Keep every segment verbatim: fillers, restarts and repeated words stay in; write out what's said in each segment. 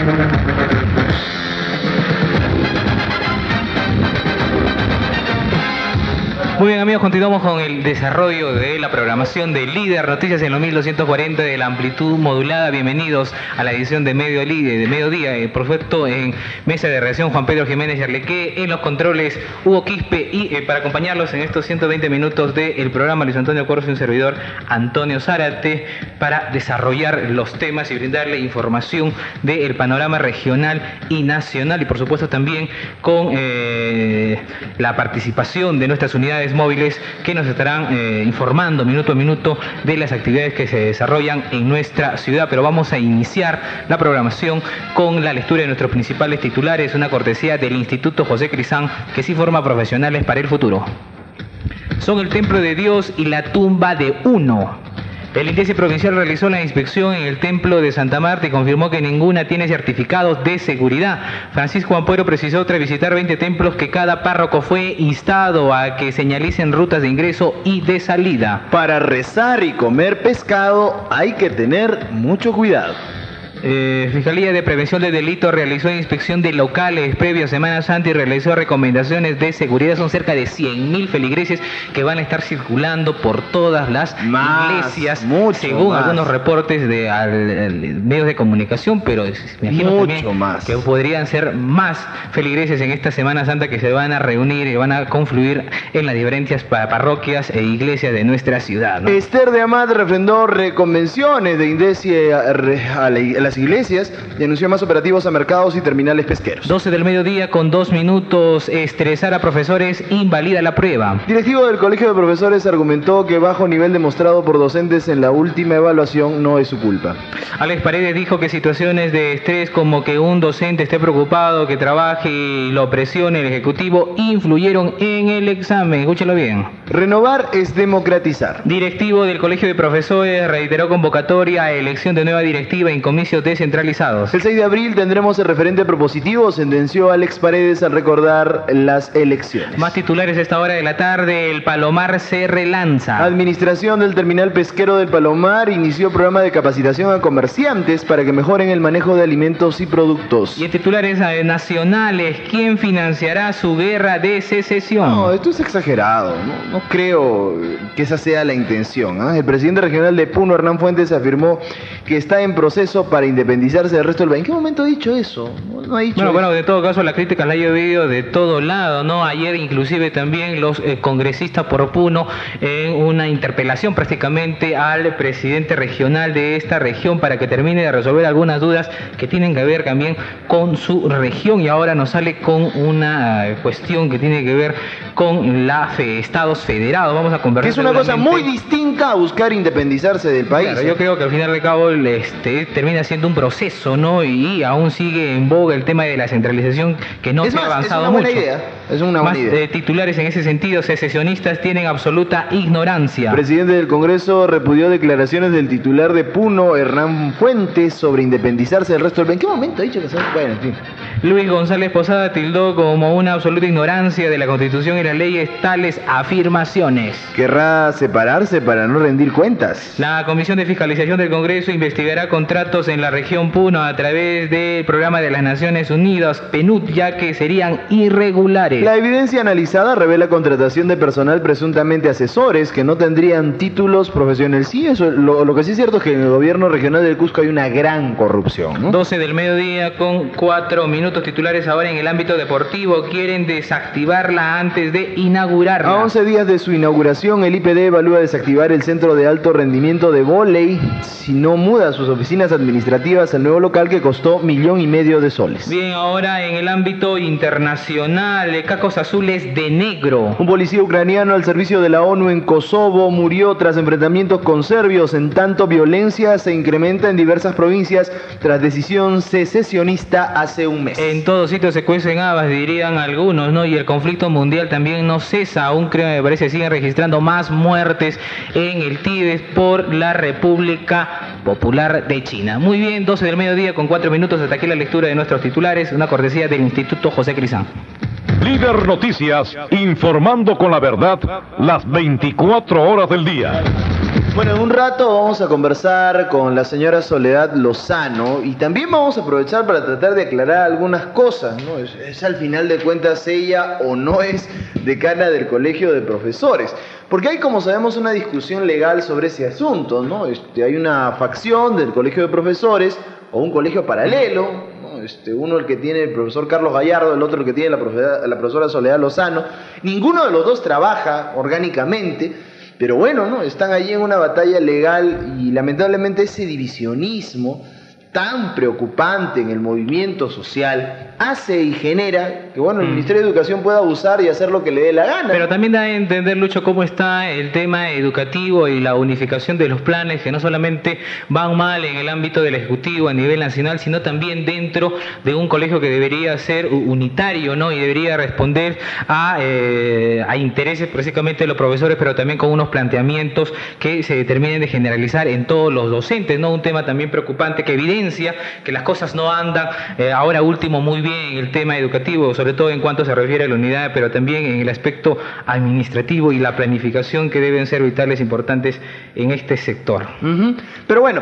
Muy bien, amigos, continuamos con el desarrollo de la programación de Líder Noticias en los mil doscientos cuarenta de la amplitud modulada. Bienvenidos a la edición de, medio, de mediodía. Eh, por supuesto, en mesa de redacción Juan Pedro Jiménez Yarlequé, en los controles Hugo Quispe, y eh, para acompañarlos en estos ciento veinte minutos del programa Luis Antonio Corso y un servidor Antonio Zárate, para desarrollar los temas y brindarle información del panorama regional y nacional, y por supuesto también con eh, la participación de nuestras unidades móviles que nos estarán eh, informando minuto a minuto de las actividades que se desarrollan en nuestra ciudad. Pero vamos a iniciar la programación con la lectura de nuestros principales titulares, una cortesía del Instituto José Crisán, que sí forma profesionales para el futuro. Son el templo de Dios y la tumba de uno. El INDECE provincial realizó la inspección en el templo de Santa Marta y confirmó que ninguna tiene certificados de seguridad. Francisco Ampuero precisó tras visitar veinte templos que cada párroco fue instado a que señalicen rutas de ingreso y de salida. Para rezar y comer pescado hay que tener mucho cuidado. Eh, Fiscalía de Prevención de Delitos realizó inspección de locales previo a Semana Santa y realizó recomendaciones de seguridad. Son cerca de cien mil feligreses que van a estar circulando por todas las más, iglesias, mucho según más. algunos reportes de al, al, medios de comunicación, pero me imagino mucho también más. que podrían ser más feligreses en esta Semana Santa que se van a reunir y van a confluir en las diferentes parroquias e iglesias de nuestra ciudad, ¿no? Esther de Amat refrendó reconvenciones de INDECE a, a, la, a las iglesias y anunció más operativos a mercados y terminales pesqueros. doce del mediodía con dos minutos. Estresar a profesores invalida la prueba. Directivo del Colegio de Profesores argumentó que bajo nivel demostrado por docentes en la última evaluación no es su culpa. Alex Paredes dijo que situaciones de estrés como que un docente esté preocupado, que trabaje y lo presione el ejecutivo, influyeron en el examen. Escúchalo bien. Renovar es democratizar. Directivo del Colegio de Profesores reiteró convocatoria a elección de nueva directiva en comicios descentralizados. El seis de abril tendremos el referente propositivo, sentenció Alex Paredes al recordar las elecciones. Más titulares a esta hora de la tarde. El Palomar se relanza. Administración del terminal pesquero del Palomar inició programa de capacitación a comerciantes para que mejoren el manejo de alimentos y productos. Y en titulares nacionales, ¿quién financiará su guerra de secesión? No, esto es exagerado. No, no creo que esa sea la intención, ¿eh? El presidente regional de Puno, Hernán Fuentes, afirmó que está en proceso para independizarse del resto del país. ¿En qué momento ha dicho eso? No, no ha dicho bueno, eso. Bueno, de todo caso la crítica la ha llovido de todo lado, ¿no? Ayer inclusive también los eh, congresistas por Puno en una interpelación prácticamente al presidente regional de esta región para que termine de resolver algunas dudas que tienen que ver también con su región, y ahora nos sale con una eh, cuestión que tiene que ver con la fe, estados federados. Vamos a conversar. Que es una cosa muy distinta a buscar independizarse del país. Claro, yo creo que al final de cabo este, termina siendo un proceso, ¿no? Y aún sigue en boga el tema de la centralización, que no es se más, ha avanzado es una buena mucho. Idea. Es una buena más idea. Eh, titulares en ese sentido. Secesionistas tienen absoluta ignorancia. El presidente del Congreso repudió declaraciones del titular de Puno, Hernán Fuentes, sobre independizarse del resto del país. ¿En qué momento ha dicho que se... Bueno, en fin. Luis González Posada tildó como una absoluta ignorancia de la Constitución y las leyes tales afirmaciones. Querrá separarse para no rendir cuentas. La Comisión de Fiscalización del Congreso investigará contratos en la región Puno a través del programa de las Naciones Unidas, PNUD, ya que serían irregulares. La evidencia analizada revela contratación de personal presuntamente asesores que no tendrían títulos profesionales. Sí, eso, lo, lo que sí es cierto es que en el gobierno regional del Cusco hay una gran corrupción, ¿no? doce del mediodía con cuatro minutos. Titulares ahora en el ámbito deportivo. Quieren desactivarla antes de inaugurarla. A once días de su inauguración, el I P D evalúa desactivar el centro de alto rendimiento de vóley si no muda sus oficinas administrativas al nuevo local que costó millón y medio de soles. Bien, ahora en el ámbito internacional, cacos azules de negro. Un policía ucraniano al servicio de la ONU en Kosovo murió tras enfrentamientos con serbios. En tanto, violencia se incrementa en diversas provincias tras decisión secesionista hace un mes. En todos sitios se cuecen habas, dirían algunos, ¿no? Y el conflicto mundial también no cesa. Aún creo, me parece, siguen registrando más muertes en el Tíbet por la República Popular de China. Muy bien, doce del mediodía con cuatro minutos. Hasta aquí la lectura de nuestros titulares. Una cortesía del Instituto José Crisán. Líder Noticias, informando con la verdad las veinticuatro horas del día. Bueno, en un rato vamos a conversar con la señora Soledad Lozano y también vamos a aprovechar para tratar de aclarar algunas cosas, ¿no? Es, es al final de cuentas ella o no es decana del Colegio de Profesores. Porque hay, como sabemos, una discusión legal sobre ese asunto, ¿no? Este, hay una facción del Colegio de Profesores o un colegio paralelo, ¿no? Este, uno el que tiene el profesor Carlos Gallardo, el otro el que tiene la profesora, la profesora Soledad Lozano. Ninguno de los dos trabaja orgánicamente. Pero bueno, ¿no? Están allí en una batalla legal y lamentablemente ese divisionismo tan preocupante en el movimiento social hace y genera que, bueno, el mm. Ministerio de Educación pueda abusar y hacer lo que le dé la gana. Pero también da a entender, Lucho, cómo está el tema educativo y la unificación de los planes, que no solamente van mal en el ámbito del Ejecutivo a nivel nacional, sino también dentro de un colegio que debería ser unitario, ¿no? Y debería responder a, eh, a intereses precisamente de los profesores, pero también con unos planteamientos que se determinen de generalizar en todos los docentes, ¿no? Un tema también preocupante que evidencia que las cosas no andan, eh, ahora último, muy bien en el tema educativo, sobre todo en cuanto se refiere a la unidad, pero también en el aspecto administrativo y la planificación que deben ser vitales, importantes en este sector. Uh-huh. Pero bueno,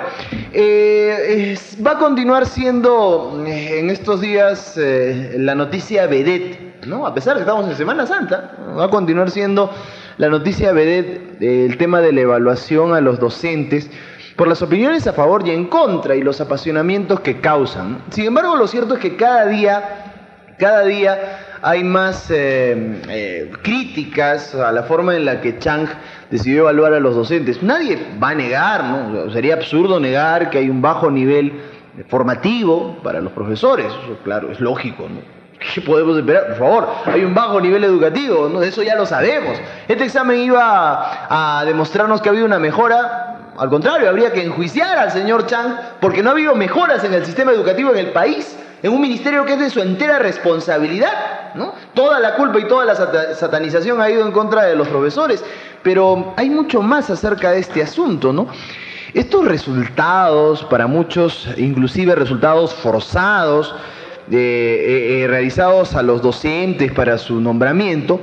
eh, es, va a continuar siendo eh, en estos días eh, la noticia vedette, ¿no? A pesar de que estamos en Semana Santa, va a continuar siendo la noticia vedette eh, el tema de la evaluación a los docentes, por las opiniones a favor y en contra y los apasionamientos que causan. Sin embargo, lo cierto es que cada día, cada día hay más eh, eh, críticas a la forma en la que Chang decidió evaluar a los docentes. Nadie va a negar, ¿no? Sería absurdo negar que hay un bajo nivel formativo para los profesores. Eso, claro, es lógico, ¿no? ¿Qué podemos esperar? Por favor, hay un bajo nivel educativo, ¿no? Eso ya lo sabemos. Este examen iba a, a demostrarnos que ha habido una mejora. Al contrario, habría que enjuiciar al señor Chang porque no ha habido mejoras en el sistema educativo en el país, en un ministerio que es de su entera responsabilidad, ¿no? Toda la culpa y toda la satanización ha ido en contra de los profesores, pero hay mucho más acerca de este asunto, ¿no? Estos resultados, para muchos, inclusive resultados forzados, eh, eh, realizados a los docentes para su nombramiento,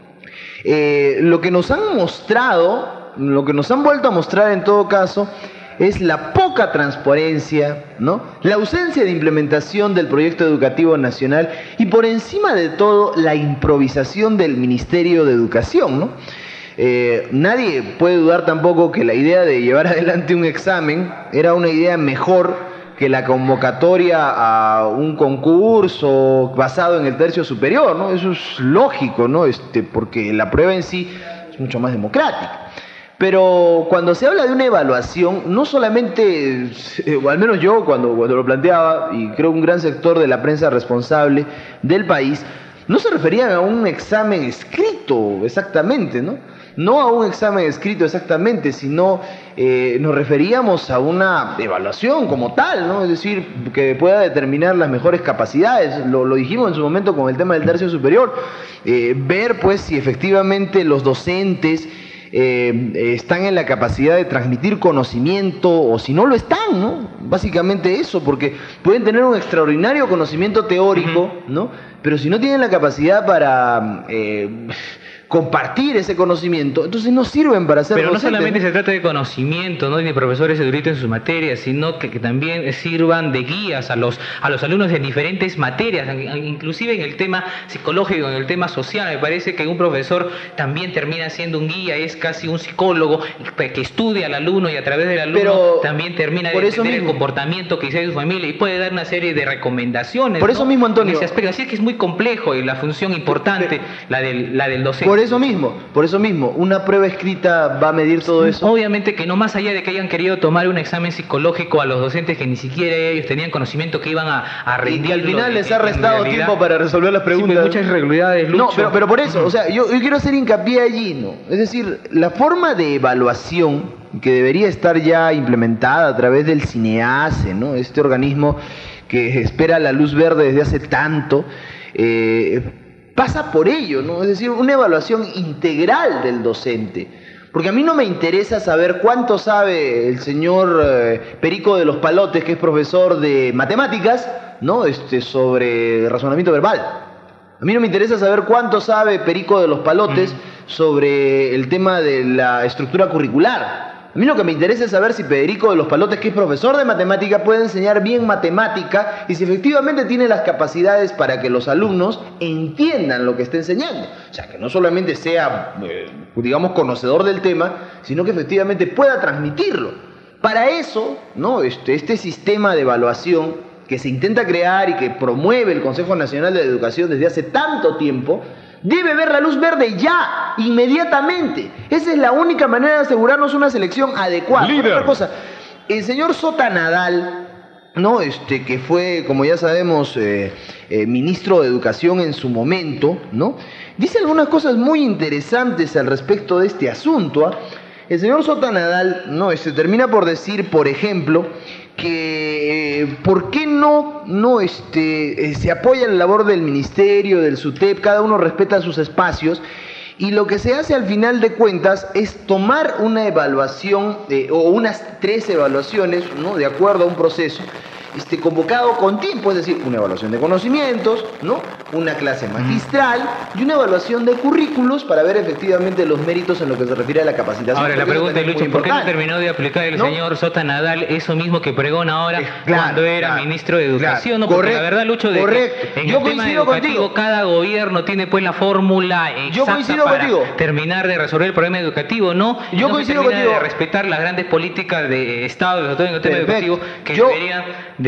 eh, lo que nos han mostrado... Lo que nos han vuelto a mostrar en todo caso es la poca transparencia, ¿no? La ausencia de implementación del proyecto educativo nacional y por encima de todo la improvisación del Ministerio de Educación, ¿no? Eh, nadie puede dudar tampoco que la idea de llevar adelante un examen era una idea mejor que la convocatoria a un concurso basado en el tercio superior, ¿no? Eso es lógico, ¿no? Este, porque la prueba en sí es mucho más democrática. Pero cuando se habla de una evaluación, no solamente, o al menos yo cuando, cuando lo planteaba, y creo un gran sector de la prensa responsable del país, no se referían a un examen escrito exactamente, ¿no? No a un examen escrito exactamente, sino eh, nos referíamos a una evaluación como tal, ¿no? Es decir, que pueda determinar las mejores capacidades. Lo, lo dijimos en su momento con el tema del tercio superior. Eh, ver, pues, si efectivamente los docentes Eh, están en la capacidad de transmitir conocimiento o si no lo están, ¿no? Básicamente eso, porque pueden tener un extraordinario conocimiento teórico, uh-huh. ¿no? Pero si no tienen la capacidad para eh, compartir ese conocimiento, entonces no sirven para ser Pero docentes. No solamente se trata de conocimiento, ¿no? Ni de profesores eruditos en sus materias, sino que, que también sirvan de guías a los, a los alumnos en diferentes materias, inclusive en el tema psicológico, en el tema social. Me parece que un profesor también termina siendo un guía, es casi un psicólogo que estudia al alumno y a través del alumno Pero también termina de entender el comportamiento que hizo su familia y puede dar una serie de recomendaciones. Por eso ¿no? mismo, Antonio. En ese aspecto. Así es que es muy complejo y la función importante, la del, la del docente. Por eso mismo, por eso mismo, una prueba escrita va a medir todo eso. Obviamente que no, más allá de que hayan querido tomar un examen psicológico a los docentes que ni siquiera ellos tenían conocimiento que iban a, a rendir. Y al final les ha restado tiempo para resolver las preguntas. Sí, muchas irregularidades, Lucho. No, pero, pero por eso, o sea, yo, yo quiero hacer hincapié allí, ¿no? Es decir, la forma de evaluación que debería estar ya implementada a través del CINEACE, ¿no? Este organismo que espera la luz verde desde hace tanto, eh, pasa por ello, ¿no? Es decir, una evaluación integral del docente. Porque a mí no me interesa saber cuánto sabe el señor eh, Perico de los Palotes, que es profesor de matemáticas, ¿no? Este, sobre razonamiento verbal. A mí no me interesa saber cuánto sabe Perico de los Palotes mm. sobre el tema de la estructura curricular. A mí lo que me interesa es saber si Federico de los Palotes, que es profesor de matemática, puede enseñar bien matemática y si efectivamente tiene las capacidades para que los alumnos entiendan lo que está enseñando. O sea, que no solamente sea, eh, digamos, conocedor del tema, sino que efectivamente pueda transmitirlo. Para eso, ¿no? este, este sistema de evaluación que se intenta crear y que promueve el Consejo Nacional de Educación desde hace tanto tiempo, debe ver la luz verde ya, inmediatamente. Esa es la única manera de asegurarnos una selección adecuada. Otra cosa, el señor Sota Nadal, ¿no? este, que fue, como ya sabemos, eh, eh, ministro de Educación en su momento, ¿no? dice algunas cosas muy interesantes al respecto de este asunto. ¿eh? El señor Sota Nadal, ¿no? este, termina por decir, por ejemplo, que eh, por qué no, no este, eh, se apoya la labor del ministerio, del SUTEP, cada uno respeta sus espacios, y lo que se hace al final de cuentas es tomar una evaluación eh, o unas tres evaluaciones, ¿no? de acuerdo a un proceso este, convocado con tiempo, es decir, una evaluación de conocimientos, ¿no? una clase magistral y una evaluación de currículos para ver efectivamente los méritos en lo que se refiere a la capacitación. Ahora, la pregunta es, Lucho, ¿por qué no terminó de aplicar el ¿no? señor Sota Nadal eso mismo que pregona ahora eh, claro, cuando era claro, ministro de Educación? Claro, ¿no? Porque correcto, la verdad, Lucho, de correcto. que en Yo el tema educativo contigo. cada gobierno tiene pues la fórmula exacta para contigo. terminar de resolver el problema educativo, ¿no? Yo no coincido se termina contigo. de respetar las grandes políticas de Estado, sobre todo en el tema Perfecto. educativo, que Yo... deberían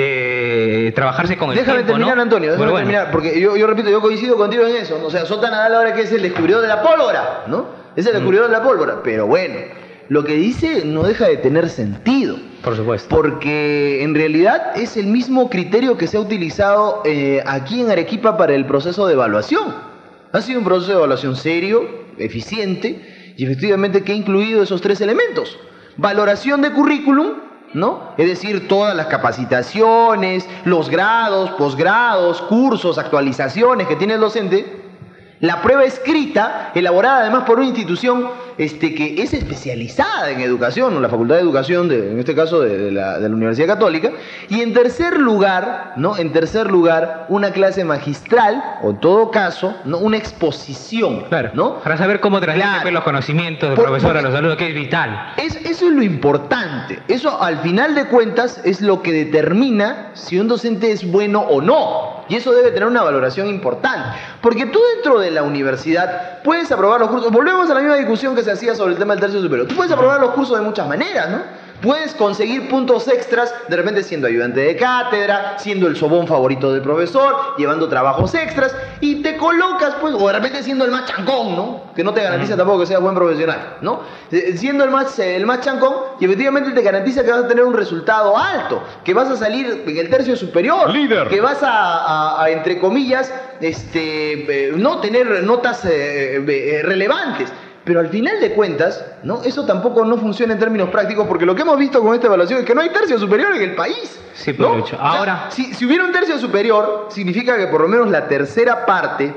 de trabajarse con el déjame tiempo, terminar, ¿no? Antonio, déjame bueno, terminar, porque yo, yo repito, yo coincido contigo en eso. O sea, Sota Nadal ahora que es el descubridor de la pólvora, ¿no? Es el descubridor mm. de la pólvora, pero bueno, lo que dice no deja de tener sentido. Por supuesto. Porque en realidad es el mismo criterio que se ha utilizado eh, aquí en Arequipa para el proceso de evaluación. Ha sido un proceso de evaluación serio, eficiente, y efectivamente que ha incluido esos tres elementos. Valoración de currículum, ¿no? Es decir, todas las capacitaciones, los grados, posgrados, cursos, actualizaciones que tiene el docente. La prueba escrita, elaborada además por una institución este, que es especializada en educación, ¿no? la Facultad de Educación, de, en este caso de, de, la, de la Universidad Católica. Y en tercer lugar, ¿no? En tercer lugar, una clase magistral, o en todo caso, ¿no? una exposición. Claro, ¿no? Para saber cómo transmitir claro. los conocimientos del por, profesor a los alumnos, que es vital. Es, eso es lo importante. Eso, al final de cuentas, es lo que determina si un docente es bueno o no. Y eso debe tener una valoración importante. Porque tú dentro de la universidad puedes aprobar los cursos. Volvemos a la misma discusión que se hacía sobre el tema del tercio superior. Tú puedes aprobar los cursos de muchas maneras, ¿no? Puedes conseguir puntos extras, de repente siendo ayudante de cátedra, siendo el sobón favorito del profesor, llevando trabajos extras, y te colocas, pues, o de repente siendo el más chancón, ¿no? Que no te garantiza tampoco que seas buen profesional, ¿no? Siendo el más, el más chancón, y efectivamente te garantiza que vas a tener un resultado alto, que vas a salir en el tercio superior, líder, que vas a, a, a entre comillas, este, eh, no tener notas eh, eh, relevantes. Pero al final de cuentas, ¿no? Eso tampoco no funciona en términos prácticos, porque lo que hemos visto con esta evaluación es que no hay tercio superior en el país. Sí, por ¿no? mucho. Ahora, o sea, si, si hubiera un tercio superior, significa que por lo menos la tercera parte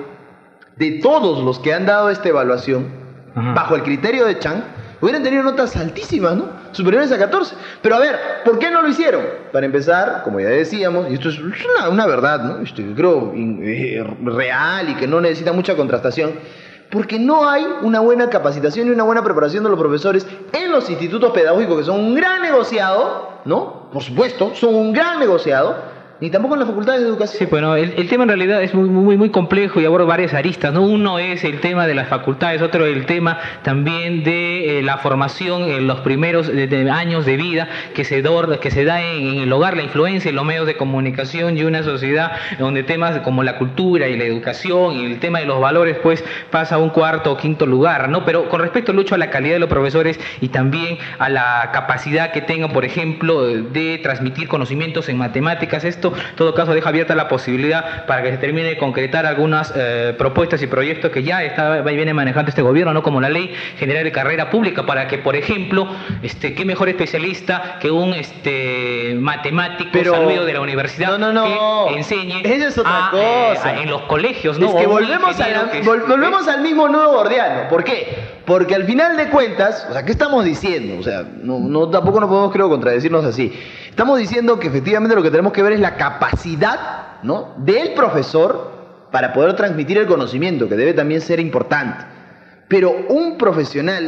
de todos los que han dado esta evaluación, Ajá. bajo el criterio de Chang, hubieran tenido notas altísimas, ¿no? Superiores a catorce. Pero a ver, ¿por qué no lo hicieron? Para empezar, como ya decíamos, y esto es una, una verdad, ¿no? Esto yo creo eh, real y que no necesita mucha contrastación, porque no hay una buena capacitación y una buena preparación de los profesores en los institutos pedagógicos, que son un gran negociado, ¿no? Por supuesto, son un gran negociado, ni tampoco en las facultades de educación. Sí, bueno, el, el tema en realidad es muy, muy, muy complejo y aborda varias aristas, ¿no? Uno es el tema de las facultades, otro el tema también de eh, la formación en los primeros de, de años de vida que se, do, que se da en, en el hogar, la influencia en los medios de comunicación y una sociedad donde temas como la cultura y la educación y el tema de los valores pues pasa a un cuarto o quinto lugar, ¿no? Pero con respecto, Lucho, a la calidad de los profesores y también a la capacidad que tengan, por ejemplo, de transmitir conocimientos en matemáticas, esto en todo caso deja abierta la posibilidad para que se termine de concretar algunas eh, propuestas y proyectos que ya está, viene manejando este gobierno, ¿no? Como la Ley General de Carrera Pública, para que, por ejemplo, este, qué mejor especialista que un este, matemático Pero, salido de la universidad no, no, no. que enseñe Esa es otra a, cosa. Eh, a, en los colegios, ¿no? Es que volvemos, a la, que, vol volvemos al mismo nudo gordiano. ¿Por qué? Porque al final de cuentas, o sea, ¿qué estamos diciendo? O sea, no, no, tampoco no podemos, creo, contradecirnos así. Estamos diciendo que efectivamente lo que tenemos que ver es la capacidad, ¿no? del profesor para poder transmitir el conocimiento, que debe también ser importante. Pero un profesional,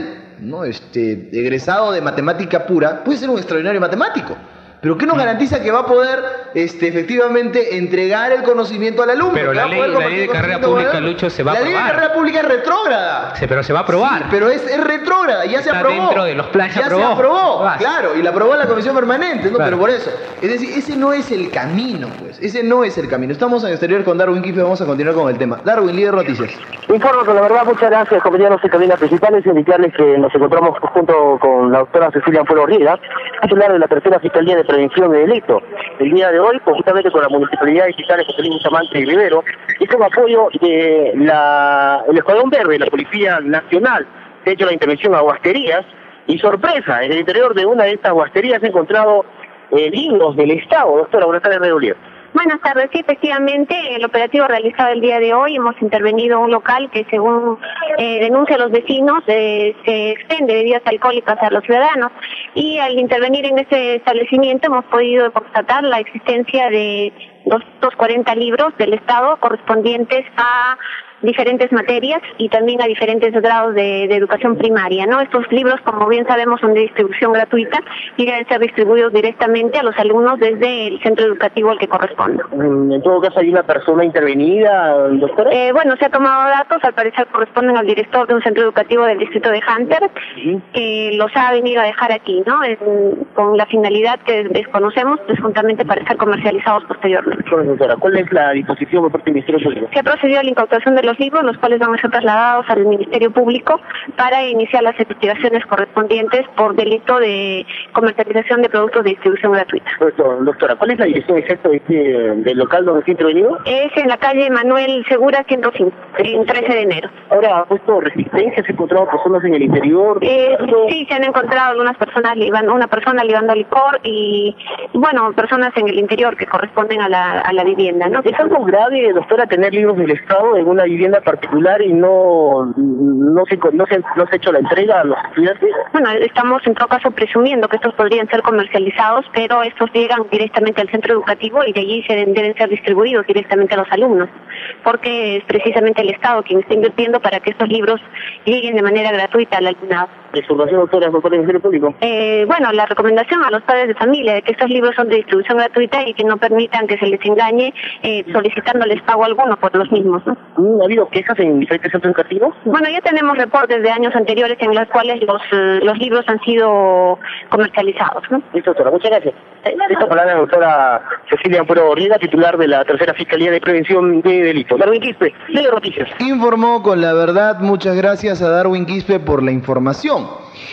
¿no? Este, egresado de matemática pura, puede ser un extraordinario matemático. Pero ¿qué nos garantiza que va a poder este, efectivamente entregar el conocimiento al alumno? Pero la ley, la ley de carrera pública, Lucho, se va a aprobar. La ley de carrera pública es retrógrada. Sí, pero se va a aprobar. Sí, pero es, es retrógrada, ya Está se aprobó. dentro de los planes, ya aprobó. se aprobó, Vas. claro, y la aprobó la comisión permanente, ¿no? Claro. Pero por eso. Es decir, ese no es el camino, pues. Ese no es el camino. Estamos en exterior con Darwin Quispe, vamos a continuar con el tema. Darwin, líder noticias. Informo con la verdad, muchas gracias, compañeros de cabina principales, indicarles que nos encontramos junto con la doctora Cecilia Ampuero Riega, titular de la tercera Fiscalía de Prevención de Delito. El día de hoy, conjuntamente con la Municipalidad de Fiscales José Luis Bustamante y Rivero, y con apoyo de la, el Escuadrón Verde, la Policía Nacional, se ha hecho la intervención a huasterías, y sorpresa, en el interior de una de estas huasterías se han encontrado eh, libros del Estado. Doctora, buenas tardes, Radio Libre. Buenas tardes, sí, efectivamente, el operativo realizado el día de hoy, hemos intervenido un local que según eh, denuncia los vecinos, eh, se extende bebidas alcohólicas a los ciudadanos, y al intervenir en ese establecimiento hemos podido constatar la existencia de doscientos cuarenta libros del Estado correspondientes a diferentes materias y también a diferentes grados de, de educación primaria, ¿no? Estos libros, como bien sabemos, son de distribución gratuita y deben ser distribuidos directamente a los alumnos desde el centro educativo al que corresponda. En todo caso, ¿hay una persona intervenida, doctora? Eh, bueno, se ha tomado datos, al parecer corresponden al director de un centro educativo del distrito de Hunter, Sí. que los ha venido a dejar aquí, ¿no? En- con la finalidad que desconocemos, pues juntamente para ser comercializados posteriormente. Bueno, doctora, ¿cuál es la disposición por parte del Ministerio Público? Se ha procedido a la incautación de los libros, los cuales van a ser trasladados al Ministerio Público para iniciar las investigaciones correspondientes por delito de comercialización de productos de distribución gratuita. Doctor- Doctora, ¿cuál es la dirección exacta de este, del local donde se ha intervenido? Es en la calle Manuel Segura ciento cinco, en trece de enero. Ahora, ¿ha puesto resistencia? ¿Se ha encontrado personas en el interior? Eh, sí, se han encontrado algunas personas libando, una persona libando licor y, bueno, personas en el interior que corresponden a la, a la vivienda, ¿no? ¿Es algo grave, doctora, tener libros del Estado en una vivienda particular y no, no, se, no, se, no se ha hecho la entrega a los estudiantes? Bueno, estamos en todo caso presumiendo que estos podrían ser comercializados, pero estos llegan directamente al centro educativo y de allí se deben, deben ser distribuidos directamente a los alumnos, porque es precisamente el Estado quien está invirtiendo para que estos libros lleguen de manera gratuita al alumnado. ¿Exhortación, doctora, por parte del Ministerio Público? Eh, bueno, la recomendación a los padres de familia de que estos libros son de distribución gratuita y que no permitan que se les engañe eh, solicitándoles pago alguno por los mismos, ¿no? ¿Ha habido quejas en diferentes centros educativos? Bueno, ya tenemos reportes de años anteriores en los cuales los, eh, los libros han sido comercializados, ¿no? Listo, doctora, muchas gracias. Esta palabra la doctora Cecilia Ampuero Riega, titular de la tercera Fiscalía de Prevención de Delitos. Darwin Quispe, Leo Noticias. Informó con la verdad, muchas gracias a Darwin Quispe por la información.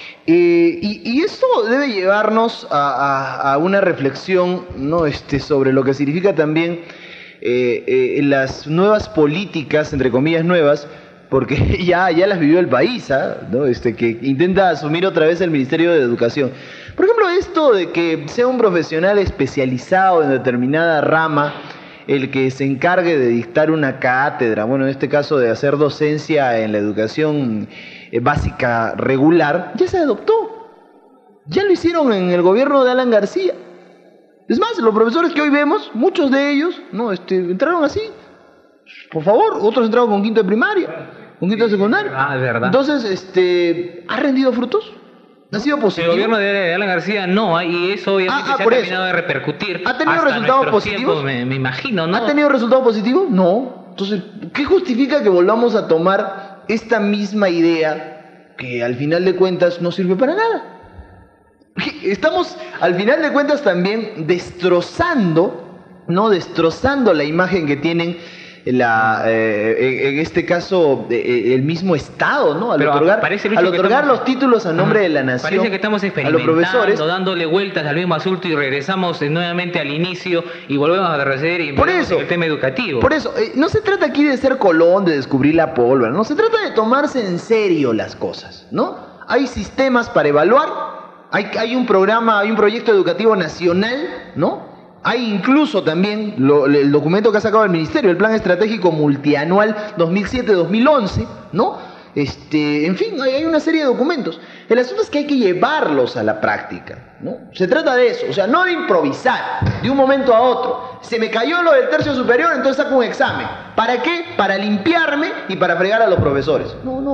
Eh, y, y esto debe llevarnos a, a- a una reflexión, ¿no? este, sobre lo que significa también eh, eh, las nuevas políticas, entre comillas nuevas, porque ya, ya las vivió el país, ¿ah? ¿no? este, que intenta asumir otra vez el Ministerio de Educación. Por ejemplo, esto de que sea un profesional especializado en determinada rama el que se encargue de dictar una cátedra, bueno, en este caso de hacer docencia en la educación eh, básica regular, ya se adoptó. Ya lo hicieron en el gobierno de Alan García. Es más, los profesores que hoy vemos, muchos de ellos, no, este, entraron así. Por favor, otros entraron con quinto de primaria, con quinto de secundaria. Ah, es verdad. Entonces, este, ¿ha rendido frutos? ¿Ha sido El positivo? gobierno de Alan García no, ¿eh? y eso obviamente Ah, ah, se ha por eso. terminado de repercutir. ¿Ha tenido hasta resultados nuestros positivos? tiempos, me, me imagino, ¿no? ¿Ha tenido resultados positivos? No. Entonces, ¿qué justifica que volvamos a tomar esta misma idea que al final de cuentas no sirve para nada? Estamos al final de cuentas también destrozando, ¿no? Destrozando la imagen que tienen la, eh, en este caso eh, el mismo Estado, ¿no? Al Pero otorgar, parece, Lucho, al que otorgar estamos- los títulos a nombre Ajá. de la nación Parece que estamos a los experimentando, profesores. dándole vueltas al mismo asunto y regresamos eh, nuevamente al inicio y volvemos a retroceder y Por volvemos eso, en el tema educativo. Por eso, eh, no se trata aquí de ser Colón, de descubrir la pólvora, no se trata de tomarse en serio las cosas, ¿no? Hay sistemas para evaluar, hay, hay un programa, hay un proyecto educativo nacional, ¿no? Hay incluso también lo- el documento que ha sacado el Ministerio, el Plan Estratégico Multianual dos mil siete dos mil once, ¿no? Este, en fin, hay, hay una serie de documentos. El asunto es que hay que llevarlos a la práctica, ¿no? Se trata de eso, o sea, no de improvisar de un momento a otro. Se me cayó lo del tercio superior, entonces saco un examen. ¿Para qué? Para limpiarme y para fregar a los profesores. No, no.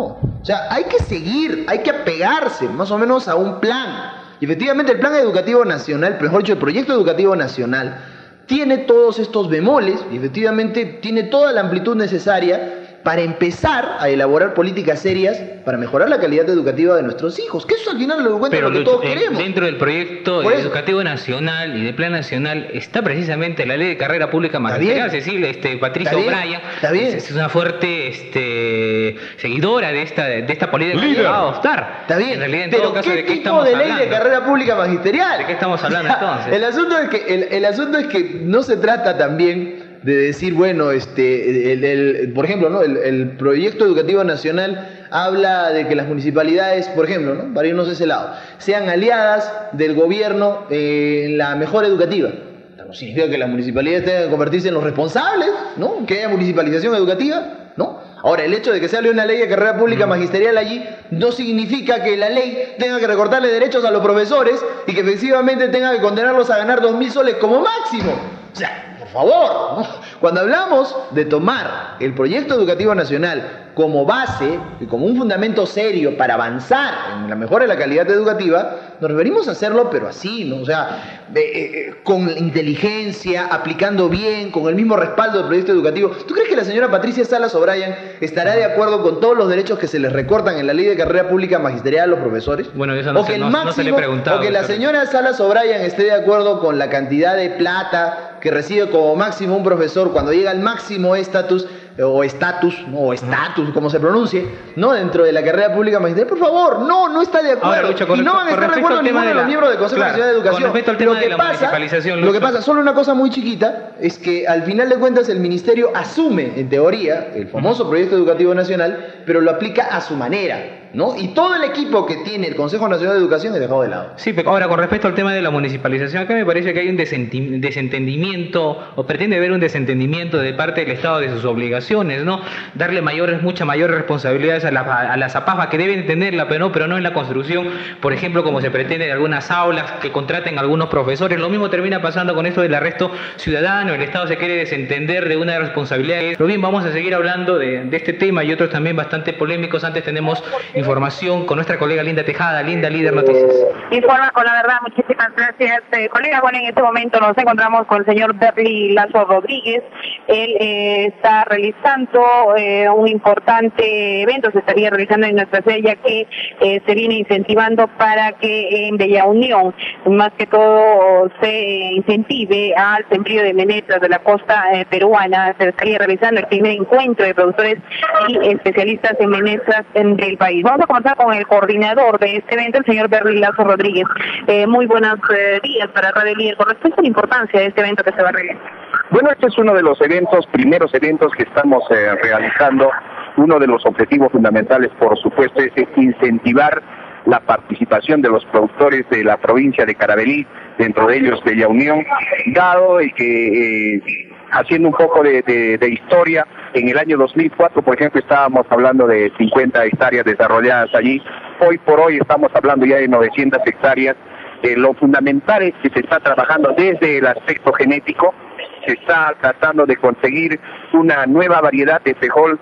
sea, hay que seguir, hay que apegarse más o menos a un plan. Y efectivamente el plan educativo nacional, mejor dicho, el proyecto educativo nacional, tiene todos estos bemoles y efectivamente tiene toda la amplitud necesaria para empezar a elaborar políticas serias para mejorar la calidad educativa de nuestros hijos. Que eso al final lo encuentra lo que todos eh, queremos. Dentro del proyecto educativo nacional y del plan nacional está precisamente la ley de carrera pública magisterial. Cecilia, este, Patricia O'Brien es, es una fuerte este, seguidora de esta, de esta política que va a adoptar. Está bien, en realidad, en pero todo caso, ¿qué ¿de qué tipo estamos de ley hablando? de carrera pública magisterial? ¿De qué estamos hablando entonces? El asunto es que, el, el asunto es que no se trata también de decir, bueno, este, el, el, por ejemplo, ¿no? el, el proyecto educativo nacional habla de que las municipalidades, por ejemplo, ¿no? para irnos a ese lado, sean aliadas del gobierno eh, en la mejora educativa. No significa que las municipalidades tengan que convertirse en los responsables, ¿no? Que haya municipalización educativa, ¿no? Ahora, el hecho de que se hable una ley de carrera pública magisterial allí no significa que la ley tenga que recortarle derechos a los profesores y que efectivamente tenga que condenarlos a ganar dos mil soles como máximo. O sea, por favor, ¿no? Cuando hablamos de tomar el proyecto educativo nacional como base y como un fundamento serio para avanzar en la mejora de la calidad educativa, nos referimos a hacerlo, pero así, ¿no? O sea, eh, eh, con inteligencia, aplicando bien, con el mismo respaldo del proyecto educativo. ¿Tú crees que la señora Patricia Salas O'Brien estará de acuerdo con todos los derechos que se les recortan en la ley de carrera pública magisterial a los profesores? Bueno, eso no, o que se, el no, máximo, no se le preguntaba. O que la señora Salas O'Brien esté de acuerdo con la cantidad de plata que recibe como máximo un profesor cuando llega al máximo estatus o estatus, no, o estatus, como se pronuncie, ¿no? Dentro de la carrera pública magisterial. Por favor, no, no está de acuerdo. Ahora, Lucho, con y no van a estar de acuerdo ninguno de los miembros del Consejo claro, Nacional de Educación. Con respecto al tema lo que de la pasa, municipalización, Lo Lucho. que pasa, solo una cosa muy chiquita, es que al final de cuentas el Ministerio asume, en teoría, el famoso proyecto educativo nacional, pero lo aplica a su manera, ¿no? Y todo el equipo que tiene el Consejo Nacional de Educación es dejado de lado. Sí, pero ahora con respecto al tema de la municipalización, acá me parece que hay un desenti- desentendimiento, o pretende haber un desentendimiento de parte del Estado de sus obligaciones, ¿no? Darle mayores, muchas mayores responsabilidades a, la, a las APAFA, que deben tenerla, pero no, pero no en la construcción, por ejemplo, como se pretende de algunas aulas, que contraten algunos profesores. Lo mismo termina pasando con esto del arresto ciudadano. El Estado se quiere desentender de una responsabilidad. Pero bien, vamos a seguir hablando de, de este tema y otros también bastante polémicos. Antes tenemos información con nuestra colega Linda Tejada. Linda, Líder Noticias. Informa con la verdad, muchísimas gracias, eh, colega. Bueno, en este momento nos encontramos con el señor Berly Lazo Rodríguez. Él eh, está realizando eh, un importante evento, se estaría realizando en nuestra sede, ya que eh, se viene incentivando para que en Bella Unión, más que todo, se incentive al sembrío de menestras de la costa eh, peruana. Se estaría realizando el primer encuentro de productores y especialistas en menestras en el país. Vamos a comenzar con el coordinador de este evento, el señor Berly Lazo Rodríguez. Eh, muy buenos eh, días para Radio Líder. Con respecto a la importancia de este evento que se va a realizar. Bueno, este es uno de los eventos, primeros eventos que estamos eh, realizando. Uno de los objetivos fundamentales, por supuesto, es incentivar la participación de los productores de la provincia de Carabalí, dentro de ellos Bella Unión, dado y que, eh, haciendo un poco de, de, de historia, en el año dos mil cuatro, por ejemplo, estábamos hablando de cincuenta hectáreas desarrolladas allí. Hoy por hoy estamos hablando ya de novecientas hectáreas. Eh, lo fundamental es que se está trabajando desde el aspecto genético, se está tratando de conseguir una nueva variedad de frijol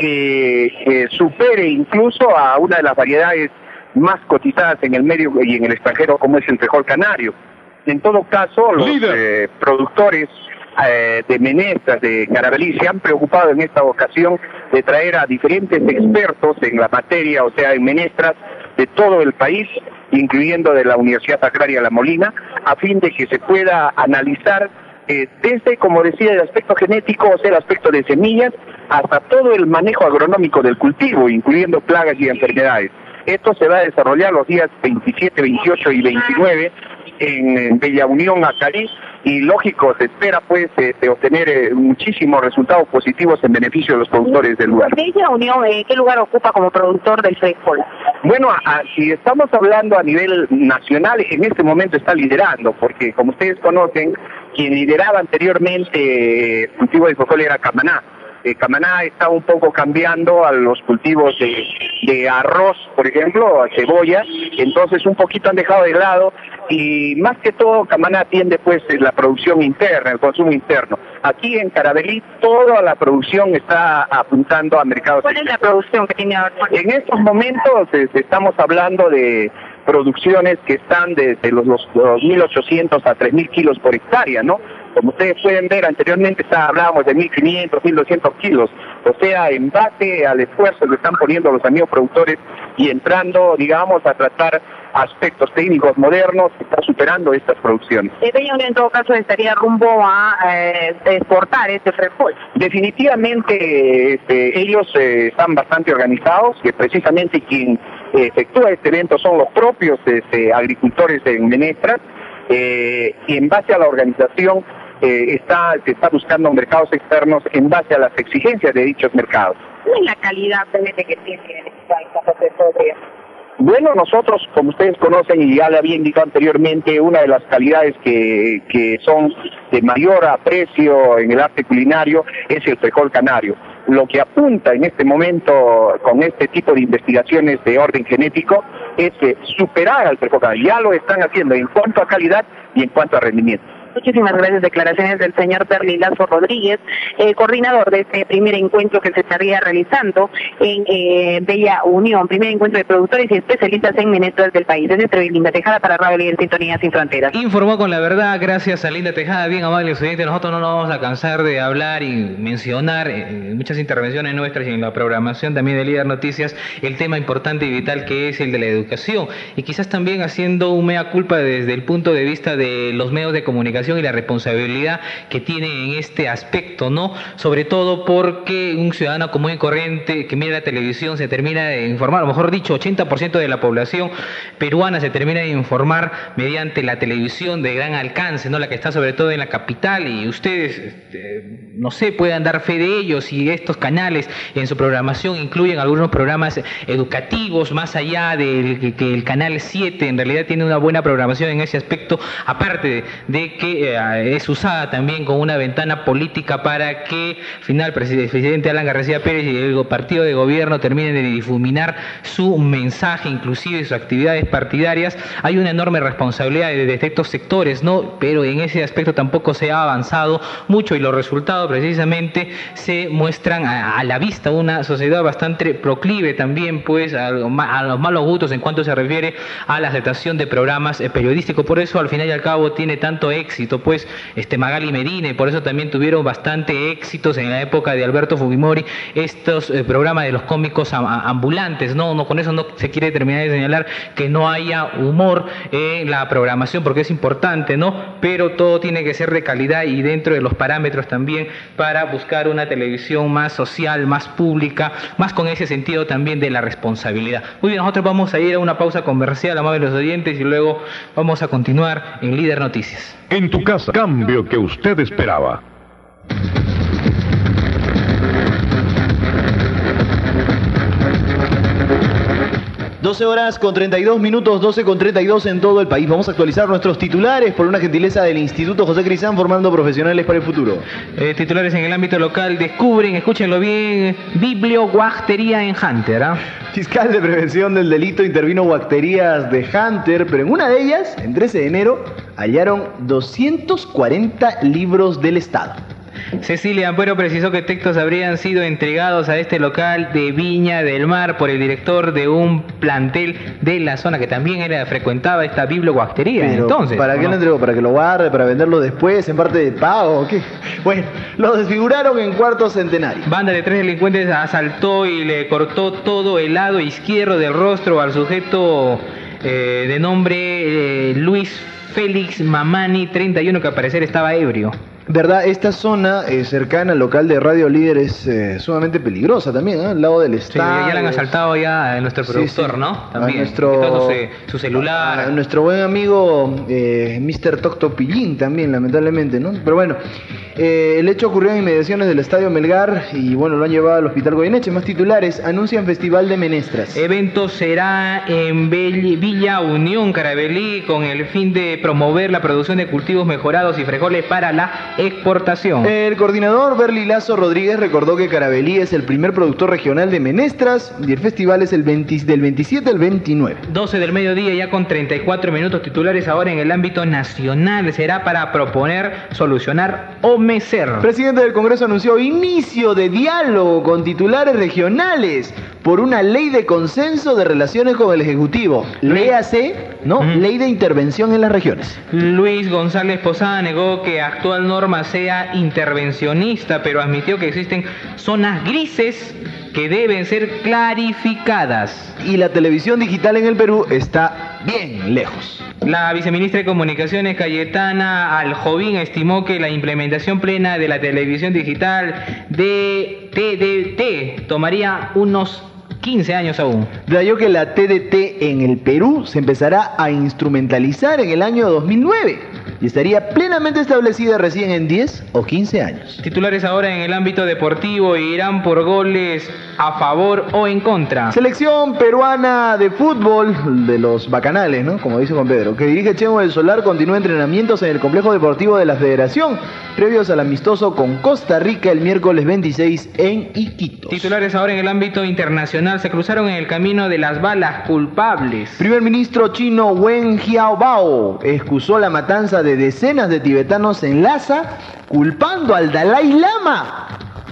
que eh, supere incluso a una de las variedades más cotizadas en el medio y en el extranjero, como es el frijol canario. En todo caso, los eh, productores eh, de menestras de Carabalí se han preocupado en esta ocasión de traer a diferentes expertos en la materia, o sea, en menestras de todo el país, incluyendo de la Universidad Agraria La Molina, a fin de que se pueda analizar eh, desde, como decía, el aspecto genético, o sea, el aspecto de semillas, hasta todo el manejo agronómico del cultivo, incluyendo plagas y enfermedades. Esto se va a desarrollar los días veintisiete, veintiocho y veintinueve en, en Bella Unión, Acalí, y lógico, se espera pues eh, de obtener eh, muchísimos resultados positivos en beneficio de los productores del lugar. Bella Unión, eh, ¿qué lugar ocupa como productor del frijol? Bueno, a, a, si estamos hablando a nivel nacional, en este momento está liderando, porque como ustedes conocen, quien lideraba anteriormente el cultivo de frijol era Camaná. Eh, Camaná está un poco cambiando a los cultivos de, de arroz, por ejemplo, a cebolla, entonces un poquito han dejado de lado y más que todo Camaná atiende pues la producción interna, el consumo interno. Aquí en Caravelí toda la producción está apuntando a mercados. ¿Cuál es la producción que tiene ahora? En estos momentos eh, estamos hablando de producciones que están desde los, los dos mil ochocientos a tres mil kilos por hectárea, ¿no? Como ustedes pueden ver, anteriormente está, hablábamos de mil quinientos, mil doscientos kilos, o sea, en base al esfuerzo que están poniendo los amigos productores y entrando, digamos, a tratar aspectos técnicos modernos, está superando estas producciones. Ella en todo caso estaría rumbo a eh, exportar este frijol. Definitivamente este, ellos eh, están bastante organizados, que precisamente quien eh, efectúa este evento son los propios este, agricultores en Menestras, eh, y en base a la organización eh, está, se está buscando mercados externos en base a las exigencias de dichos mercados. ¿Cuál es la calidad realmente que tiene esta proceso de... Bueno, nosotros, como ustedes conocen y ya le había indicado anteriormente, una de las calidades que, que son de mayor aprecio en el arte culinario es el frijol canario. Lo que apunta en este momento con este tipo de investigaciones de orden genético es eh, superar al frijol canario. Ya lo están haciendo en cuanto a calidad y en cuanto a rendimiento. Muchísimas gracias. Declaraciones del señor Perli Lazo Rodríguez, eh, coordinador de este primer encuentro que se estaría realizando en eh, Bella Unión, primer encuentro de productores y especialistas en menestras del país. Es de Linda Tejada para Radio Líder Sintonía Sin Fronteras. Informó con la verdad, gracias a Linda Tejada, bien amables oyentes. Nosotros no nos vamos a cansar de hablar y mencionar en muchas intervenciones nuestras y en la programación también de Líder Noticias el tema importante y vital que es el de la educación, y quizás también haciendo un mea culpa desde el punto de vista de los medios de comunicación y la responsabilidad que tienen en este aspecto, ¿no? Sobre todo porque un ciudadano común y corriente que mira la televisión se termina de informar, a lo mejor dicho, ochenta por ciento de la población peruana se termina de informar mediante la televisión de gran alcance, ¿no? La que está sobre todo en la capital, y ustedes, este, no sé, puedan dar fe de ellos, y estos canales en su programación incluyen algunos programas educativos, más allá del que, que el Canal siete en realidad tiene una buena programación en ese aspecto, aparte de, de que eh, es usada también como una ventana política para que al final el presidente Alan García Pérez y el partido de gobierno terminen de difuminar su mensaje, inclusive sus actividades partidarias. Hay una enorme responsabilidad de, de estos sectores, ¿no? Pero en ese aspecto tampoco se ha avanzado mucho, y los resultados precisamente se muestran a, a la vista. Una sociedad bastante proclive también pues a, a los malos gustos en cuanto se refiere a la aceptación de programas eh, periodísticos. Por eso al final y al cabo tiene tanto éxito pues este Magali Medina, y por eso también tuvieron bastante éxitos en la época de Alberto Fujimori estos eh, programas de los cómicos ambulantes, ¿no? No, con eso no se quiere terminar de señalar que no haya humor en la programación, porque es importante, ¿no? Pero todo tiene que ser de calidad y dentro de los parámetros también, para buscar una televisión más social, más pública, más con ese sentido también de la responsabilidad. Muy bien, nosotros vamos a ir a una pausa comercial, amables oyentes, y luego vamos a continuar en Líder Noticias. En tu casa, cambio que usted esperaba. doce horas con treinta y dos minutos, doce con treinta y dos en todo el país. Vamos a actualizar nuestros titulares por una gentileza del Instituto José Crisán, formando profesionales para el futuro. Eh, titulares en el ámbito local descubren, escúchenlo bien, biblioguactería en Hunter, ¿ah? Fiscal de Prevención del Delito intervino guacterías de Hunter, pero en una de ellas, en trece de enero, hallaron doscientos cuarenta libros del Estado. Cecilia Ampuero precisó que textos habrían sido entregados a este local de Viña del Mar por el director de un plantel de la zona que también era frecuentaba esta biblioguactería. Pero, entonces, ¿para qué no? lo entregó? ¿Para que lo guarde? ¿Para venderlo después en parte de pago? ¿O qué? Bueno, lo desfiguraron en cuarto centenario. Banda de tres delincuentes asaltó y le cortó todo el lado izquierdo del rostro al sujeto eh, de nombre eh, Luis Félix Mamani, treinta y uno, que al parecer estaba ebrio. ¿Verdad? Esta zona eh, cercana al local de Radio Líder es eh, sumamente peligrosa también, ¿eh? Al lado del estadio. Sí, ya le han asaltado ya a nuestro productor, sí, sí. ¿no? También. A nuestro, su, su celular. A nuestro buen amigo eh, mister Tocto Pillín también, lamentablemente, ¿no? Pero bueno, eh, el hecho ocurrió en inmediaciones del Estadio Melgar y bueno, lo han llevado al Hospital Goyeneche. Más titulares, anuncian Festival de Menestras. Evento será en Villa Unión, Caravelí, con el fin de promover la producción de cultivos mejorados y frijoles para la exportación. El coordinador Berly Lazo Rodríguez recordó que Carabalí es el primer productor regional de menestras y el festival es el veinte, del veintisiete al veintinueve. doce del mediodía, ya con treinta y cuatro minutos. Titulares ahora en el ámbito nacional. Será para proponer, solucionar o mecer. El presidente del Congreso anunció inicio de diálogo con titulares regionales por una ley de consenso de relaciones con el Ejecutivo. Léase, ¿no? Mm. Ley de intervención en las regiones. Luis González Posada negó que actual norma sea intervencionista, pero admitió que existen zonas grises que deben ser clarificadas. Y la televisión digital en el Perú está bien lejos. La viceministra de Comunicaciones, Cayetana Aljovín, estimó que la implementación plena de la televisión digital de T D T tomaría unos quince años aún. Detalló que la T D T en el Perú se empezará a instrumentalizar en el año dos mil nueve y estaría plenamente establecida recién en diez o quince años. Titulares ahora en el ámbito deportivo. Irán por goles a favor o en contra. Selección peruana de fútbol de los bacanales, ¿no? Como dice Juan Pedro, que dirige Chemo del Solar, continúa entrenamientos en el complejo deportivo de la Federación, previos al amistoso con Costa Rica el miércoles veintiséis en Iquitos. Titulares ahora en el ámbito internacional. Se cruzaron en el camino de las balas culpables. Primer ministro chino Wen Jiabao excusó la matanza de decenas de tibetanos en Lhasa, culpando al Dalai Lama.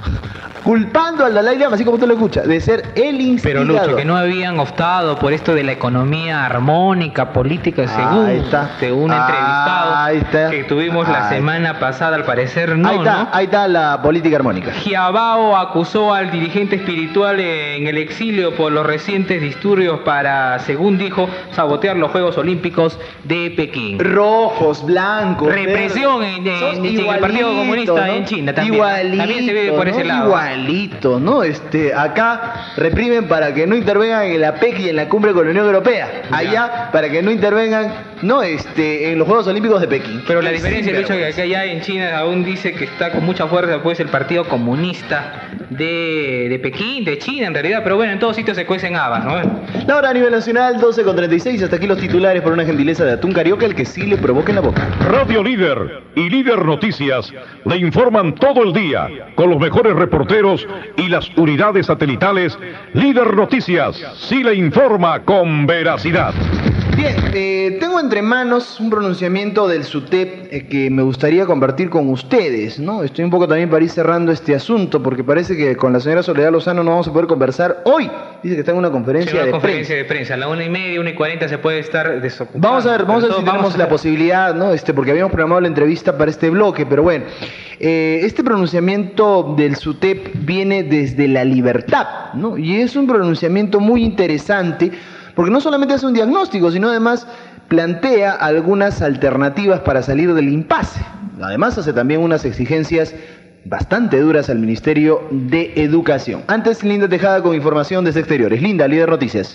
Culpando al Dalai Lama, así como tú lo escuchas, de ser el instigador. Pero Lucho, que no habían optado por esto de la economía armónica, política, según, ahí está. según un entrevistado ahí está. que tuvimos ahí la semana pasada, al parecer no, ahí está, ¿no? Ahí está la política armónica. Jiabao acusó al dirigente espiritual en el exilio por los recientes disturbios para, según dijo, sabotear los Juegos Olímpicos de Pekín. Rojos, blancos, represión en, en, en el Partido Comunista, ¿no? En China también. Igualito, también se ve por ¿no? ese lado. Igual. ¿no? Este, acá reprimen para que no intervengan en la P E C y en la cumbre con la Unión Europea. Allá ya. Para que no intervengan, no, este, en los Juegos Olímpicos de Pekín. Pero la diferencia, Lucho, que acá ya en China aún dice que está con mucha fuerza pues el Partido Comunista de, de Pekín, de China en realidad, pero bueno, en todos sitios se cuecen habas, ¿no? La hora a nivel nacional, doce con treinta y seis, hasta aquí los titulares por una gentileza de Atún Carioca, el que sí le provoque en la boca. Radio Líder y Líder Noticias le informan todo el día con los mejores reporteros y las unidades satelitales. Líder Noticias sí le informa con veracidad. Bien, eh, tengo entre manos un pronunciamiento del SUTEP eh, que me gustaría compartir con ustedes, ¿no? Estoy un poco también para ir cerrando este asunto porque parece que con la señora Soledad Lozano no vamos a poder conversar hoy. Dice que está en una conferencia, sí, una de, conferencia prensa. de prensa. A la una y media, una y cuarenta se puede estar desocupado. Vamos a ver, vamos a ver si vamos tenemos a... la posibilidad, ¿no? Este, porque habíamos programado la entrevista para este bloque, pero bueno. Eh, este pronunciamiento del SUTEP viene desde la libertad, ¿no? Y es un pronunciamiento muy interesante porque no solamente hace un diagnóstico, sino además plantea algunas alternativas para salir del impasse. Además hace también unas exigencias bastante duras al Ministerio de Educación. Antes, Linda Tejada con información desde exteriores. Linda, Líder Noticias.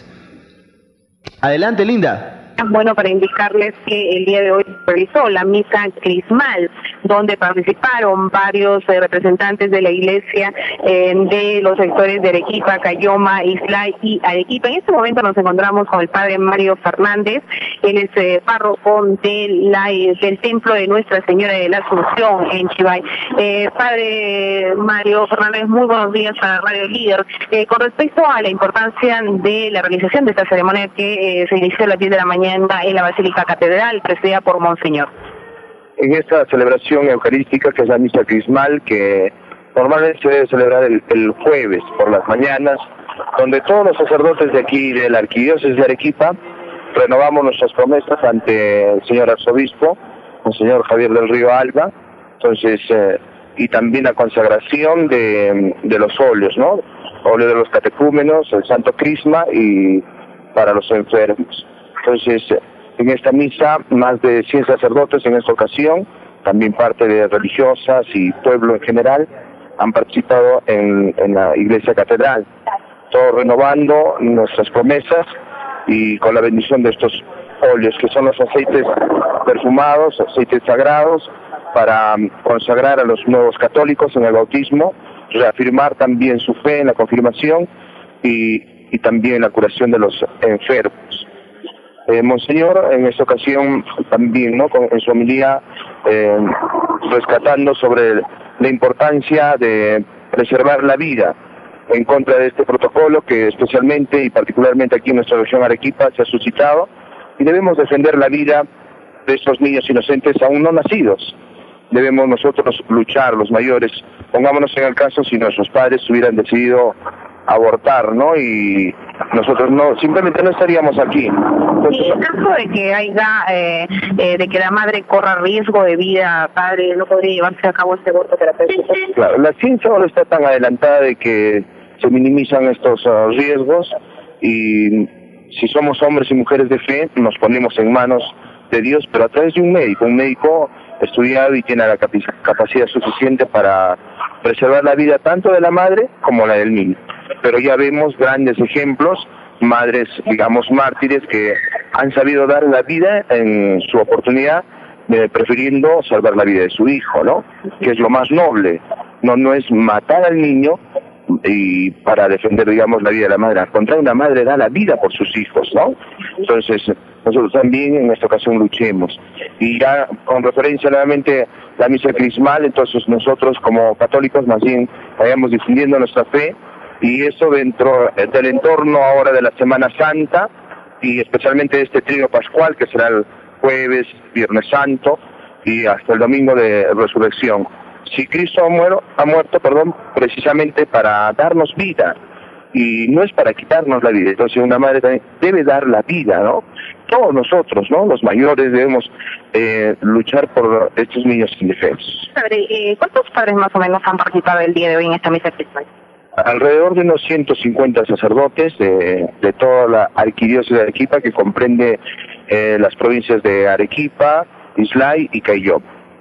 Adelante, Linda. Bueno, para indicarles que el día de hoy se realizó la misa crismal, donde participaron varios eh, representantes de la iglesia eh, de los sectores de Arequipa, Cayoma, Islay y Arequipa. En este momento nos encontramos con el padre Mario Fernández, él es eh, párroco de la, del templo de Nuestra Señora de la Asunción en Chivay. Eh, padre Mario Fernández, muy buenos días para Radio Líder. Eh, con respecto a la importancia de la realización de esta ceremonia que eh, se inició a las diez de la mañana en la Basílica Catedral, presidida por Monseñor. En esta celebración eucarística, que es la misa crismal, que normalmente se debe celebrar el, el jueves por las mañanas, donde todos los sacerdotes de aquí, de la Arquidiócesis de Arequipa, renovamos nuestras promesas ante el señor arzobispo, el señor Javier del Río Alba, entonces, eh, y también la consagración de, de los óleos, ¿no? Óleo de los catecúmenos, el Santo Crisma y para los enfermos. Entonces, en esta misa, más de cien sacerdotes en esta ocasión, también parte de religiosas y pueblo en general, han participado en, en la iglesia catedral, todo renovando nuestras promesas y con la bendición de estos óleos, que son los aceites perfumados, aceites sagrados, para consagrar a los nuevos católicos en el bautismo, reafirmar también su fe en la confirmación y, y también la curación de los enfermos. Eh, Monseñor, en esta ocasión también, ¿no?, con, en su homilía eh, rescatando sobre la importancia de preservar la vida en contra de este protocolo que especialmente y particularmente aquí en nuestra región Arequipa se ha suscitado, y debemos defender la vida de estos niños inocentes aún no nacidos. Debemos nosotros luchar, los mayores, pongámonos en el caso si nuestros padres hubieran decidido abortar, ¿no? Y nosotros no, simplemente no estaríamos aquí. Entonces, y en caso de que haya, eh, eh, de que la madre corra riesgo de vida, padre, ¿no podría llevarse a cabo este aborto terapéutico? Claro, la ciencia ahora está tan adelantada de que se minimizan estos uh, riesgos, y si somos hombres y mujeres de fe, nos ponemos en manos de Dios, pero a través de un médico, un médico estudiado y tiene la capac- capacidad suficiente para preservar la vida tanto de la madre como la del niño. Pero ya vemos grandes ejemplos, madres, digamos, mártires que han sabido dar la vida en su oportunidad, eh, prefiriendo salvar la vida de su hijo, ¿no? Que es lo más noble. No, no es matar al niño y para defender, digamos, la vida de la madre. Al contrario, una madre da la vida por sus hijos, ¿no? Entonces, nosotros también en esta ocasión luchemos. Y ya con referencia nuevamente a la misa crismal, entonces nosotros como católicos más bien vayamos difundiendo nuestra fe, y eso dentro del entorno ahora de la Semana Santa, y especialmente este trío pascual que será el jueves, Viernes Santo y hasta el domingo de Resurrección. Si Cristo ha, muero, ha muerto, perdón, precisamente para darnos vida, y no es para quitarnos la vida. Entonces una madre también debe dar la vida, ¿no? Todos nosotros, ¿no? Los mayores debemos eh, luchar por estos niños indefensos. Padre, eh, ¿cuántos padres más o menos han participado el día de hoy en esta misa crismal? Alrededor de unos ciento cincuenta sacerdotes de, de toda la arquidiócesis de Arequipa, que comprende eh, las provincias de Arequipa, Islay y Callao.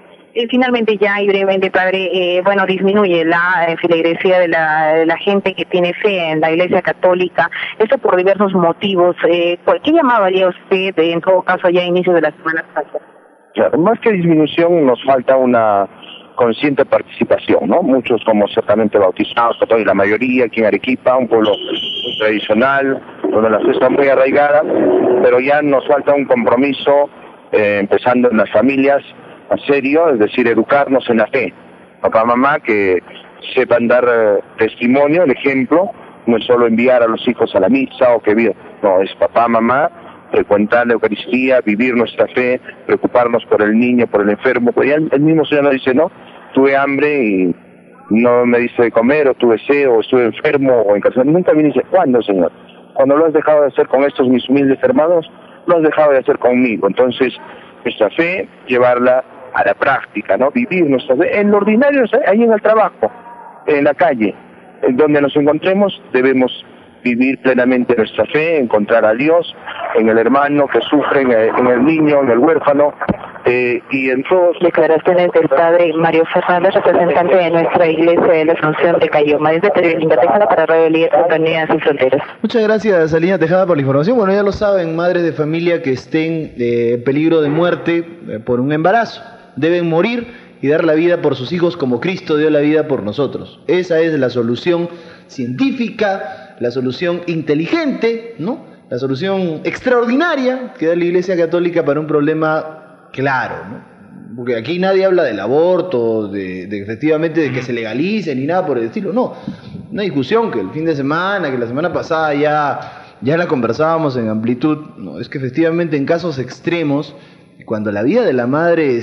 Y finalmente ya y brevemente, padre, eh, bueno, disminuye la eh, feligresía de la, de la gente que tiene fe en la Iglesia Católica, esto por diversos motivos. Eh, ¿Qué llamado haría usted, en todo caso, ya a inicio de la Semana Santa? Claro, más que disminución, nos falta una consciente participación, ¿no? Muchos como ciertamente bautizados, y la mayoría aquí en Arequipa, un pueblo muy tradicional, donde la fe está muy arraigada, pero ya nos falta un compromiso, eh, empezando en las familias, a serio, es decir, educarnos en la fe. Papá, mamá, que sepan dar eh, testimonio, el ejemplo, no es solo enviar a los hijos a la misa o que vivan, no, es papá, mamá, frecuentar la Eucaristía, vivir nuestra fe, preocuparnos por el niño, por el enfermo. Pues ya el, el mismo Señor nos dice, no, tuve hambre y no me diste de comer, o tuve sed, o estuve enfermo, o encarcelado. Nunca me dice, ¿cuándo, Señor? Cuando lo has dejado de hacer con estos mis humildes hermanos, lo has dejado de hacer conmigo. Entonces, nuestra fe, llevarla a la práctica, ¿no? Vivir nuestra fe. En lo ordinario, ahí en el trabajo, en la calle, en donde nos encontremos, debemos vivir plenamente nuestra fe, encontrar a Dios en el hermano que sufre, en el, en el niño, en el huérfano, eh, y en todos. Declaraciones del padre Mario Fernández, representante de nuestra Iglesia de la Asunción de Cayoma, desde Telelinda Tejada para Radio Líder Sintonía Sin Fronteras. Muchas gracias, Salina Tejada, por la información. Bueno, ya lo saben, madres de familia que estén eh, en peligro de muerte eh, por un embarazo, deben morir y dar la vida por sus hijos como Cristo dio la vida por nosotros. Esa es la solución científica, la solución inteligente, ¿no? La solución extraordinaria que da la Iglesia Católica para un problema claro, ¿no? Porque aquí nadie habla del aborto, de, de efectivamente de que se legalice ni nada por el estilo. No, una discusión que el fin de semana, que la semana pasada ya, ya la conversábamos en amplitud. No, es que efectivamente en casos extremos, cuando la vida de la madre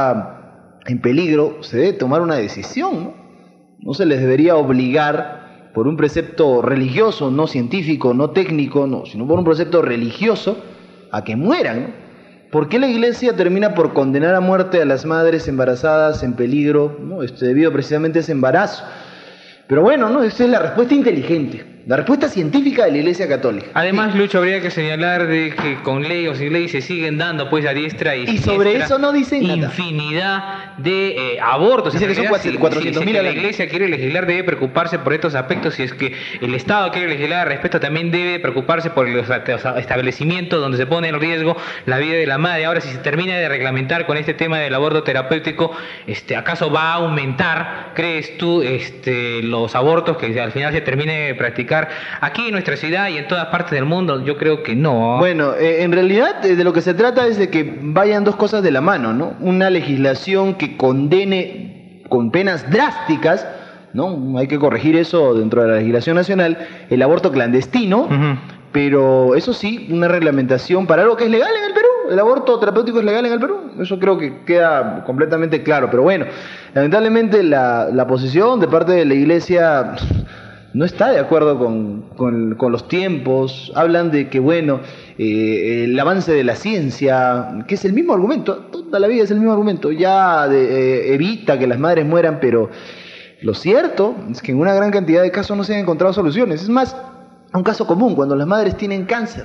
está en peligro, se debe tomar una decisión, ¿no? No se les debería obligar por un precepto religioso, no científico, no técnico, no, sino por un precepto religioso, a que mueran, ¿no? ¿Por qué la Iglesia termina por condenar a muerte a las madres embarazadas en peligro, ¿no? Este, debido precisamente a ese embarazo? Pero bueno, ¿no? Esa es la respuesta inteligente, la respuesta científica de la Iglesia Católica. Además, Lucho, habría que señalar de que con ley o sin ley se siguen dando pues a diestra y Y sobre eso no dicen nada. Infinidad de eh, abortos. Dice que son cuatrocientos mil si, si, si al la año. Iglesia quiere legislar, debe preocuparse por estos aspectos. Si es que el Estado quiere legislar al respecto, también debe preocuparse por los establecimientos donde se pone en riesgo la vida de la madre. Ahora, si se termina de reglamentar con este tema del aborto terapéutico, este, ¿acaso va a aumentar, crees tú, este, los abortos que al final se termine de practicar aplicar aquí en nuestra ciudad y en todas partes del mundo? Yo creo que no. Bueno, eh, en realidad eh, de lo que se trata es de que vayan dos cosas de la mano, ¿no? Una legislación que condene con penas drásticas, ¿no? Hay que corregir eso dentro de la legislación nacional, el aborto clandestino, uh-huh. Pero eso sí, una reglamentación para algo que es legal en el Perú. El aborto terapéutico es legal en el Perú. Eso creo que queda completamente claro. Pero bueno, lamentablemente la, la posición de parte de la Iglesia no está de acuerdo con, con, con los tiempos. Hablan de que, bueno, eh, el avance de la ciencia, que es el mismo argumento, toda la vida es el mismo argumento, ya de, eh, evita que las madres mueran, pero lo cierto es que en una gran cantidad de casos no se han encontrado soluciones. Es más, un caso común, cuando las madres tienen cáncer,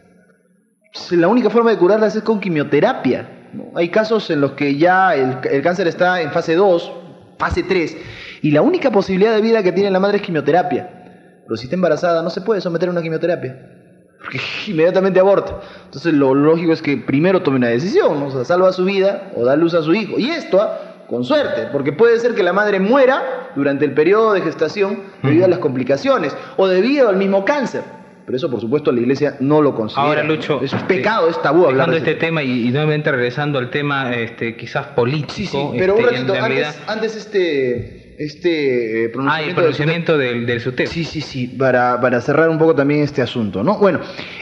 la única forma de curarlas es con quimioterapia, ¿no? Hay casos en los que ya el, el cáncer está en fase dos, fase tres, y la única posibilidad de vida que tiene la madre es quimioterapia. Pero si está embarazada no se puede someter a una quimioterapia, porque inmediatamente aborta. Entonces lo lógico es que primero tome una decisión, ¿no? O sea, salva su vida o da luz a su hijo. Y esto, ¿ah? Con suerte, porque puede ser que la madre muera durante el periodo de gestación debido a las complicaciones o debido al mismo cáncer. Pero eso, por supuesto, la Iglesia no lo considera. Ahora, Lucho, eso es pecado, es tabú hablar de este este tema y, y nuevamente regresando al tema este, quizás político. Sí, sí, pero este, un ratito, en realidad... antes, antes este, este eh, pronunciamiento, ah, el pronunciamiento del, del SUTEP. Sí, sí, sí, para, para cerrar un poco también este asunto, ¿no? Bueno,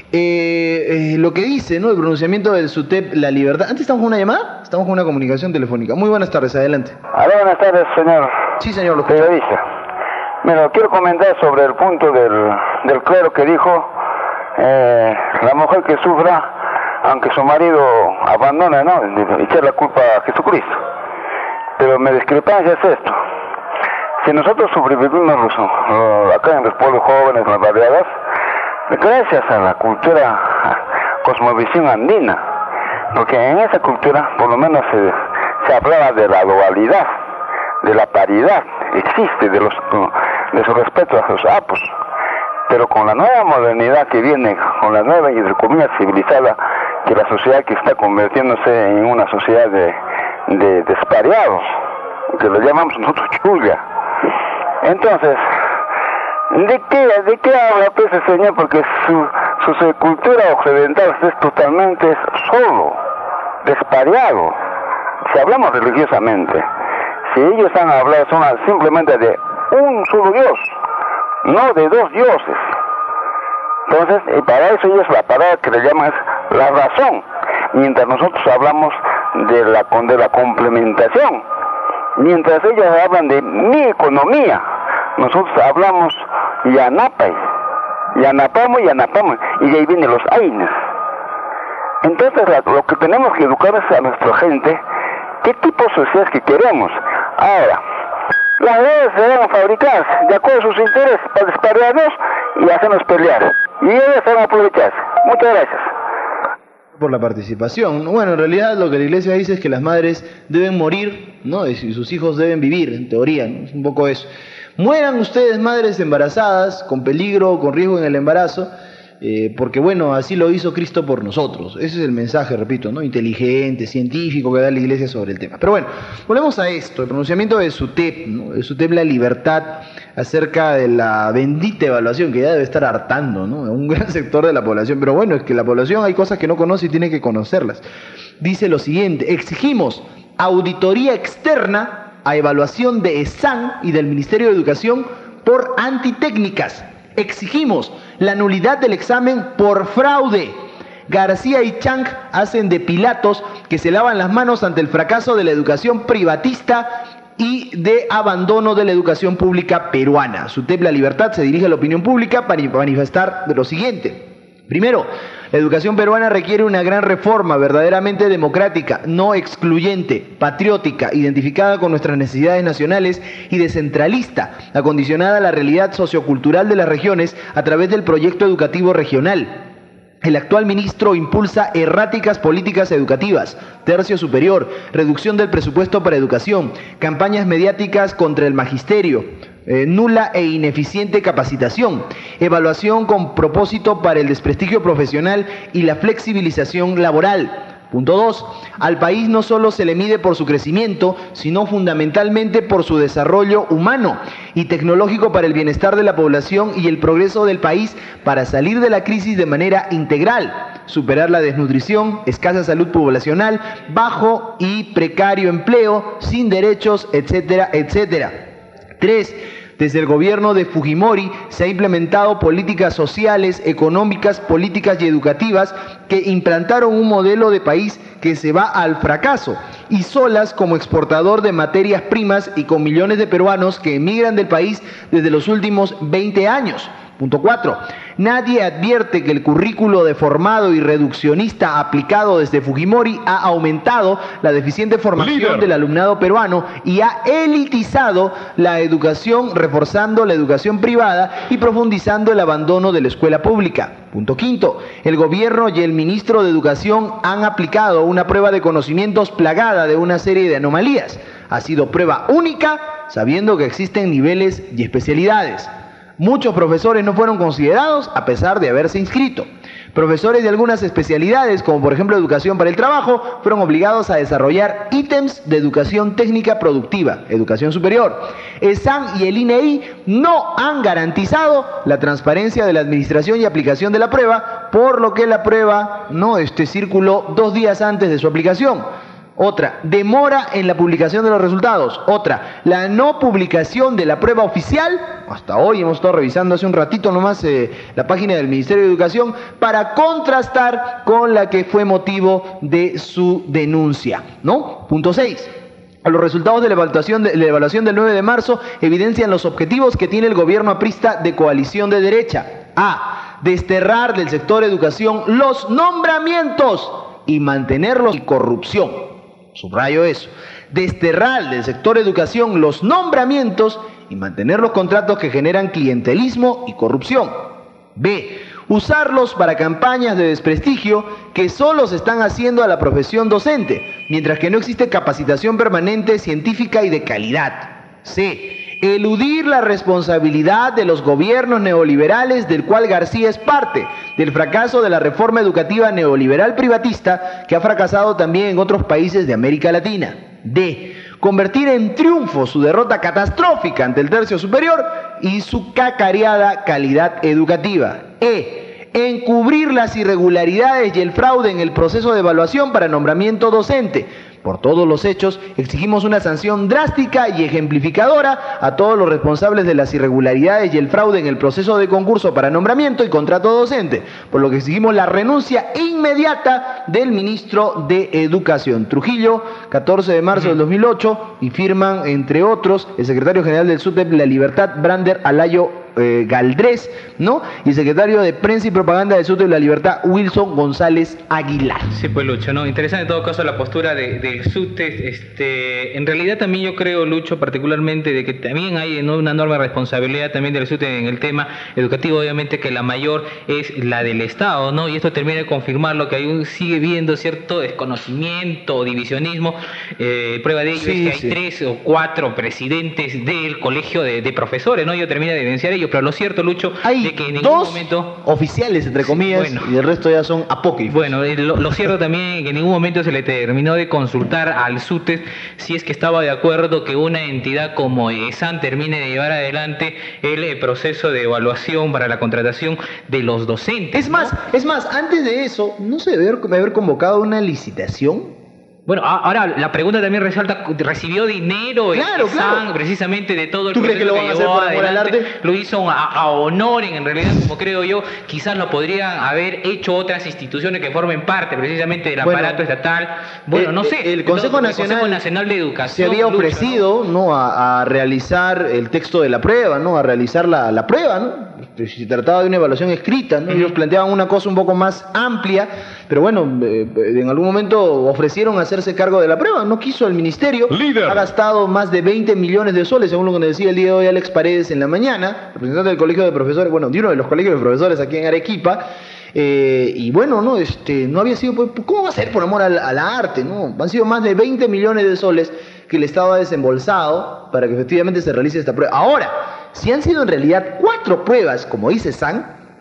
eh, eh, lo que dice, ¿no? El pronunciamiento del SUTEP, la libertad. Antes estamos con una llamada, estamos con una comunicación telefónica. Muy buenas tardes, adelante. Hola, buenas tardes, señor. Sí, señor, lo periodista. Mira, quiero comentar sobre el punto del, del clero que dijo eh, la mujer que sufra, aunque su marido abandone, ¿no? Echar la culpa a Jesucristo. Pero mi discrepancia es esto. Si nosotros sobrevivimos los, los, acá en los pueblos jóvenes, en las barriadas, gracias a la cultura, cosmovisión andina, porque en esa cultura por lo menos se, se hablaba de la dualidad, de la paridad, existe, de, los, de su respeto a los apos. Pero con la nueva modernidad que viene, con la nueva, entre comillas, civilizada, que la sociedad que está convirtiéndose en una sociedad de, de despareados, que lo llamamos nosotros chulga. Entonces, ¿de qué, de qué habla pues el señor? Porque su, su cultura occidental es totalmente solo, despareado. Si hablamos religiosamente, si ellos han hablado son simplemente de un solo Dios, no de dos dioses. Entonces, y para eso ellos la palabra que le llaman es la razón, mientras nosotros hablamos de la, de la complementación. Mientras ellos hablan de mi economía, nosotros hablamos yanapay, yanapamos, yanapamos, y de ahí vienen los aines. Entonces la, lo que tenemos que educar es a nuestra gente, qué tipo de sociedad que queremos. Ahora, las leyes se van a fabricar de acuerdo a sus intereses para desparearnos y hacernos pelear. Y ellos se van a aprovecharse. Muchas gracias. Por la participación. Bueno, en realidad lo que la Iglesia dice es que las madres deben morir, ¿no? Y sus hijos deben vivir, en teoría, ¿no? Es un poco eso. Mueran ustedes, madres embarazadas, con peligro, con riesgo en el embarazo, eh, porque bueno, así lo hizo Cristo por nosotros. Ese es el mensaje, repito, ¿no? Inteligente, científico que da la Iglesia sobre el tema. Pero bueno, volvemos a esto, el pronunciamiento de SUTEP, ¿no? De SUTEP La Libertad, acerca de la bendita evaluación que ya debe estar hartando, ¿no? A un gran sector de la población. Pero bueno, es que la población hay cosas que no conoce y tiene que conocerlas. Dice lo siguiente: exigimos auditoría externa a evaluación de ESAN y del Ministerio de Educación por antitécnicas. Exigimos la nulidad del examen por fraude. García y Chang hacen de Pilatos que se lavan las manos ante el fracaso de la educación privatista y de abandono de la educación pública peruana. SUTEP La Libertad se dirige a la opinión pública para manifestar de lo siguiente. Primero, la educación peruana requiere una gran reforma verdaderamente democrática, no excluyente, patriótica, identificada con nuestras necesidades nacionales y descentralista, acondicionada a la realidad sociocultural de las regiones a través del proyecto educativo regional. El actual ministro impulsa erráticas políticas educativas, tercio superior, reducción del presupuesto para educación, campañas mediáticas contra el magisterio, eh, nula e ineficiente capacitación, evaluación con propósito para el desprestigio profesional y la flexibilización laboral. Punto dos. Al país no solo se le mide por su crecimiento, sino fundamentalmente por su desarrollo humano. y tecnológico para el bienestar de la población y el progreso del país para salir de la crisis de manera integral, superar la desnutrición, escasa salud poblacional, bajo y precario empleo, sin derechos, etcétera, etcétera. Tres, desde el gobierno de Fujimori se ha implementado políticas sociales, económicas, políticas y educativas que implantaron un modelo de país que se va al fracaso y solas como exportador de materias primas y con millones de peruanos que emigran del país desde los últimos veinte años. Punto cuatro. Nadie advierte que el currículo deformado y reduccionista aplicado desde Fujimori ha aumentado la deficiente formación Líder. del alumnado peruano y ha elitizado la educación, reforzando la educación privada y profundizando el abandono de la escuela pública. Punto quinto. El gobierno y el ministro de Educación han aplicado una prueba de conocimientos plagada de una serie de anomalías. Ha sido prueba única, sabiendo que existen niveles y especialidades. Muchos profesores no fueron considerados a pesar de haberse inscrito. Profesores de algunas especialidades, como por ejemplo educación para el trabajo, fueron obligados a desarrollar ítems de educación técnica productiva, educación superior. ESAN y el I N E I no han garantizado la transparencia de la administración y aplicación de la prueba, por lo que la prueba no este, circuló dos días antes de su aplicación. Otra, demora en la publicación de los resultados. Otra, la no publicación de la prueba oficial. Hasta hoy hemos estado revisando hace un ratito nomás eh, la página del Ministerio de Educación para contrastar con la que fue motivo de su denuncia, ¿no? Punto seis. Los resultados de la evaluación, de la evaluación del nueve de marzo evidencian los objetivos que tiene el gobierno aprista de coalición de derecha. A. Desterrar del sector educación los nombramientos y mantenerlos en corrupción. Subrayo eso. Desterrar del sector educación los nombramientos y mantener los contratos que generan clientelismo y corrupción. B. Usarlos para campañas de desprestigio que solo se están haciendo a la profesión docente, mientras que no existe capacitación permanente, científica y de calidad. C. Eludir la responsabilidad de los gobiernos neoliberales del cual García es parte, del fracaso de la reforma educativa neoliberal privatista que ha fracasado también en otros países de América Latina. D. Convertir en triunfo su derrota catastrófica ante el tercio superior y su cacareada calidad educativa. E. Encubrir las irregularidades y el fraude en el proceso de evaluación para nombramiento docente. Por todos los hechos, exigimos una sanción drástica y ejemplificadora a todos los responsables de las irregularidades y el fraude en el proceso de concurso para nombramiento y contrato docente, por lo que exigimos la renuncia inmediata del ministro de Educación. Trujillo, catorce de marzo del dos mil ocho, y firman, entre otros, el secretario general del SUTEP La Libertad, Brander Alayo Eh, Galdrés, ¿no? Y el secretario de Prensa y Propaganda del SUTEP La Libertad, Wilson González Aguilar. Sí, pues Lucho, ¿no? Interesante en todo caso la postura de, del SUTEP. Este, en realidad también yo creo, Lucho, particularmente de que también hay, ¿no?, una enorme responsabilidad también del SUTEP en el tema educativo, obviamente que la mayor es la del Estado, ¿no? Y esto termina de confirmar lo que hay, sigue viendo cierto desconocimiento o divisionismo. Eh, prueba de ello sí, es que hay sí. tres o cuatro presidentes del colegio de, de profesores, ¿no? Yo termino de evidenciar ello. Pero lo cierto, Lucho, hay de que en dos ningún momento oficiales, entre comillas, sí, bueno, y el resto ya son apócrifos. Bueno, lo, lo cierto también es que en ningún momento se le terminó de consultar al SUTEP si es que estaba de acuerdo que una entidad como ESAN termine de llevar adelante el eh, proceso de evaluación para la contratación de los docentes. Es más, ¿no? es más, antes de eso, ¿no se debe haber, haber convocado una licitación? Bueno, ahora la pregunta también resalta, ¿recibió dinero claro, claro. precisamente de todo el ¿Tú crees que lo van a hacer por amor al arte? Lo hizo a, a honor, en realidad, como creo yo, quizás lo podrían haber hecho otras instituciones que formen parte precisamente del bueno, aparato estatal. Bueno, el, no sé. El Consejo, todo, Nacional, el Consejo Nacional de Educación se había Lucho, ofrecido, ¿no? ¿no? A, a realizar el texto de la prueba, ¿no? A realizar la, la prueba, ¿no? Si se trataba de una evaluación escrita, ¿no? Uh-huh. Ellos planteaban una cosa un poco más amplia, pero bueno, eh, en algún momento ofrecieron hacerse cargo de la prueba. No quiso el ministerio. Líder. Ha gastado más de veinte millones de soles, según lo que nos decía el día de hoy Alex Paredes en la mañana, representante del colegio de profesores, bueno, de uno de los colegios de profesores aquí en Arequipa. Eh, y bueno, no este no había sido, ¿cómo va a ser por amor al, al arte? ¿No? Han sido más de veinte millones de soles que el Estado ha desembolsado para que efectivamente se realice esta prueba. Ahora, si han sido en realidad cuatro pruebas, como dice San,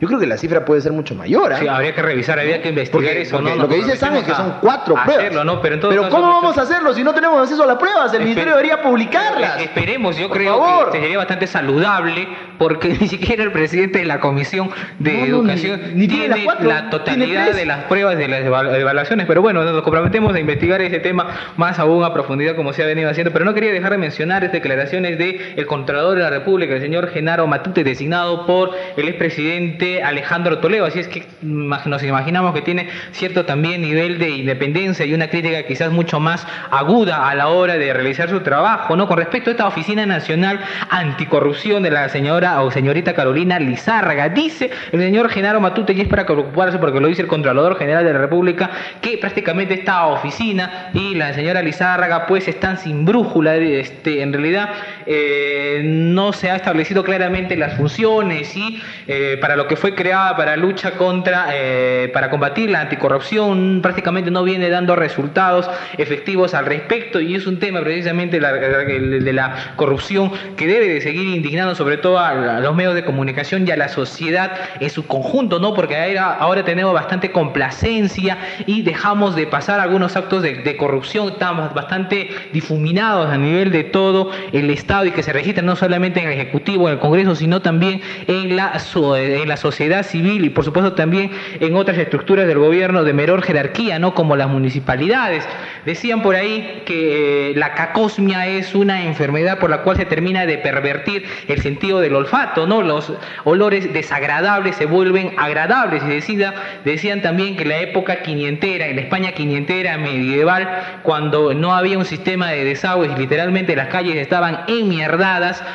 yo creo que la cifra puede ser mucho mayor. ¿eh? Sí, habría que revisar, habría que investigar porque, eso. porque ¿no? lo que dice Sam es que son cuatro pruebas. Hacerlo, ¿no? Pero, en todo Pero caso, ¿cómo mucho... vamos a hacerlo si no tenemos acceso a las pruebas? El Esper... Ministerio debería publicarlas. Esperemos, yo Por creo favor. que sería bastante saludable, porque ni siquiera el presidente de la Comisión de no, no, Educación ni, ni tiene, tiene cuatro, la totalidad de las pruebas de las evaluaciones. Pero bueno, nos comprometemos a investigar ese tema más aún a profundidad como se ha venido haciendo. Pero no quería dejar de mencionar estas declaraciones del Contralor de la República, el señor Genaro Matute, designado por el expresidente Alejandro Toledo. Así es que nos imaginamos que tiene cierto también nivel de independencia y una crítica quizás mucho más aguda a la hora de realizar su trabajo, ¿no? Con respecto a esta Oficina Nacional Anticorrupción de la señora o señorita Carolina Lizárraga, dice el señor Genaro Matute, y es para preocuparse porque lo dice el Contralor General de la República, que prácticamente esta oficina y la señora Lizárraga pues están sin brújula. Este, en realidad eh, no se ha establecido claramente las funciones y eh, para lo que fue creada para lucha contra, eh, para combatir la anticorrupción, prácticamente no viene dando resultados efectivos al respecto, y es un tema precisamente la, de la corrupción que debe de seguir indignando sobre todo a los medios de comunicación y a la sociedad en su conjunto, ¿no? Porque ahora, ahora tenemos bastante complacencia y dejamos de pasar algunos actos de, de corrupción, estamos bastante difuminados a nivel de todo el Estado y que se registran no solamente en el Ejecutivo, en el Congreso, sino también en la, en la sociedad civil y por supuesto también en otras estructuras del gobierno de menor jerarquía, ¿no? Como las municipalidades. Decían por ahí que eh, la cacosmia es una enfermedad por la cual se termina de pervertir el sentido del olfato, ¿no? Los olores desagradables se vuelven agradables, y decía, decían también que la época quinientera, en la España quinientera medieval, cuando no había un sistema de desagües y literalmente las calles estaban enmierdadas,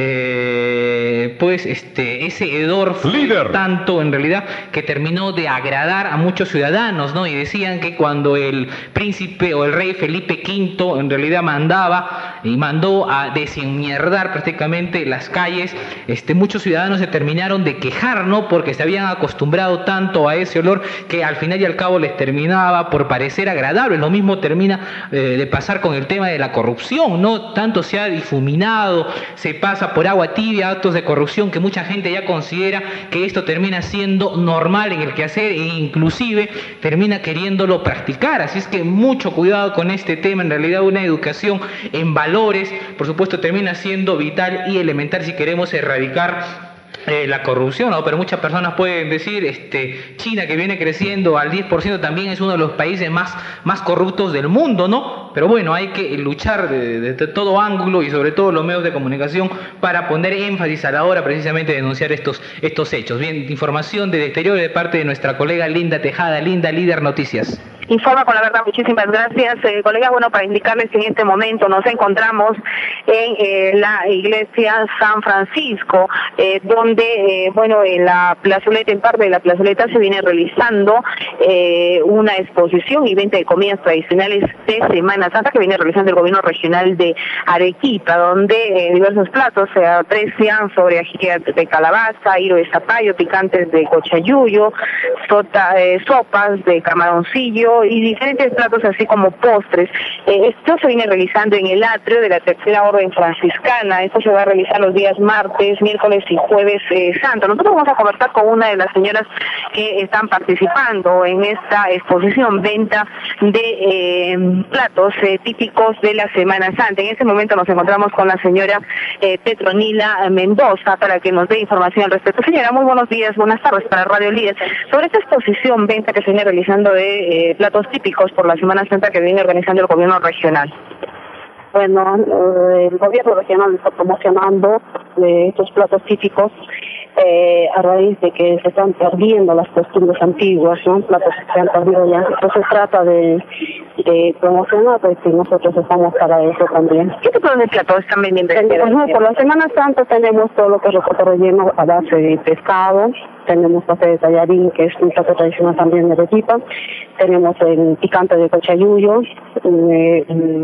eh, pues este ese hedor fue Líder. tanto en realidad que terminó de agradar a muchos ciudadanos, ¿no? Y decían que cuando el príncipe o el rey Felipe quinto en realidad mandaba y mandó a desenmierdar prácticamente las calles, este muchos ciudadanos se terminaron de quejar, ¿no? Porque se habían acostumbrado tanto a ese olor que al final y al cabo les terminaba por parecer agradable. Lo mismo termina eh, de pasar con el tema de la corrupción, ¿no? Tanto se ha difuminado, se pasa por agua tibia actos de corrupción que mucha gente ya considera que esto termina siendo normal en el quehacer e inclusive termina queriéndolo practicar. Así es que mucho cuidado con este tema. En realidad una educación en valores, por supuesto, termina siendo vital y elemental si queremos erradicar Eh, la corrupción, ¿no? Pero muchas personas pueden decir, este, China, que viene creciendo al diez por ciento, también es uno de los países más, más corruptos del mundo, ¿no? Pero bueno, hay que luchar de, de, de todo ángulo y sobre todo los medios de comunicación para poner énfasis a la hora precisamente de denunciar estos, estos hechos. Bien, información del exterior de parte de nuestra colega Linda Tejada. Linda, Líder Noticias. Informa con la verdad, muchísimas gracias, eh, colega. Bueno, para indicarles que en este momento nos encontramos en eh, la iglesia San Francisco, eh, donde, eh, bueno, en la plazoleta, en parte de la plazoleta se viene realizando eh, una exposición y venta de comidas tradicionales de Semana Santa que viene realizando el gobierno regional de Arequipa, donde eh, diversos platos se aprecian sobre ajíes de calabaza, hilo de zapallo, picantes de cochayuyo, sota, eh, sopas de camaroncillo y diferentes platos así como postres. Eh, esto se viene realizando en el atrio de la Tercera Orden Franciscana. Esto se va a realizar los días martes, miércoles y jueves eh, santo. Nosotros vamos a conversar con una de las señoras que están participando en esta exposición, venta de eh, platos eh, típicos de la Semana Santa. En este momento nos encontramos con la señora eh, Petronila Mendoza para que nos dé información al respecto. Señora, muy buenos días, buenas tardes para Radio Líder. Sobre esta exposición, venta que se viene realizando de eh, platos típicos por la Semana Santa que viene organizando el gobierno regional. Bueno, eh, el gobierno regional está promocionando eh, estos platos típicos eh, a raíz de que se están perdiendo las costumbres antiguas, ¿no? Platos que se han perdido ya. Entonces se trata de, de promocionar, pues y nosotros estamos para eso también. ¿Qué tipo de platos están vendiendo? Bueno, por la Semana Santa tenemos todo lo que es rocoto relleno a base de pescado. Tenemos base de tallarín, que es un plato tradicional también de Arequipa. Tenemos el picante de cochayuyo, eh,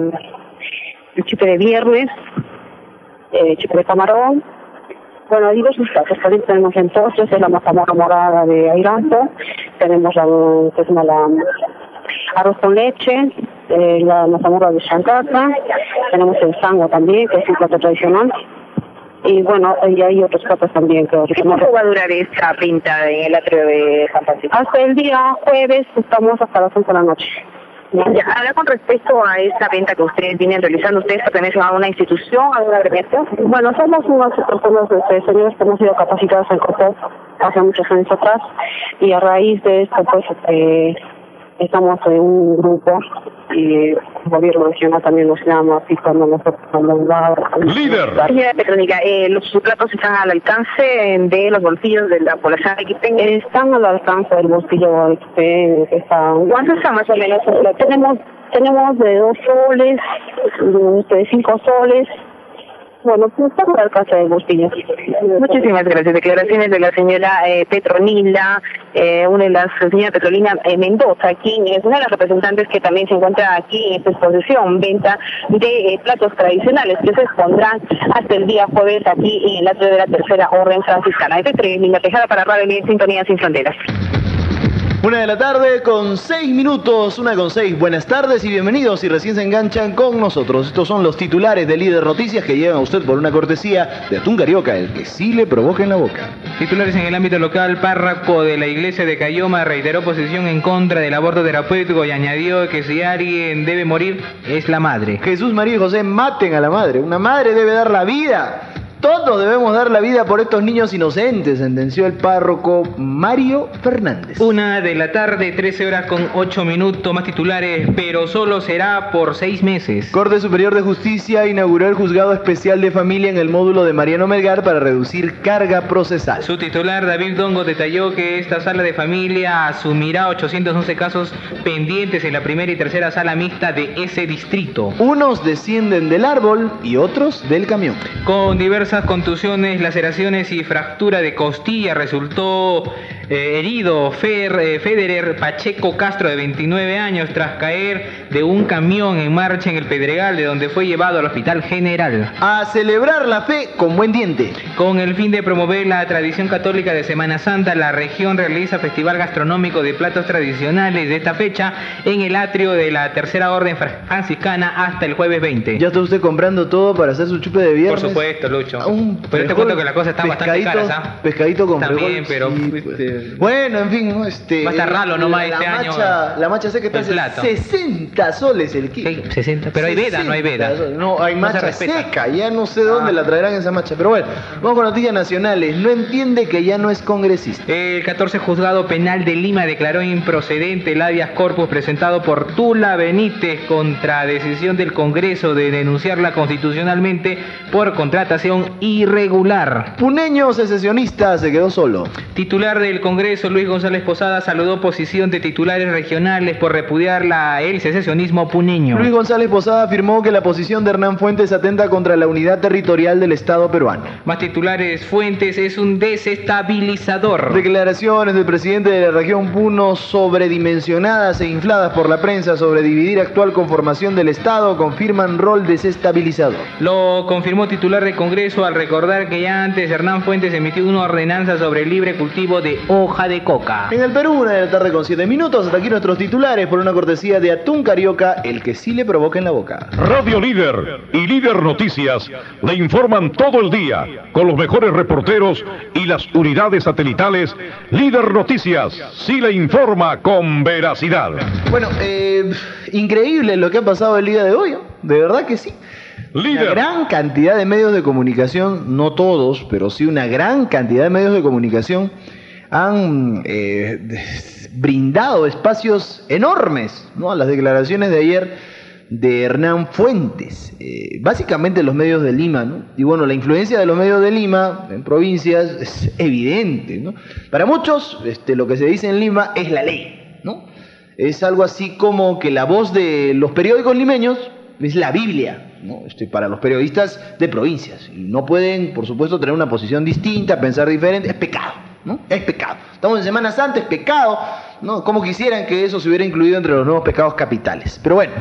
el chipe de viernes, eh, chipe de camarón. Bueno, hay diversos platos. También tenemos en postres, es la mazamorra morada de Airanto. Tenemos la, que es una, la arroz con leche, eh, la mazamorra de Chancata. Tenemos el sango también, que es un plato tradicional. y bueno, y hay otros casos también. Que ¿Qué tiempo va a durar esta pinta en el atrio de San Francisco? Hasta el día jueves estamos hasta las once de la noche. Ya, ahora con respecto a esta venta que ustedes vienen realizando, ¿ustedes pertenecen a una institución, a una agremiación? Bueno, somos unas personas, este, señores que hemos sido capacitados en COPOP hace muchos años atrás, y a raíz de esto, pues, este, estamos en un grupo, y el gobierno regional también nos llama, así cuando nosotros nos da... Líder. Señora Petrónica, eh, los subplatos están al alcance de los bolsillos de la población de Quiteño. Están al alcance del bolsillo de Quiteño, están... ¿Cuántos están más o menos? Tenemos, tenemos de dos soles, de cinco soles. Bueno, pues estamos al alcance del bolsillo. Muchísimas gracias. Declaraciones de la señora eh, Petronila, eh, una de las, señora Petronila eh, Mendoza, quien es una de las representantes que también se encuentra aquí en esta exposición, venta de eh, platos tradicionales que se expondrán hasta el día jueves aquí en el atrio de la Tercera Orden Franciscana. De Petronila Tejada para Radio Libre Sintonía Sin Fronteras. Una de la tarde con seis minutos, una con seis. Buenas tardes y bienvenidos si recién se enganchan con nosotros. Estos son los titulares de Líder Noticias que llegan a usted por una cortesía de Atún Carioca, el que sí le provoca en la boca. Titulares en el ámbito local. Párroco de la iglesia de Cayoma reiteró posición en contra del aborto terapéutico y añadió que si alguien debe morir es la madre. Jesús, María y José maten a la madre. Una madre debe dar la vida. Todos debemos dar la vida por estos niños inocentes, sentenció el párroco Mario Fernández. Una de la tarde, trece horas con ocho minutos, más titulares, pero solo será por seis meses. Corte Superior de Justicia inauguró el Juzgado Especial de Familia en el módulo de Mariano Melgar para reducir carga procesal. Su titular, David Dongo, detalló que esta sala de familia asumirá ochocientos once casos pendientes en la primera y tercera sala mixta de ese distrito. Unos descienden del árbol y otros del camión. Con diversas contusiones, laceraciones y fractura de costilla resultó eh, herido Fer, eh, Federer Pacheco Castro, de veintinueve años, tras caer de un camión en marcha en el Pedregal, de donde fue llevado al Hospital General. A celebrar la fe con buen diente. Con el fin de promover la tradición católica de Semana Santa, la región realiza festival gastronómico de platos tradicionales de esta fecha en el atrio de la Tercera Orden Franciscana hasta el jueves veinte. ¿Ya está usted comprando todo para hacer su chupe de viernes? Por supuesto, Lucho. Un pero te cuento que las cosas están bastante caras, ¿ah? Pescadito con También, frijol, pero... sí, pues. Bueno, en fin, ¿no? Este, va a estar ralo nomás la este macha, año. La macha sé que está sesenta soles el kilo. Sí, sesenta, pero hay veda, no hay veda. No, hay no macha seca, ya no sé dónde ah. la traerán esa macha. Pero bueno, vamos con noticias nacionales. No entiende que ya no es congresista. El catorce Juzgado Penal de Lima declaró improcedente el habeas corpus presentado por Tula Benítez contra decisión del Congreso de denunciarla constitucionalmente por contratación irregular. Puneño secesionista se quedó solo. Titular del Congreso, Luis González Posada, saludó posición de titulares regionales por repudiar la, el secesionismo puneño. Luis González Posada afirmó que la posición de Hernán Fuentes atenta contra la unidad territorial del Estado peruano. Más titulares, Fuentes es un desestabilizador. Declaraciones del presidente de la región Puno sobredimensionadas e infladas por la prensa sobre dividir actual conformación del Estado confirman rol desestabilizador. Lo confirmó titular del Congreso al recordar que ya antes Hernán Fuentes emitió una ordenanza sobre el libre cultivo de hoja de coca. En el Perú, una de la tarde con siete minutos, hasta aquí nuestros titulares por una cortesía de Atún Carioca, el que sí le provoca en la boca. Radio Líder y Líder Noticias le informan todo el día con los mejores reporteros y las unidades satelitales. Líder Noticias sí le informa con veracidad. Bueno, eh, increíble lo que ha pasado el día de hoy, ¿eh? De verdad que sí. Líder. Una gran cantidad de medios de comunicación, no todos, pero sí una gran cantidad de medios de comunicación han eh, brindado espacios enormes, ¿no?, a las declaraciones de ayer de Hernán Fuentes, eh, básicamente los medios de Lima, ¿no? Y bueno, la influencia de los medios de Lima en provincias es evidente, ¿no? Para muchos, este, lo que se dice en Lima es la ley, ¿no? Es algo así como que la voz de los periódicos limeños es la Biblia, ¿no? Este, para los periodistas de provincias. Y no pueden, por supuesto, tener una posición distinta, pensar diferente. Es pecado, ¿no? Es pecado. Estamos en Semana Santa, es pecado, ¿no? Como quisieran que eso se hubiera incluido entre los nuevos pecados capitales. Pero bueno,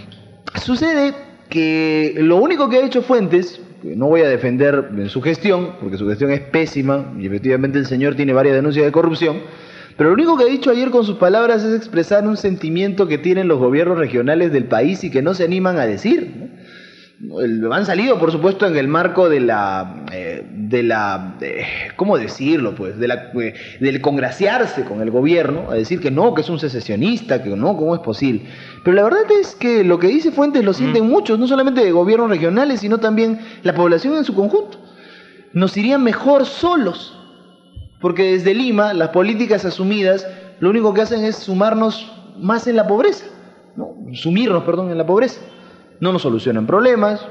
sucede que lo único que ha hecho Fuentes, que no voy a defender en su gestión, porque su gestión es pésima, y efectivamente el señor tiene varias denuncias de corrupción, pero lo único que ha dicho ayer con sus palabras es expresar un sentimiento que tienen los gobiernos regionales del país y que no se animan a decir, ¿no? Han salido, por supuesto, en el marco de la eh, de la, de, ¿cómo decirlo? Pues, de la, de, del congraciarse con el gobierno, a decir que no, que es un secesionista, que no, ¿cómo es posible? Pero la verdad es que lo que dice Fuentes lo sienten mm. muchos, no solamente de gobiernos regionales, sino también la población en su conjunto. Nos iría mejor solos, porque desde Lima las políticas asumidas lo único que hacen es sumarnos más en la pobreza, ¿no? Sumirnos, perdón, en la pobreza. No nos solucionan problemas,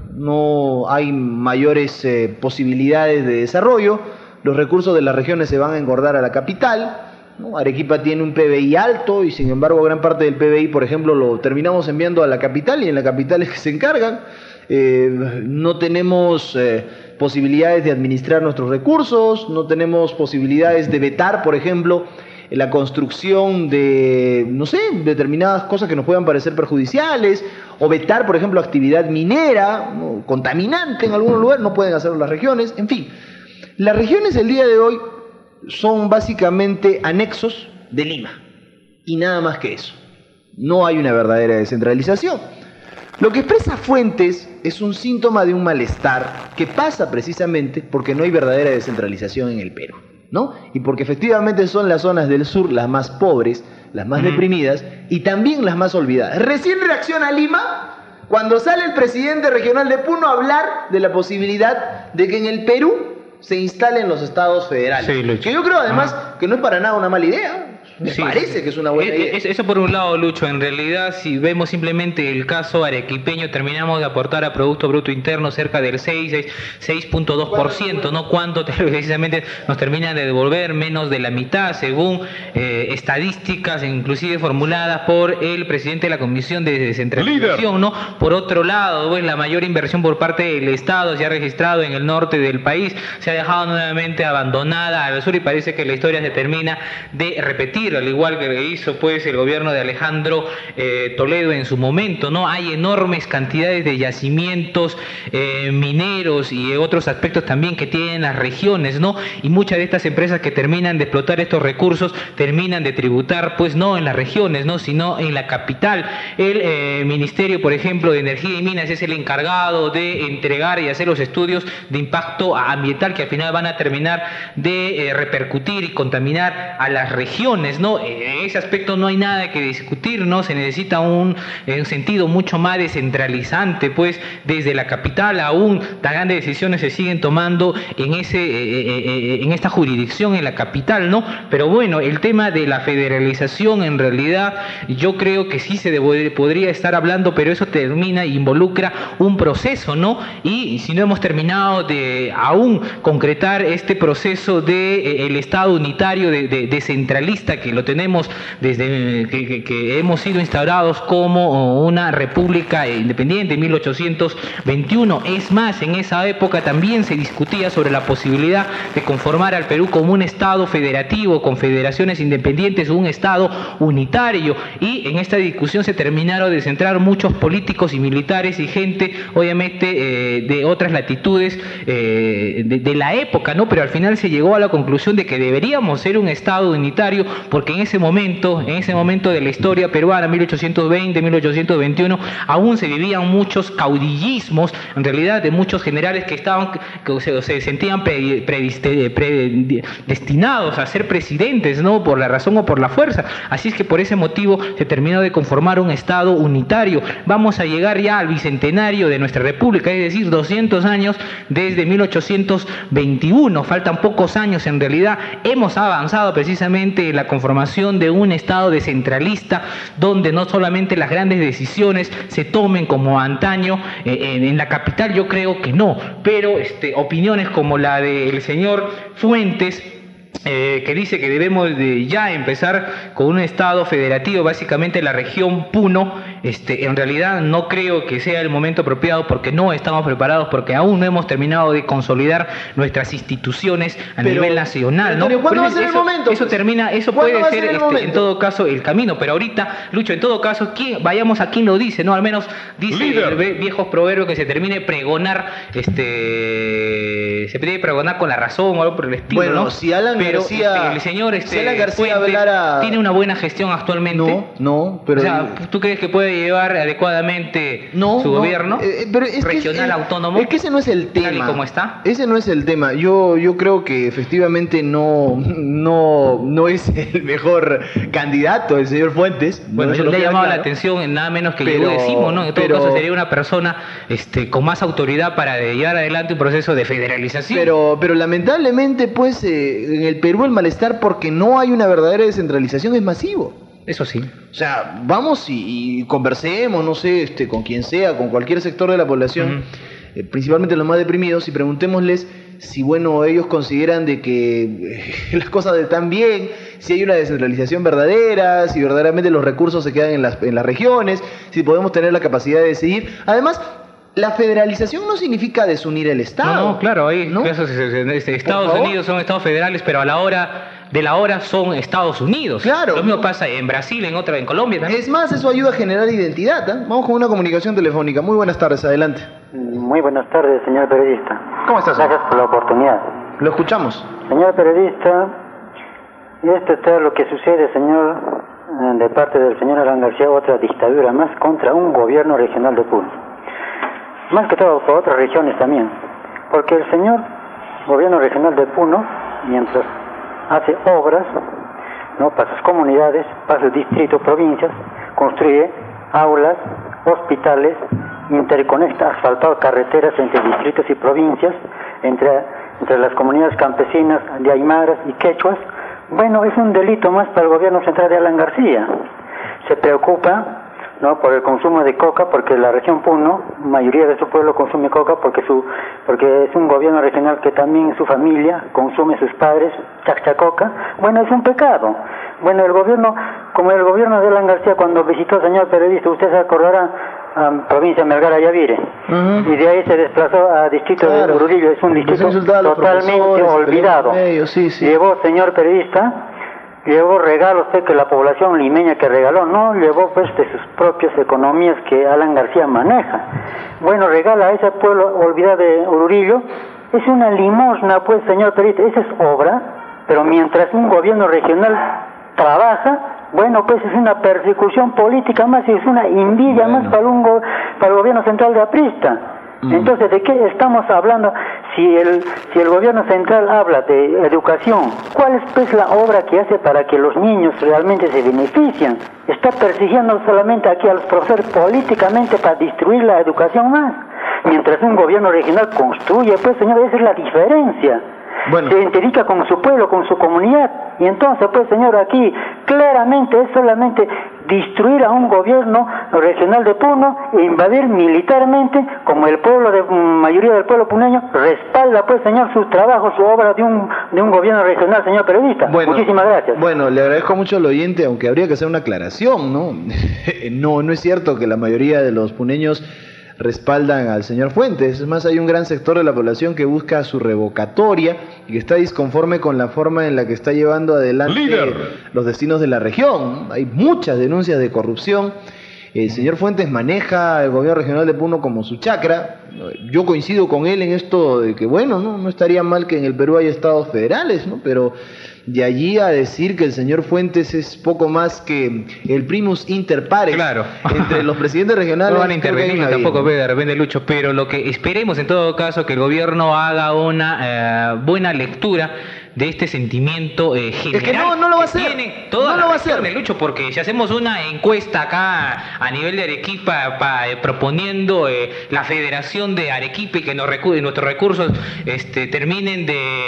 no hay mayores eh, posibilidades de desarrollo, los recursos de las regiones se van a engordar a la capital, ¿no? Arequipa tiene un P B I alto y sin embargo gran parte del P B I, por ejemplo, lo terminamos enviando a la capital y en la capital es que se encargan. Eh, no tenemos eh, posibilidades de administrar nuestros recursos, no tenemos posibilidades de vetar, por ejemplo, la construcción de, no sé, determinadas cosas que nos puedan parecer perjudiciales, o vetar, por ejemplo, actividad minera, ¿no? Contaminante en algunos lugares, no pueden hacerlo las regiones, en fin. Las regiones el día de hoy son básicamente anexos de Lima, y nada más que eso. No hay una verdadera descentralización. Lo que expresa Fuentes es un síntoma de un malestar que pasa precisamente porque no hay verdadera descentralización en el Perú, ¿no? Y porque efectivamente son las zonas del sur las más pobres, las más uh-huh. deprimidas y también las más olvidadas. Recién reacciona Lima cuando sale el presidente regional de Puno a hablar de la posibilidad de que en el Perú se instalen los estados federales. Sí, que yo creo además ah. que no es para nada una mala idea. Me sí, parece que es una buena idea. Eso por un lado, Lucho. En realidad, si vemos simplemente el caso arequipeño, terminamos de aportar a Producto Bruto Interno cerca del seis punto dos por ciento, ¿no? Cuánto precisamente nos terminan de devolver, menos de la mitad, según eh, estadísticas, inclusive formuladas por el presidente de la Comisión de Descentralización, ¿no? Por otro lado, pues, la mayor inversión por parte del Estado se ha registrado en el norte del país, se ha dejado nuevamente abandonada al sur y parece que la historia se termina de repetir, al igual que hizo pues el gobierno de Alejandro eh, Toledo en su momento, ¿no? Hay enormes cantidades de yacimientos eh, mineros y otros aspectos también que tienen las regiones, ¿no? Y muchas de estas empresas que terminan de explotar estos recursos terminan de tributar pues no en las regiones, ¿no? Sino en la capital. El eh, Ministerio, por ejemplo, de Energía y Minas es el encargado de entregar y hacer los estudios de impacto ambiental que al final van a terminar de eh, repercutir y contaminar a las regiones, ¿no? En ese aspecto no hay nada que discutir, ¿no? Se necesita un, un sentido mucho más descentralizante, pues desde la capital aún tan grandes decisiones se siguen tomando en ese eh, eh, en esta jurisdicción en la capital, ¿no? Pero bueno, el tema de la federalización en realidad yo creo que sí se debe, podría estar hablando, pero eso termina e involucra un proceso, ¿no? Y si no hemos terminado de aún concretar este proceso de eh, el Estado unitario de, de, descentralista que lo tenemos desde que, que, que hemos sido instaurados como una república independiente en mil ochocientos veintiuno. Es más, en esa época también se discutía sobre la posibilidad de conformar al Perú como un estado federativo, con federaciones independientes, un estado unitario, y en esta discusión se terminaron de centrar muchos políticos y militares y gente, obviamente, eh, de otras latitudes eh, de, de la época, ¿no? Pero al final se llegó a la conclusión de que deberíamos ser un estado unitario, porque en ese momento, en ese momento de la historia peruana, mil ochocientos veinte, mil ochocientos veintiuno, aún se vivían muchos caudillismos, en realidad, de muchos generales que estaban, que se, se sentían pre, pre, pre, destinados a ser presidentes, ¿no? Por la razón o por la fuerza. Así es que por ese motivo se terminó de conformar un estado unitario. Vamos a llegar ya al bicentenario de nuestra república, es decir, doscientos años desde mil ochocientos veintiuno. Faltan pocos años en realidad. Hemos avanzado precisamente en la conformación de un estado descentralista donde no solamente las grandes decisiones se tomen como antaño eh, en, en la capital, yo creo que no, pero este, opiniones como la del señor Fuentes, Eh, que dice que debemos de ya empezar con un estado federativo, básicamente la región Puno, este, en realidad no creo que sea el momento apropiado, porque no estamos preparados, porque aún no hemos terminado de consolidar nuestras instituciones a pero, nivel nacional, ¿no? ¿Cuándo va a ser el momento? Eso termina, eso puede ser, ser este, en todo caso el camino, pero ahorita, Lucho, en todo caso, ¿quién, vayamos a quien lo dice, ¿no? Al menos dice Líder. El viejos proverbios que se termine pregonar, este, se puede pregonar con la razón o algo por el estilo, bueno, ¿no? Si Alan pero García, este, el señor este, si Alan García Fuentes hablara... tiene una buena gestión actualmente. No, no, pero... O sea, ¿tú crees que puede puede llevar adecuadamente no, su no, gobierno eh, pero es regional que, autónomo. Es que ese no es el tema. Tal y como está. Ese no es el tema. Yo, yo creo que efectivamente no, no, no es el mejor candidato el señor Fuentes. Bueno, no, le ha llamado claro. la atención en nada menos que pero, llegó decimo, ¿no? En todo pero, caso sería una persona este, con más autoridad para llevar adelante un proceso de federalización. Pero, pero lamentablemente, pues, eh, en el Perú el malestar porque no hay una verdadera descentralización es masivo. Eso sí. O sea, vamos y, y conversemos, no sé, este, con quien sea, con cualquier sector de la población, uh-huh. eh, principalmente los más deprimidos, y preguntémosles si, bueno, ellos consideran de que eh, las cosas están bien, si hay una descentralización verdadera, si verdaderamente los recursos se quedan en las, en las regiones, si podemos tener la capacidad de decidir. Además, la federalización no significa desunir el Estado. No, no, claro, ahí ¿no? Esos, Estados Unidos son estados federales, pero a la hora de la hora son Estados Unidos. Claro. Lo mismo pasa en Brasil, en otra, en Colombia también. Es más, eso ayuda a generar identidad. ¿eh? Vamos con una comunicación telefónica. Muy buenas tardes, adelante. Muy buenas tardes, señor periodista. ¿Cómo estás? Gracias por la oportunidad. Lo escuchamos. Señor periodista, esto está lo que sucede, señor, de parte del señor Alan García, otra dictadura más contra un gobierno regional de Puno. Más que todo por otras regiones también, porque el señor gobierno regional de Puno, mientras hace obras, ¿no?, para sus comunidades, para sus distritos, provincias, construye aulas, hospitales, interconecta, asfaltado carreteras entre distritos y provincias, entre, entre las comunidades campesinas de aymaras y quechuas. Bueno, es un delito más para el gobierno central de Alan García. Se preocupa, ¿no?, por el consumo de coca, porque la región Puno, mayoría de su pueblo consume coca porque su porque es un gobierno regional que también su familia consume, sus padres, chacchacoca. Bueno, es un pecado. Bueno, el gobierno, como el gobierno de Alan García, cuando visitó, señor periodista, usted se acordará, a provincia de Melgar, Ayavire, uh-huh. y de ahí se desplazó a distrito claro. de Ururillo. Es un distrito totalmente olvidado. Ellos, sí, sí. Llevó, señor periodista, llevó regalos usted que la población limeña que regaló, no llevó pues de sus propias economías que Alan García maneja. Bueno, regala a ese pueblo olvidado de Ururillo, es una limosna pues, señor periodista, esa es obra, pero mientras un gobierno regional trabaja, bueno, pues es una persecución política más y es una envidia bueno. más para, un go- para el gobierno central de Aprista. Mm. Entonces, ¿de qué estamos hablando? Si el si el gobierno central habla de educación, ¿cuál es pues la obra que hace para que los niños realmente se beneficien? Está persiguiendo solamente aquí a los profesores políticamente para destruir la educación más. Mientras un gobierno regional construye, pues señor, esa es la diferencia. Bueno. Se identifica con su pueblo, con su comunidad. Y entonces, pues señor, aquí claramente es solamente destruir a un gobierno regional de Puno e invadir militarmente, como el pueblo, de mayoría del pueblo puneño respalda, pues señor, sus trabajos, su obra de un de un gobierno regional, señor periodista. Bueno, muchísimas gracias. Bueno, le agradezco mucho al oyente, aunque habría que hacer una aclaración, ¿no? no, no es cierto que la mayoría de los puneños respaldan al señor Fuentes. Es más, hay un gran sector de la población que busca su revocatoria y que está disconforme con la forma en la que está llevando adelante Líder. los destinos de la región. Hay muchas denuncias de corrupción. El señor Fuentes maneja el gobierno regional de Puno como su chacra. Yo coincido con él en esto de que, bueno, no, no estaría mal que en el Perú haya estados federales, ¿no? Pero de allí a decir que el señor Fuentes es poco más que el primus inter pares claro. entre los presidentes regionales. No van a intervenir tampoco, de repente, Lucho, pero lo que esperemos en todo caso que el gobierno haga una eh, buena lectura de este sentimiento eh, general. Es que no, no lo va a hacer. Toda no la lo va a hacer, Lucho, porque si hacemos una encuesta acá a nivel de Arequipa pa, eh, proponiendo eh, la federación de Arequipa y que nos recu- nuestros recursos este, terminen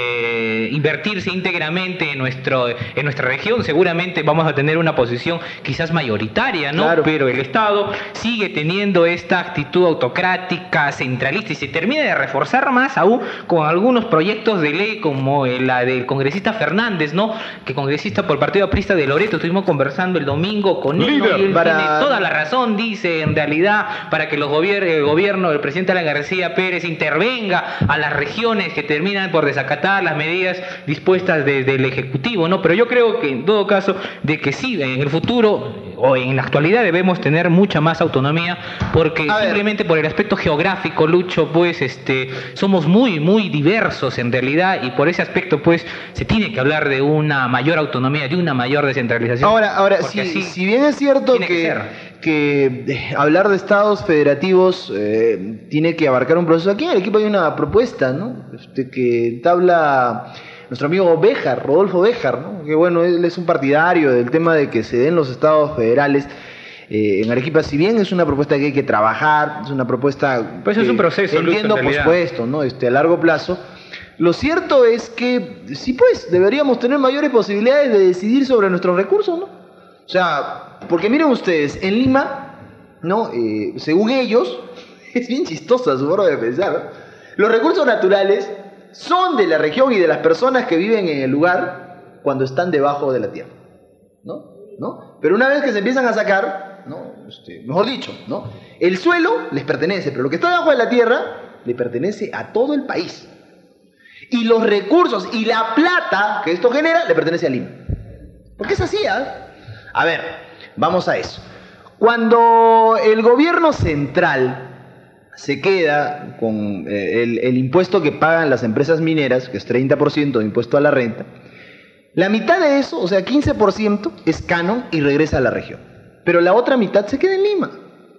de invertirse íntegramente en nuestro en nuestra región, seguramente vamos a tener una posición quizás mayoritaria, ¿no? Claro. Pero el Estado sigue teniendo esta actitud autocrática, centralista, y se termina de reforzar más aún con algunos proyectos de ley como la del congresista Fernández, ¿no? Que congresista por el Partido Aprista de Loreto, estuvimos conversando el domingo con él, ¿no? Y él para... tiene toda la razón, dice, en realidad, para que los gobier- el gobierno del presidente Alan García Pérez intervenga a las regiones que terminan por desacatar las medidas dispuestas desde el Ejecutivo, ¿no? Pero yo creo que en todo caso de que sí, en el futuro o en la actualidad debemos tener mucha más autonomía, porque a simplemente ver. por el aspecto geográfico, Lucho, pues este somos muy, muy diversos en realidad, y por ese aspecto pues se tiene que hablar de una mayor autonomía, de una mayor descentralización. Ahora, ahora si, si bien es cierto que, que, que eh, hablar de estados federativos eh, tiene que abarcar un proceso. Aquí en Arequipa hay una propuesta, ¿no? Este, que habla nuestro amigo Béjar, Rodolfo Béjar, ¿no? Que bueno, él es un partidario del tema de que se den los estados federales. Eh, en Arequipa, si bien es una propuesta que hay que trabajar, es una propuesta pues que es un proceso, entiendo, Lucho, por supuesto, ¿no? Este, a largo plazo. Lo cierto es que sí, pues, deberíamos tener mayores posibilidades de decidir sobre nuestros recursos, ¿no? O sea, porque miren ustedes, en Lima, ¿no? Eh, según ellos, es bien chistosa su forma de pensar, ¿no? Los recursos naturales son de la región y de las personas que viven en el lugar cuando están debajo de la tierra, ¿no? ¿No? Pero una vez que se empiezan a sacar, ¿no? Este, mejor dicho, ¿no? El suelo les pertenece, pero lo que está debajo de la tierra le pertenece a todo el país. Y los recursos y la plata que esto genera le pertenece a Lima. Porque es así, ¿eh? A ver, vamos a eso. Cuando el gobierno central se queda con eh, el, el impuesto que pagan las empresas mineras, que es treinta por ciento de impuesto a la renta, la mitad de eso, o sea, quince por ciento, es canon y regresa a la región. Pero la otra mitad se queda en Lima.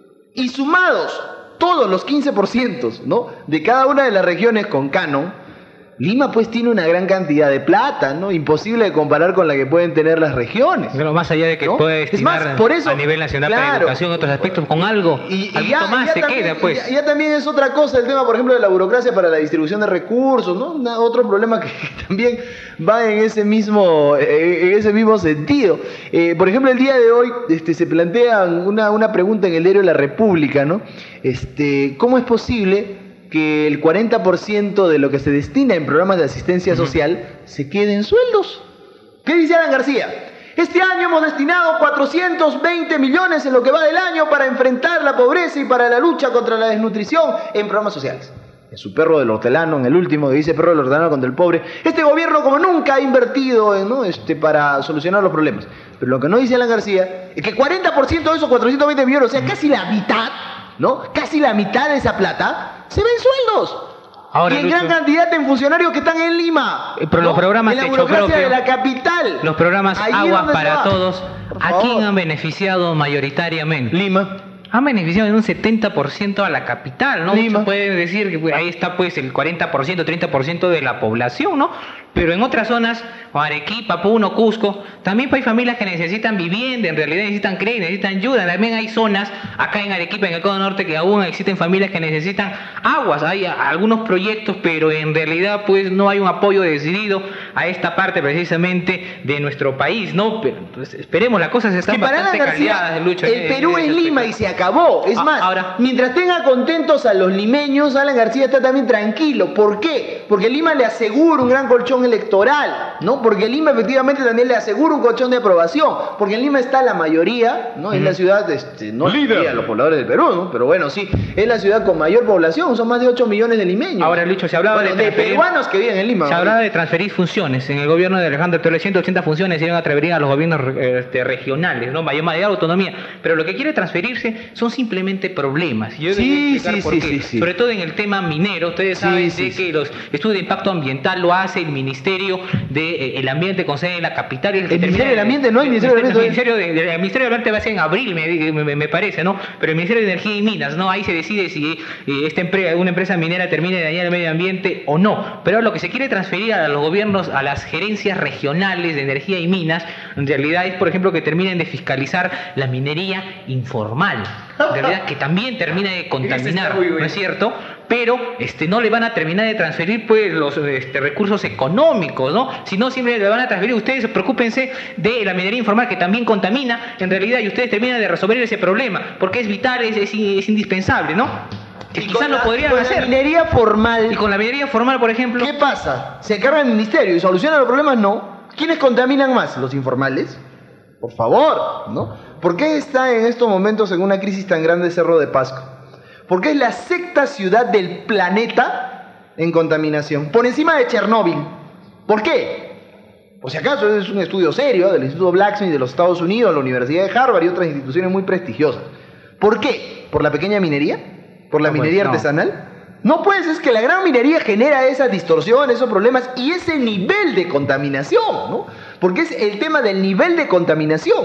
Y sumados todos los quince por ciento, ¿no?, de cada una de las regiones con canon, Lima pues tiene una gran cantidad de plata, ¿no? Imposible de comparar con la que pueden tener las regiones. Pero más allá de que ¿no? puede destinar es más, por eso, a nivel nacional claro, para educación, otros aspectos, con algo, y, y algo ya, más ya se también, queda, pues. Ya, ya también es otra cosa el tema, por ejemplo, de la burocracia para la distribución de recursos, ¿no? Una, otro problema que también va en ese mismo, en ese mismo sentido. Eh, por ejemplo, el día de hoy este, se plantea una, una pregunta en el diario La República, ¿no? Este, ¿cómo es posible que el cuarenta por ciento de lo que se destina en programas de asistencia social se quede en sueldos? ¿Qué dice Alan García? Este año hemos destinado cuatrocientos veinte millones en lo que va del año para enfrentar la pobreza y para la lucha contra la desnutrición en programas sociales. En su perro del hortelano, en el último que dice perro del hortelano contra el pobre, este gobierno como nunca ha invertido en, ¿no? este, para solucionar los problemas. Pero lo que no dice Alan García es que cuarenta por ciento de esos cuatrocientos veinte millones, o sea, casi la mitad, ¿no? Casi la mitad de esa plata se ven sueldos. Ahora, y en Lucho, gran cantidad en funcionarios que están en Lima. Pero ¿no? Los programas en la techo burocracia propio, de la capital. Los programas Ahí Aguas para va. Todos, ¿a quién han beneficiado mayoritariamente? Lima. Han beneficiado en un setenta por ciento a la capital, ¿no? Lima. Muchos pueden decir que pues, ahí está pues el cuarenta por ciento, treinta por ciento de la población, ¿no? Pero en otras zonas, Arequipa, Puno, Cusco, también hay familias que necesitan vivienda, en realidad necesitan crédito, necesitan ayuda. También hay zonas, acá en Arequipa, en el Cono Norte, que aún existen familias que necesitan aguas. Hay algunos proyectos, pero en realidad pues no hay un apoyo decidido a esta parte precisamente de nuestro país, ¿no? Pero, pues, esperemos, las cosas están que para bastante García, caldeadas, Lucho. El Perú es Lima y se acabó. Es Ah, más, ahora, mientras tenga contentos a los limeños, Alan García está también tranquilo. ¿Por qué? Porque Lima le asegura un gran colchón electoral, ¿no? Porque Lima efectivamente también le asegura un colchón de aprobación. Porque en Lima está la mayoría, ¿no? Es la ciudad, este, no Líder. los pobladores del Perú, ¿no? Pero bueno, sí, es la ciudad con mayor población, son más de ocho millones de limeños. Ahora, Lucho, se hablaba bueno, de, de transferir, peruanos que viven en Lima. Se ¿no? hablaba de transferir funciones. En el gobierno de Alejandro Torres, ciento ochenta funciones se iban a transferir a los gobiernos este, regionales, ¿no? Mayor, mayor autonomía. Pero lo que quiere transferirse son simplemente problemas. Yo Sí, explicar sí, por sí, qué. sí, sí. Sobre todo en el tema minero. Ustedes Sí, saben sí, de sí. que los estudios de impacto ambiental lo hace el Ministerio del de, Ambiente con sede en la capital. El, El Ministerio del Ambiente, no el Ministerio del Ambiente. El Ministerio, de, de, el Ministerio del Ambiente va a ser en abril, me, me, me parece, ¿no? Pero el Ministerio de Energía y Minas, ¿no? Ahí se decide si eh, esta empresa, una empresa minera termina de dañar el medio ambiente o no. Pero lo que se quiere transferir a los gobiernos, a las gerencias regionales de energía y minas, en realidad es, por ejemplo, que terminen de fiscalizar la minería informal. En realidad, que también termina de contaminar, ¿no es cierto? Pero este, no le van a terminar de transferir pues los este, recursos económicos, ¿no? Si no, siempre le van a transferir. Ustedes preocúpense de la minería informal que también contamina, en realidad, y ustedes terminan de resolver ese problema, porque es vital, es, es, es indispensable, ¿no? Que quizás lo podrían con hacer. La minería formal. Y con la minería formal, por ejemplo. ¿Qué pasa? ¿Se carga el ministerio y soluciona los problemas? No. ¿Quiénes contaminan más? ¿Los informales? Por favor, ¿no? ¿Por qué está en estos momentos en una crisis tan grande Cerro de Pasco? Porque es la sexta ciudad del planeta en contaminación, por encima de Chernóbil. ¿Por qué? Por si acaso es un estudio serio del Instituto Blacksmith de los Estados Unidos, la Universidad de Harvard y otras instituciones muy prestigiosas. ¿Por qué? ¿Por la pequeña minería? ¿Por la No, pues, minería no. artesanal? No, pues es que la gran minería genera esas distorsiones, esos problemas y ese nivel de contaminación, ¿no? Porque es el tema del nivel de contaminación.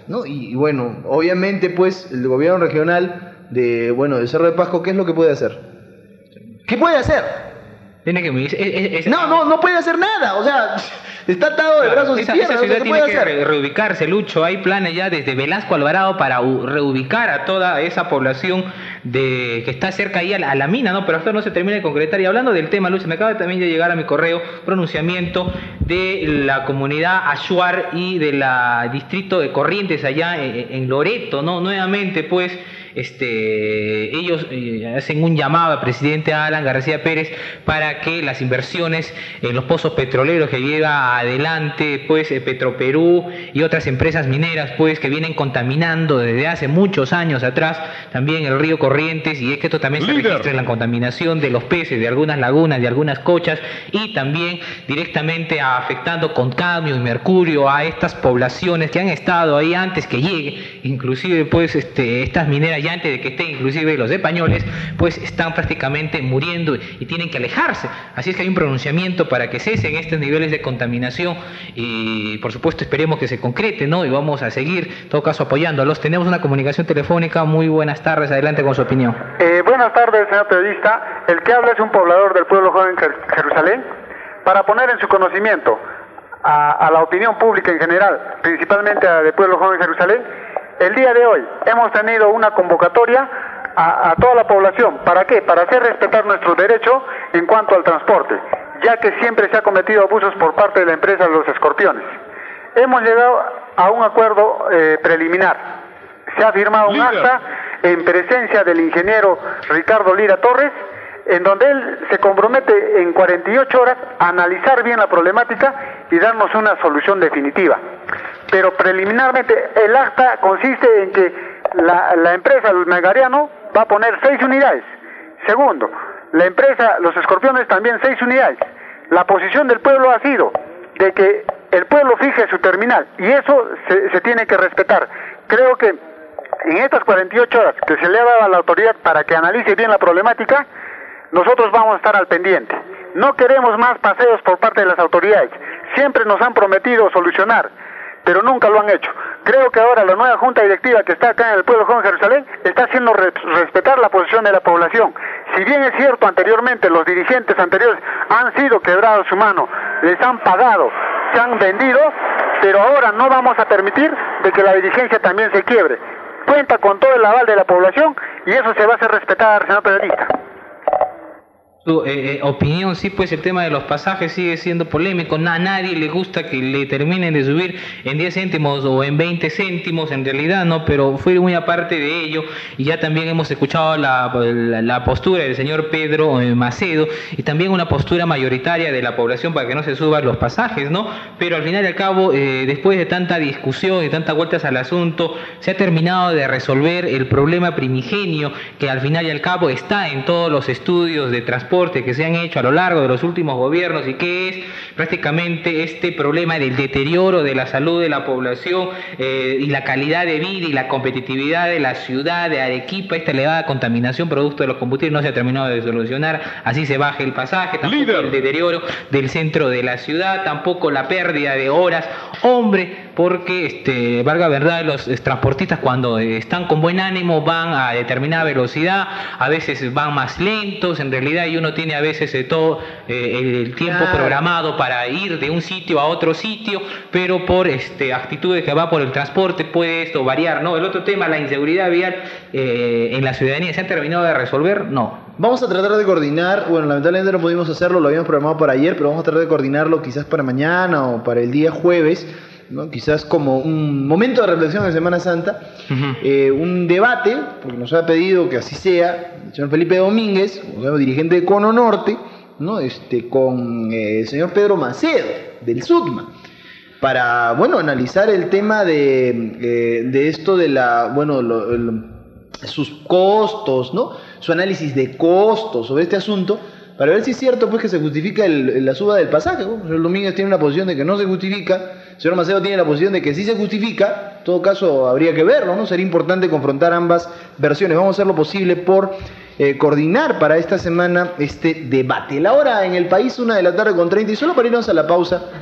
¿no? Y, y bueno, obviamente pues el gobierno regional de, bueno, de Cerro de Pasco, ¿qué es lo que puede hacer? ¿Qué puede hacer? Tiene que es, es, es, no, no, no puede hacer nada, o sea, está atado de brazos esa, y piernas. Esa ciudad no tiene puede que hacer. Re reubicarse, Lucho. Hay planes ya desde Velasco Alvarado para reubicar a toda esa población de que está cerca ahí a la, a la mina, ¿no? Pero hasta no se termina de concretar. Y hablando del tema, Lucho, me acaba también de llegar a mi correo pronunciamiento de la comunidad Achuar y de la distrito de Corrientes allá en, en Loreto, ¿no? Nuevamente, pues, Este, ellos eh, hacen un llamado al presidente Alan García Pérez para que las inversiones en los pozos petroleros que lleva adelante pues eh, Petroperú y otras empresas mineras pues que vienen contaminando desde hace muchos años atrás también el río Corrientes, y es que esto también se registra en la contaminación de los peces de algunas lagunas, de algunas cochas, y también directamente afectando con cadmio y mercurio a estas poblaciones que han estado ahí antes que llegue, inclusive pues este, estas mineras ya antes de que estén inclusive los españoles, pues están prácticamente muriendo y tienen que alejarse. Así es que hay un pronunciamiento para que cesen estos niveles de contaminación y por supuesto esperemos que se concrete, ¿no? Y vamos a seguir, en todo caso, apoyándolos. Tenemos una comunicación telefónica. Muy buenas tardes, adelante con su opinión. Eh, buenas tardes, señor periodista. El que habla es un poblador del pueblo joven Jerusalén, para poner en su conocimiento a, a la opinión pública en general, principalmente a del pueblo joven Jerusalén. El día de hoy hemos tenido una convocatoria a, a toda la población. ¿Para qué? Para hacer respetar nuestro derecho en cuanto al transporte, ya que siempre se ha cometido abusos por parte de la empresa Los Escorpiones. Hemos llegado a un acuerdo eh, preliminar. Se ha firmado un acta en presencia del ingeniero Ricardo Lira Torres, en donde él se compromete en cuarenta y ocho horas a analizar bien la problemática y darnos una solución definitiva. Pero preliminarmente el acta consiste en que la, la empresa Los Megariano va a poner seis unidades. Segundo, la empresa Los Escorpiones también seis unidades. La posición del pueblo ha sido de que el pueblo fije su terminal y eso se, se tiene que respetar. Creo que en estas cuarenta y ocho horas que se le ha dado a la autoridad para que analice bien la problemática, nosotros vamos a estar al pendiente. No queremos más paseos por parte de las autoridades. Siempre nos han prometido solucionar, pero nunca lo han hecho. Creo que ahora la nueva junta directiva que está acá en el pueblo joven Jerusalén está haciendo re respetar la posición de la población. Si bien es cierto, anteriormente los dirigentes anteriores han sido quebrados su mano, les han pagado, se han vendido, pero ahora no vamos a permitir de que la dirigencia también se quiebre. Cuenta con todo el aval de la población y eso se va a hacer respetar, señor periodista. Su eh, opinión, sí, pues el tema de los pasajes sigue siendo polémico. A nadie le gusta que le terminen de subir en diez céntimos o en veinte céntimos, en realidad, ¿no? Pero fue muy aparte de ello, y ya también hemos escuchado la, la, la postura del señor Pedro eh, Macedo, y también una postura mayoritaria de la población para que no se suban los pasajes, ¿no? Pero al final y al cabo, eh, después de tanta discusión y tantas vueltas al asunto, se ha terminado de resolver el problema primigenio que al final y al cabo está en todos los estudios de transporte que se han hecho a lo largo de los últimos gobiernos, y que es prácticamente este problema del deterioro de la salud de la población eh, y la calidad de vida y la competitividad de la ciudad de Arequipa. Esta elevada contaminación producto de los combustibles no se ha terminado de solucionar. Así se baja el pasaje, tampoco Líder. el deterioro del centro de la ciudad, tampoco la pérdida de horas, hombre, porque este, valga verdad, los transportistas cuando están con buen ánimo van a determinada velocidad, a veces van más lentos en realidad, y uno tiene a veces eh, todo eh, el tiempo claro. programado para ir de un sitio a otro sitio, pero por este, actitudes que va por el transporte puede esto variar, ¿no? El otro tema, la inseguridad vial eh, en la ciudadanía, ¿se han terminado de resolver? No. Vamos a tratar de coordinar, bueno, lamentablemente no pudimos hacerlo, lo habíamos programado para ayer, pero vamos a tratar de coordinarlo quizás para mañana o para el día jueves, ¿no? Quizás como un momento de reflexión de Semana Santa, uh-huh. eh, un debate, porque nos ha pedido que así sea el señor Felipe Domínguez, o sea, dirigente de Cono Norte, ¿no? este, con eh, el señor Pedro Macedo, del SUTMA, para, bueno, analizar el tema de, eh, de esto de la, bueno, lo, el, sus costos, ¿no? Su análisis de costos sobre este asunto, para ver si es cierto pues que se justifica el, la suba del pasaje, ¿no? El señor Domínguez tiene una posición de que no se justifica, el señor Macedo tiene la posición de que sí se justifica. En todo caso habría que verlo, ¿no? Sería importante confrontar ambas versiones. Vamos a hacer lo posible por eh, coordinar para esta semana este debate. La hora en el país, una de la tarde con treinta, y solo para irnos a la pausa,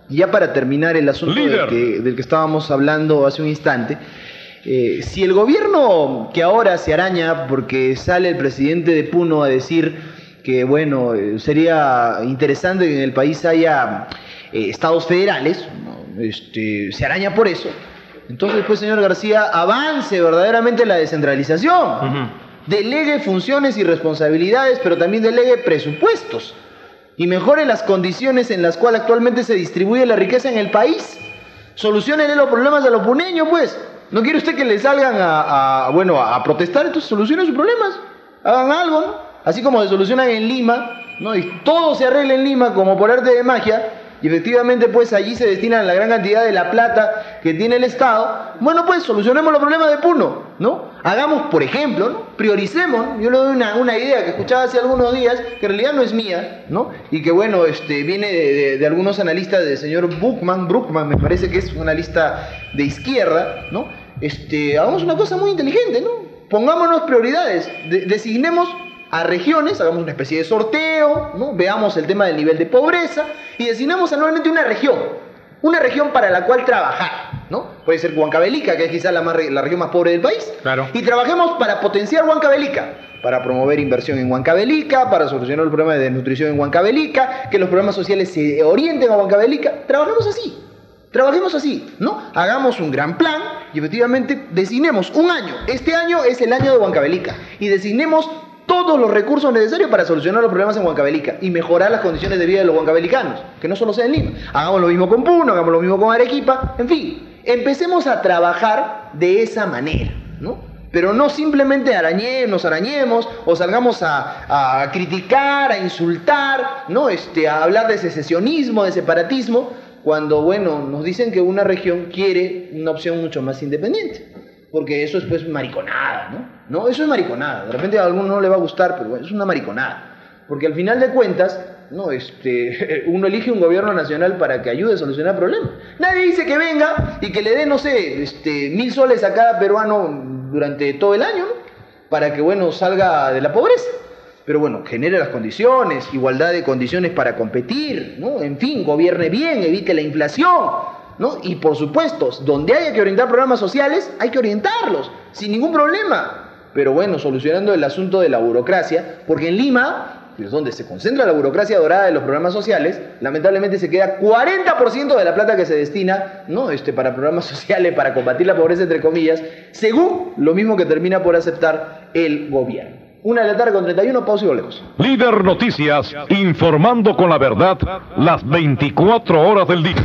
ya para terminar el asunto del que, del que estábamos hablando hace un instante, eh, si el gobierno que ahora se araña porque sale el presidente de Puno a decir que, bueno, eh, sería interesante que en el país haya eh, estados federales, ¿no? este, se araña por eso, entonces, pues, señor García, avance verdaderamente la descentralización. Uh-huh. Delegue funciones y responsabilidades, pero también delegue presupuestos. Y mejore las condiciones en las cuales actualmente se distribuye la riqueza en el país. Soluciónenle los problemas a los puneños, pues. ¿No quiere usted que le salgan a, a bueno, a protestar? Entonces solucionen sus problemas. Hagan algo, ¿no? Así como se solucionan en Lima, ¿no? Y todo se arregla en Lima como por arte de magia. Y efectivamente, pues, allí se destina la gran cantidad de la plata que tiene el Estado. Bueno, pues, solucionemos los problemas de Puno, ¿no? Hagamos, por ejemplo, ¿no? Prioricemos. Yo le doy una, una idea que escuchaba hace algunos días, que en realidad no es mía, ¿no? Y que, bueno, este, viene de, de, de algunos analistas del señor Buchmann, Bruckmann, me parece que es un analista de izquierda, ¿no? Este, hagamos una cosa muy inteligente, ¿no? Pongámonos prioridades, de, designemos a regiones, hagamos una especie de sorteo, ¿no? Veamos el tema del nivel de pobreza y designemos anualmente una región, una región para la cual trabajar, ¿no? Puede ser Huancavelica, que es quizás la, más, la región más pobre del país, claro. Y trabajemos para potenciar Huancavelica, para promover inversión en Huancavelica, para solucionar el problema de desnutrición en Huancavelica, que los programas sociales se orienten a Huancavelica. Trabajemos así, trabajemos así, ¿no? Hagamos un gran plan y efectivamente designemos un año. Este año es el año de Huancavelica y designemos todos los recursos necesarios para solucionar los problemas en Huancavelica y mejorar las condiciones de vida de los huancavelicanos, que no solo sea en Lima. Hagamos lo mismo con Puno, hagamos lo mismo con Arequipa, en fin, empecemos a trabajar de esa manera, ¿no? Pero no simplemente arañemos, nos arañemos o salgamos a, a criticar, a insultar, ¿no? Este, a hablar de secesionismo, de separatismo, cuando, bueno, nos dicen que una región quiere una opción mucho más independiente. Porque eso es, pues, mariconada, ¿no? No, eso es mariconada. De repente a alguno no le va a gustar, pero bueno, es una mariconada. Porque al final de cuentas, no, este, uno elige un gobierno nacional para que ayude a solucionar problemas. Nadie dice que venga y que le dé, no sé, este, mil soles a cada peruano durante todo el año, ¿no? Para que, bueno, salga de la pobreza. Pero bueno, genere las condiciones, igualdad de condiciones para competir, ¿no? En fin, gobierne bien, evite la inflación, ¿no? Y por supuesto, donde haya que orientar programas sociales, hay que orientarlos, sin ningún problema. Pero bueno, solucionando el asunto de la burocracia, porque en Lima, que es donde se concentra la burocracia dorada de los programas sociales, lamentablemente se queda cuarenta por ciento de la plata que se destina, ¿no? este, para programas sociales, para combatir la pobreza, entre comillas, según lo mismo que termina por aceptar el gobierno. Una de la tarde con treinta y uno, pausa y volvemos. Líder Noticias, informando con la verdad las veinticuatro horas del día.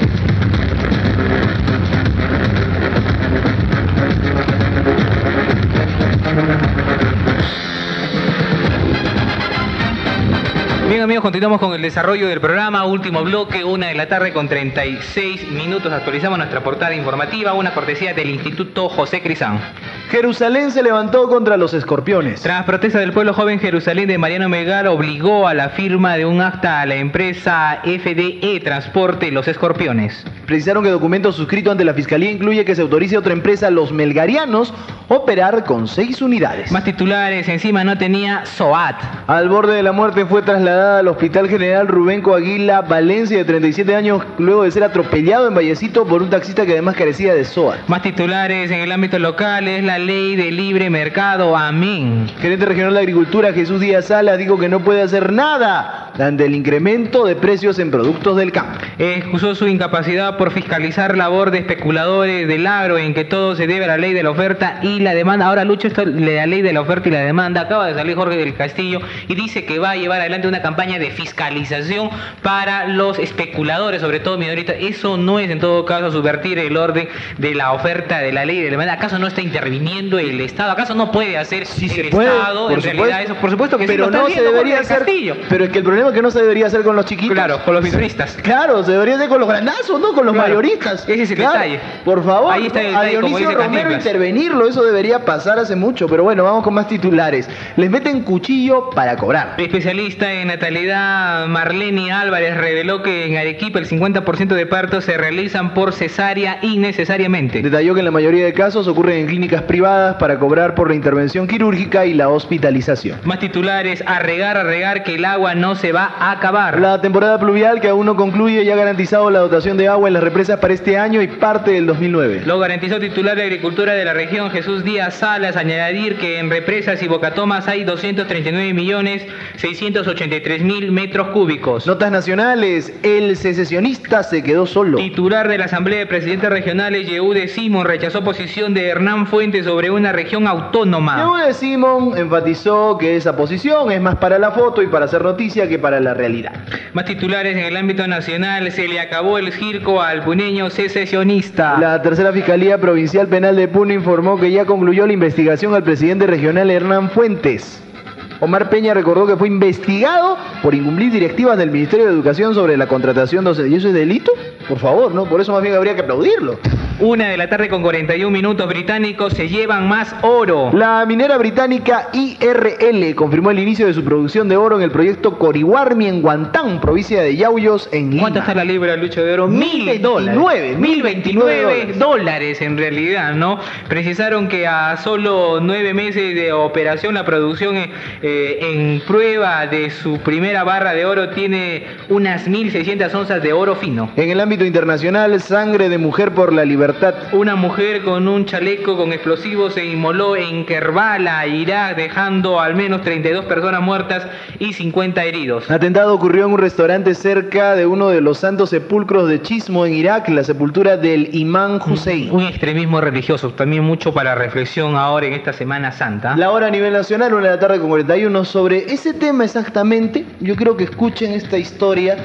Bien, amigos, continuamos con el desarrollo del programa. Último bloque, una de la tarde con treinta y seis minutos. Actualizamos nuestra portada informativa, una cortesía del Instituto José Crisán. Jerusalén se levantó contra los escorpiones. Tras protesta del pueblo joven, Jerusalén de Mariano Melgar obligó a la firma de un acta a la empresa F D E Transporte Los Escorpiones. Precisaron que el documento suscrito ante la Fiscalía incluye que se autorice a otra empresa, Los Melgarianos, operar con seis unidades. Más titulares, encima no tenía S O A T. Al borde de la muerte fue trasladada al Hospital General Rubén Coaguila Valencia, de treinta y siete años, luego de ser atropellado en Vallecito por un taxista que además carecía de S O A T. Más titulares, en el ámbito local es la ley de libre mercado. Amén. Gerente regional de Agricultura Jesús Díaz Sala dijo que no puede hacer nada ante el incremento de precios en productos del campo. Excusó su incapacidad por fiscalizar labor de especuladores del agro, en que todo se debe a la ley de la oferta y la demanda. Ahora, Lucho, esto de la ley de la oferta y la demanda, acaba de salir Jorge del Castillo y dice que va a llevar adelante una campaña de fiscalización para los especuladores, sobre todo minoristas. Eso no es, en todo caso, subvertir el orden de la oferta de la ley de la demanda. ¿Acaso no está interviniendo el Estado? ¿Acaso no puede hacer sí el puede, Estado en supuesto, realidad eso? Por supuesto que pero sí, lo no está se debería hacer. Castillo. Pero es que el problema es que no se debería hacer con los chiquitos. Claro, con los minoristas. Claro, se debería hacer con los grandazos, no con los claro, mayoristas. Ese es el claro, detalle. Por favor, ahí está el a detalle, Dionisio Romero Cantinflas. Intervenirlo, eso debería pasar hace mucho. Pero bueno, vamos con más titulares. Les meten cuchillo para cobrar. Especialista en natalidad Marlene Álvarez reveló que en Arequipa el cincuenta por ciento de partos se realizan por cesárea innecesariamente. Detalló que en la mayoría de casos ocurren en clínicas privadas para cobrar por la intervención quirúrgica y la hospitalización. Más titulares, a regar, a regar, que el agua no se va a acabar. La temporada pluvial, que aún no concluye, ya ha garantizado la dotación de agua en las represas para este año y parte del dos mil nueve. Lo garantizó titular de Agricultura de la región, Jesús Díaz Salas, añadir que en represas y bocatomas hay doscientos treinta y nueve millones seiscientos ochenta y tres mil metros cúbicos. Notas nacionales, el secesionista se quedó solo. Titular de la Asamblea de Presidentes Regionales, Yehude Simón, rechazó posición de Hernán Fuentes sobre una región autónoma. Yehude Simón enfatizó que esa posición es más para la foto y para hacer noticia que para la realidad. Más titulares en el ámbito nacional, se le acabó el circo al puneño secesionista. La tercera Fiscalía Provincial Penal de Puno informó que ya concluyó la investigación al presidente regional Hernán Fuentes. Omar Peña recordó que fue investigado por incumplir directivas del Ministerio de Educación sobre la contratación docente. ¿Y eso es delito? Por favor, ¿no? Por eso más bien habría que aplaudirlo. Una de la tarde con cuarenta y un minutos, británicos se llevan más oro. La minera británica I R L confirmó el inicio de su producción de oro en el proyecto Corihuarmi en Guantán, provincia de Yauyos, en Lima. ¿Cuánto está la libra, Lucho, de oro? Mil dólares. Mil veintinueve dólares en realidad, ¿no? Precisaron que a solo nueve meses de operación la producción eh, en prueba de su primera barra de oro tiene unas mil seiscientas onzas de oro fino. En el ámbito internacional, sangre de mujer por la libertad. Una mujer con un chaleco con explosivos se inmoló en Kerbala, Irak, dejando al menos treinta y dos personas muertas y cincuenta heridos. Atentado ocurrió en un restaurante cerca de uno de los santos sepulcros de Chismo en Irak, la sepultura del imán Hussein. Un extremismo religioso, también mucho para reflexión ahora en esta Semana Santa. La hora a nivel nacional, una de la tarde con cuarenta y uno. Sobre ese tema exactamente, yo creo que escuchen esta historia,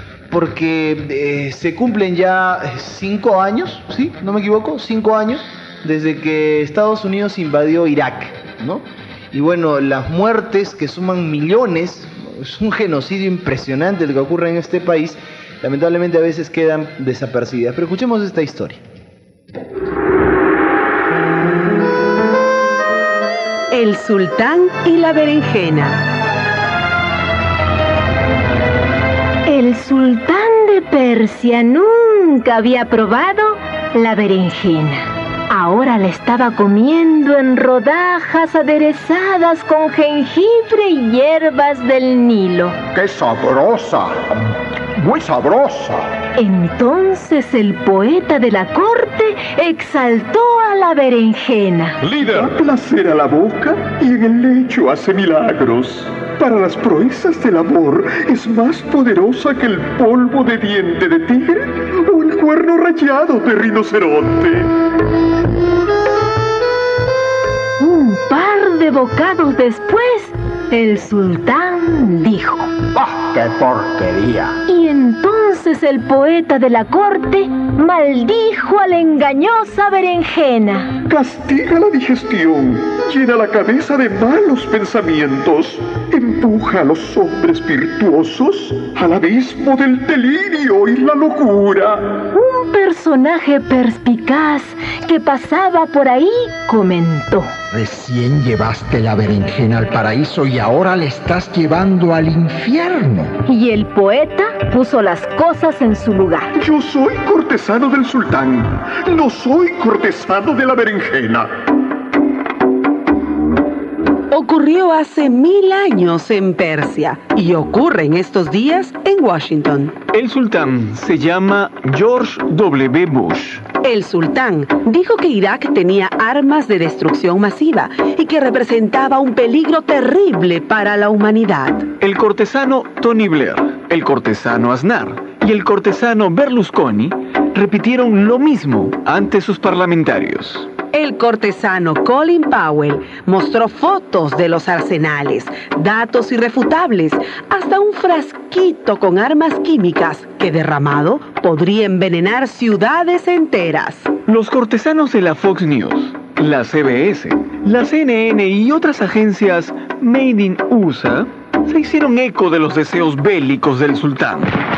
porque eh, se cumplen ya cinco años, ¿sí? ¿No me equivoco? Cinco años desde que Estados Unidos invadió Irak, ¿no? Y bueno, las muertes, que suman millones, es un genocidio impresionante el que ocurre en este país, lamentablemente a veces quedan desapercibidas. Pero escuchemos esta historia. El sultán y la berenjena. El sultán de Persia nunca había probado la berenjena. Ahora la estaba comiendo en rodajas aderezadas con jengibre y hierbas del Nilo. ¡Qué sabrosa! ¡Muy sabrosa! Entonces el poeta de la corte exaltó a la berenjena. ¡Líder! Da placer a la boca y en el lecho hace milagros. Para las proezas del amor es más poderosa que el polvo de diente de tigre o el cuerno rayado de rinoceronte. Un par de bocados después, el sultán dijo: ¡Ah, qué porquería! Y entonces el poeta de la corte maldijo a la engañosa berenjena. Castiga la digestión, llena la cabeza de malos pensamientos, empuja a los hombres virtuosos al abismo del delirio y la locura. Un personaje perspicaz que pasaba por ahí comentó: Recién llevaste la berenjena al paraíso y ahora la estás llevando al infierno. Y el poeta puso las cosas en su lugar. Yo soy cortesano del sultán, no soy cortesano de la berenjena. Ocurrió hace mil años en Persia y ocurre en estos días en Washington. El sultán se llama George W. Bush. El sultán dijo que Irak tenía armas de destrucción masiva y que representaba un peligro terrible para la humanidad. El cortesano Tony Blair, el cortesano Aznar y el cortesano Berlusconi repitieron lo mismo ante sus parlamentarios. El cortesano Colin Powell mostró fotos de los arsenales, datos irrefutables, hasta un frasquito con armas químicas que derramado podría envenenar ciudades enteras. Los cortesanos de la Fox News, la C B S, la C N N y otras agencias Made in U S A se hicieron eco de los deseos bélicos del sultán.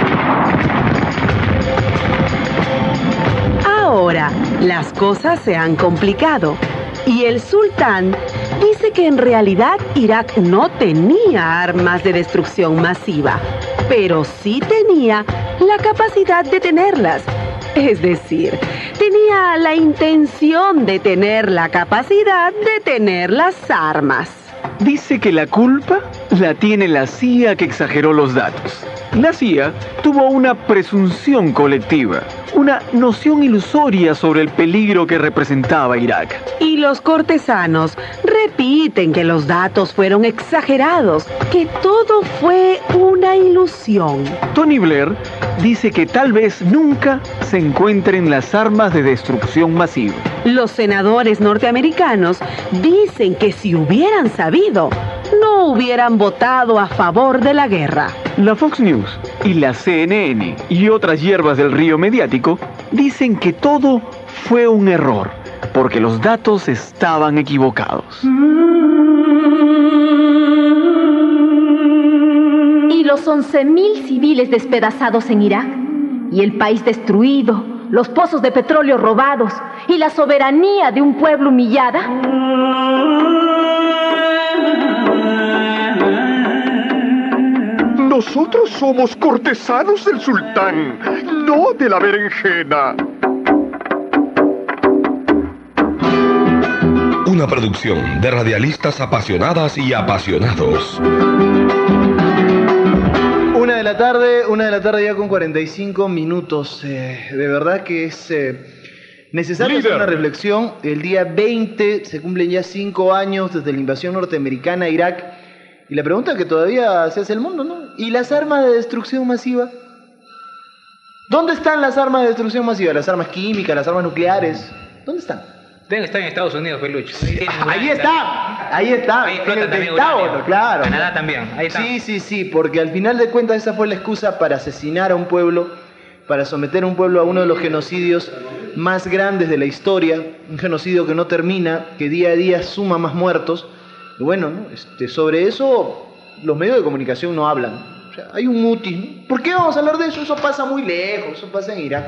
Ahora, las cosas se han complicado y el sultán dice que en realidad Irak no tenía armas de destrucción masiva, pero sí tenía la capacidad de tenerlas. Es decir, tenía la intención de tener la capacidad de tener las armas. dice que la culpa la tiene la C I A, que exageró los datos. La C I A tuvo una presunción colectiva, una noción ilusoria sobre el peligro que representaba Irak. Y los cortesanos repiten que los datos fueron exagerados, que todo fue una ilusión. Tony Blair dice que tal vez nunca se encuentren las armas de destrucción masiva. Los senadores norteamericanos dicen que si hubieran sabido, no hubieran votado a favor de la guerra. La Fox News y la C N N y otras hierbas del río mediático dicen que todo fue un error, porque los datos estaban equivocados. Y los once mil civiles despedazados en Irak, y el país destruido, los pozos de petróleo robados, y la soberanía de un pueblo humillada. Nosotros somos cortesanos del sultán, no de la berenjena. Una producción de radialistas apasionadas y apasionados. Una de la tarde, una de la tarde ya con cuarenta y cinco minutos. Eh, de verdad que es eh, necesario hacer una reflexión. El día veinte se cumplen ya cinco años desde la invasión norteamericana a Irak. Y la pregunta que todavía se hace el mundo, ¿no? ¿Y las armas de destrucción masiva? ¿Dónde están las armas de destrucción masiva? Las armas químicas, las armas nucleares. ¿Dónde están? Deben estar en Estados Unidos, Pelucho. Ahí está, ahí está. Ahí explota en el también Pentágono, uranio. claro. Canadá también, ahí está. Sí, sí, sí, porque al final de cuentas esa fue la excusa para asesinar a un pueblo, para someter a un pueblo a uno de los genocidios más grandes de la historia, un genocidio que no termina, que día a día suma más muertos. Y bueno, ¿no? este, sobre eso los medios de comunicación no hablan. O sea, hay un mutis, ¿no? ¿Por qué vamos a hablar de eso? Eso pasa muy lejos, eso pasa en Irak.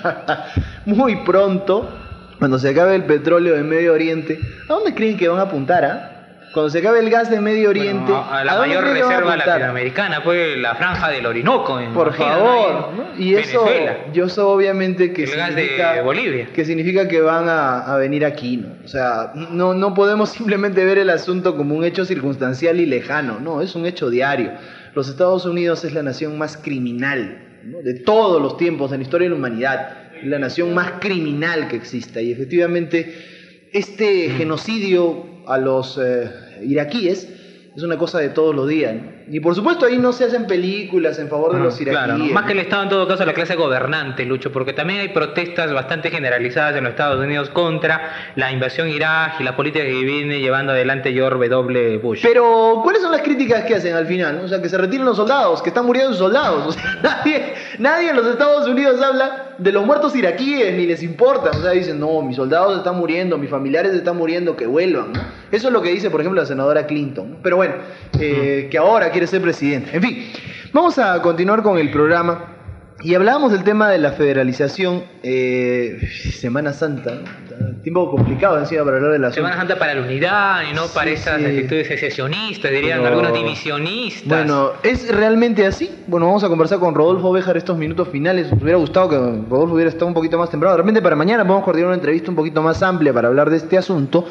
Muy pronto, cuando se acabe el petróleo de Medio Oriente, ¿a dónde creen que van a apuntar, ah? Cuando se acabe el gas de Medio Oriente, bueno, a la ¿a dónde mayor creen que van a reserva apuntar? latinoamericana fue la franja del Orinoco. Por imagina, favor, ¿no? ¿no? Y eso, Venezuela. yo eso obviamente que El gas significa, de Bolivia. que significa que van a, a venir aquí, ¿no? O sea, no, no podemos simplemente ver el asunto como un hecho circunstancial y lejano, no, es un hecho diario. Los Estados Unidos es la nación más criminal, ¿no? De todos los tiempos, en la historia de la humanidad, es la nación más criminal que exista. Y efectivamente, este genocidio a los eh, iraquíes es una cosa de todos los días, ¿no? Y por supuesto ahí no se hacen películas en favor de los iraquíes. Claro, ¿no? Más que el Estado, en todo caso, la clase gobernante, Lucho, porque también hay protestas bastante generalizadas en los Estados Unidos contra la invasión Irak y la política que viene llevando adelante George W. Bush. Pero, ¿cuáles son las críticas que hacen al final, ¿no? O sea, que se retiren los soldados, que están muriendo sus soldados. O sea, nadie, nadie en los Estados Unidos habla de los muertos iraquíes, ni les importa. O sea, dicen, no, mis soldados están muriendo, mis familiares están muriendo, que vuelvan, ¿no? Eso es lo que dice, por ejemplo, la senadora Clinton, ¿no? Pero bueno, eh, que ahora quiere ser presidente. En fin, vamos a continuar con el programa. Y hablábamos del tema de la federalización, eh, Semana Santa, ¿no? Tiempo complicado encima para hablar de la Semana Santa para la unidad y no Sí, para esas sí. actitudes secesionistas, dirían Pero- algunos divisionistas. Bueno, ¿es realmente así? Bueno, vamos a conversar con Rodolfo Béjar estos minutos finales. Nos hubiera gustado que Rodolfo hubiera estado un poquito más temprano. De repente para mañana podemos coordinar una entrevista un poquito más amplia para hablar de este asunto.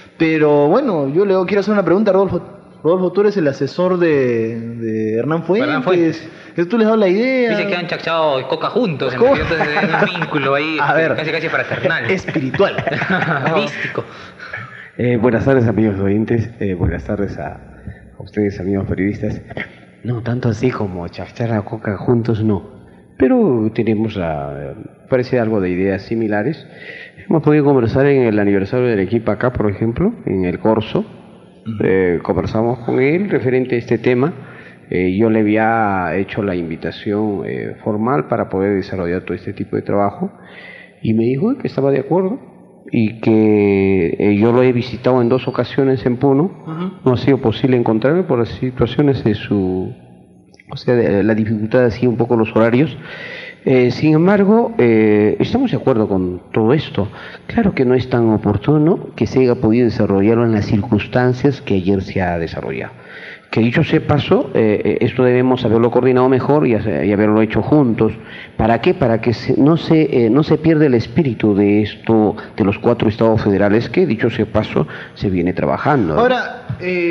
Pero bueno, yo le quiero hacer una pregunta a Rodolfo. Rodolfo, tú eres el asesor de, de Hernán Fuentes. Hernán Fuentes. ¿Tú les das la idea? Dice que han chachado coca juntos, ¿Cómo? entonces hay un vínculo ahí A ver. casi casi fraternal. Espiritual. Místico. Eh, buenas tardes, amigos oyentes. Eh, buenas tardes a, a ustedes, amigos periodistas. No, tanto así como chachar a coca juntos, no. Pero tenemos, la, parece algo de ideas similares. Hemos podido conversar en el aniversario del equipo acá, por ejemplo, en el Corso. Eh, conversamos con él referente a este tema. Eh, yo le había hecho la invitación eh, formal para poder desarrollar todo este tipo de trabajo y me dijo que estaba de acuerdo y que eh, yo lo he visitado en dos ocasiones en Puno. Uh-huh. No ha sido posible encontrarme por las situaciones de su, o sea, de la dificultad así un poco los horarios. Eh, sin embargo, eh, estamos de acuerdo con todo esto. Claro que no es tan oportuno que se haya podido desarrollarlo en las circunstancias que ayer se ha desarrollado. Que dicho sea paso, eh, esto debemos haberlo coordinado mejor y, hacer, y haberlo hecho juntos. ¿Para qué? Para que se, no, se, eh, no se pierda el espíritu de esto, de los cuatro estados federales que, dicho sea paso, se viene trabajando. Ahora,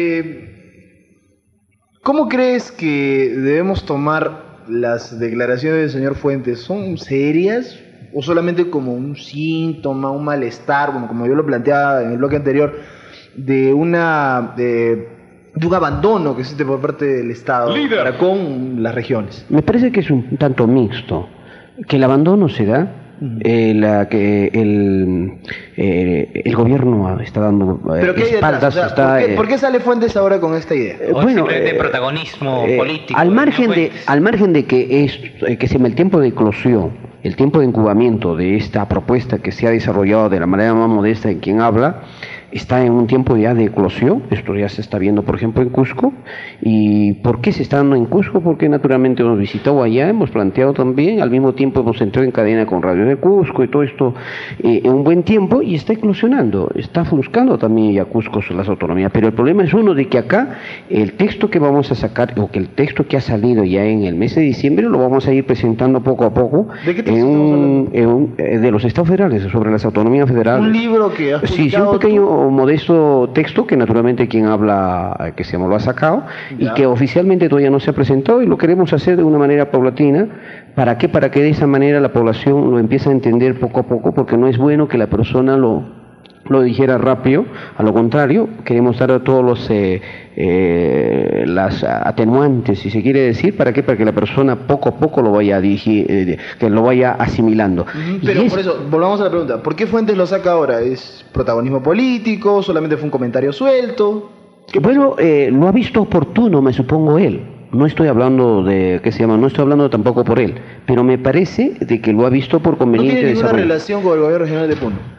eh, ¿cómo crees que debemos tomar las declaraciones del señor Fuentes? ¿Son serias o solamente como un síntoma, un malestar, como, como yo lo planteaba en el bloque anterior, de una... De, de un abandono que existe por parte del Estado para con las regiones? Me parece que es un tanto mixto, que el abandono se da, uh-huh. eh, la, que el, eh, el gobierno está dando eh, ¿Pero qué hay espaldas. detrás? O sea, está, ¿por, qué, eh, ¿Por qué sale Fuentes ahora con esta idea? ¿O bueno, simplemente eh, protagonismo eh, político? Al margen de, al margen de que es eh, que se llama el tiempo de eclosión, el tiempo de incubamiento de esta propuesta que se ha desarrollado de la manera más modesta en quien habla, está en un tiempo ya de eclosión. Esto ya se está viendo, por ejemplo, en Cusco. ¿Y por qué se está dando en Cusco? Porque naturalmente hemos visitado allá, hemos planteado también, al mismo tiempo hemos entrado en cadena con Radio de Cusco y todo esto eh, en un buen tiempo, y está eclosionando, está buscando también ya Cusco las autonomías. Pero el problema es uno, de que acá el texto que vamos a sacar, o que el texto que ha salido ya en el mes de diciembre, lo vamos a ir presentando poco a poco. ¿De qué en un, en un, eh, de los estados federales, sobre las autonomías federales. Un libro que has Sí, sí, un pequeño o modesto texto que naturalmente quien habla, que se llama, lo ha sacado, ya. Y que oficialmente todavía no se ha presentado, y lo queremos hacer de una manera paulatina. ¿Para qué? Para que de esa manera la población lo empiece a entender poco a poco, porque no es bueno que la persona lo lo dijera rápido. A lo contrario, queremos dar a todos los eh, eh, las atenuantes, si se quiere decir. ¿Para qué? Para que la persona poco a poco lo vaya a dirigir, eh, que lo vaya asimilando. Uh-huh, pero es... por eso, volvamos a la pregunta, ¿por qué Fuentes lo saca ahora? ¿Es protagonismo político? ¿Solamente fue un comentario suelto? Bueno, eh, lo ha visto oportuno, me supongo él. No estoy hablando de, ¿qué se llama? No estoy hablando tampoco por él, pero me parece de que lo ha visto por conveniente. ¿No tiene ninguna desarrollo. relación con el gobierno regional de Puno?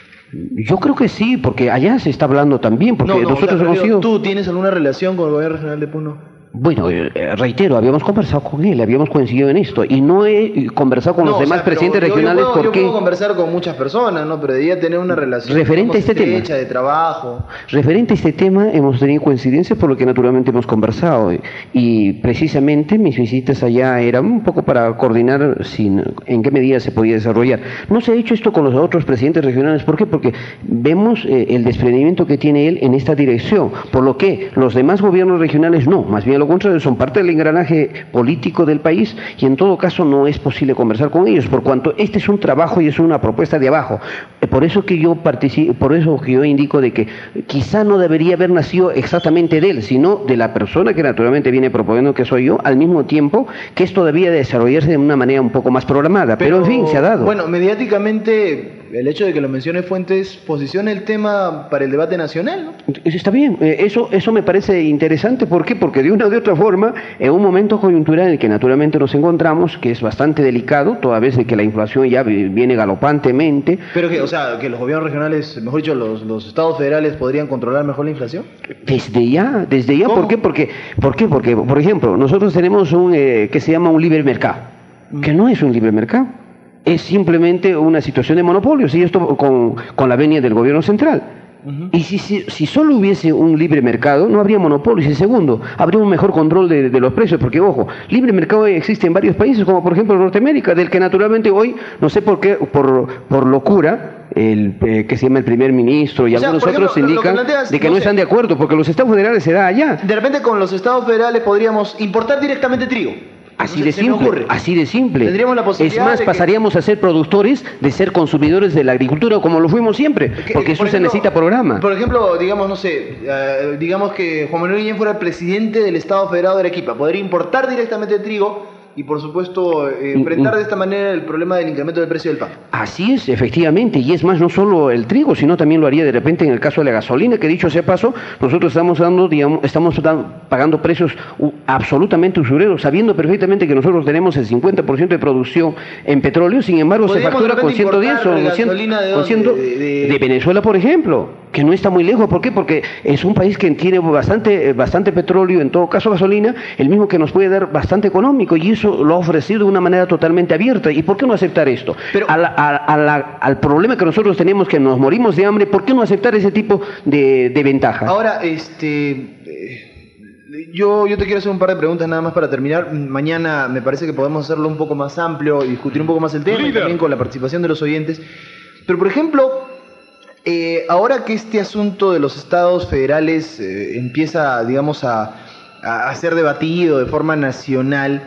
Yo creo que sí, porque allá se está hablando también, porque no, no, nosotros o sea, hemos sido... ¿Tú tienes alguna relación con el gobierno regional de Puno? Bueno, eh, reitero, habíamos conversado con él, habíamos coincidido en esto, y no he conversado con no, los demás o sea, presidentes yo, regionales yo puedo, porque... Yo puedo conversar con muchas personas, ¿no? Pero debería tener una relación referente a este tema de trabajo. Referente a este tema hemos tenido coincidencias, por lo que naturalmente hemos conversado, y, y precisamente mis visitas allá eran un poco para coordinar sin, en qué medida se podía desarrollar. No se ha hecho esto con los otros presidentes regionales. ¿Por qué? Porque vemos eh, el desprendimiento que tiene él en esta dirección, por lo que los demás gobiernos regionales no, más bien lo contrario, son parte del engranaje político del país, y en todo caso no es posible conversar con ellos, por cuanto este es un trabajo y es una propuesta de abajo. Por eso que yo participo, por eso que yo indico de que quizá no debería haber nacido exactamente de él, sino de la persona que naturalmente viene proponiendo, que soy yo, al mismo tiempo que esto debía desarrollarse de una manera un poco más programada, pero, pero en fin, se ha dado. Bueno, mediáticamente el hecho de que lo mencione Fuentes posiciona el tema para el debate nacional, ¿no? Está bien, eso, eso me parece interesante. ¿Por qué? Porque de una u otra forma, en un momento coyuntural en el que naturalmente nos encontramos, que es bastante delicado, toda vez de que la inflación ya viene galopantemente. Pero que, o sea, que los gobiernos regionales, mejor dicho, los, los estados federales podrían controlar mejor la inflación. Desde ya, desde ya. ¿Cómo? ¿Por qué? Porque, ¿por qué? Porque, por ejemplo, nosotros tenemos un eh, que se llama un libre mercado, mm. que no es un libre mercado. Es simplemente una situación de monopolios, y esto con, con la venia del gobierno central. Uh-huh. Y si, si, si solo hubiese un libre mercado, no habría monopolios. Y segundo, habría un mejor control de, de los precios, porque, ojo, libre mercado existe en varios países, como por ejemplo Norteamérica, del que naturalmente hoy, no sé por qué, por, por locura, el eh, que se llama el primer ministro y o sea, algunos otros ejemplo, indican que planteas, de que no, no sé, están de acuerdo, porque los estados federales se da allá. De repente con los estados federales podríamos importar directamente trigo. Así de simple, así de simple. Tendríamos la posibilidad es más, de pasaríamos que... a ser productores, de ser consumidores de la agricultura, como lo fuimos siempre, porque por eso ejemplo, se necesita programa. Por ejemplo, digamos, no sé, uh, digamos que Juan Manuel Guillén fuera el presidente del Estado Federado de Arequipa, podría importar directamente trigo y, por supuesto, eh, enfrentar de esta manera el problema del incremento del precio del pan. Así es, efectivamente, y es más, no solo el trigo, sino también lo haría de repente en el caso de la gasolina, que dicho sea paso, nosotros estamos dando, digamos, estamos pagando precios absolutamente usureros, sabiendo perfectamente que nosotros tenemos el cincuenta por ciento de producción en petróleo, sin embargo se factura con ciento diez o con cien, de, con cien de, de, de Venezuela, por ejemplo, que no está muy lejos. ¿Por qué? Porque es un país que tiene bastante, bastante petróleo, en todo caso gasolina, el mismo que nos puede dar bastante económico, y eso lo ha ofrecido de una manera totalmente abierta. ¿Y por qué no aceptar esto? Pero, a la, a, a la, al problema que nosotros tenemos, que nos morimos de hambre, ¿por qué no aceptar ese tipo de, de ventaja? Ahora, este... Eh... Yo, yo te quiero hacer un par de preguntas nada más para terminar. Mañana me parece que podemos hacerlo un poco más amplio y discutir un poco más el tema, y también con la participación de los oyentes. Pero, por ejemplo, eh, ahora que este asunto de los estados federales eh, empieza, digamos, a, a ser debatido de forma nacional,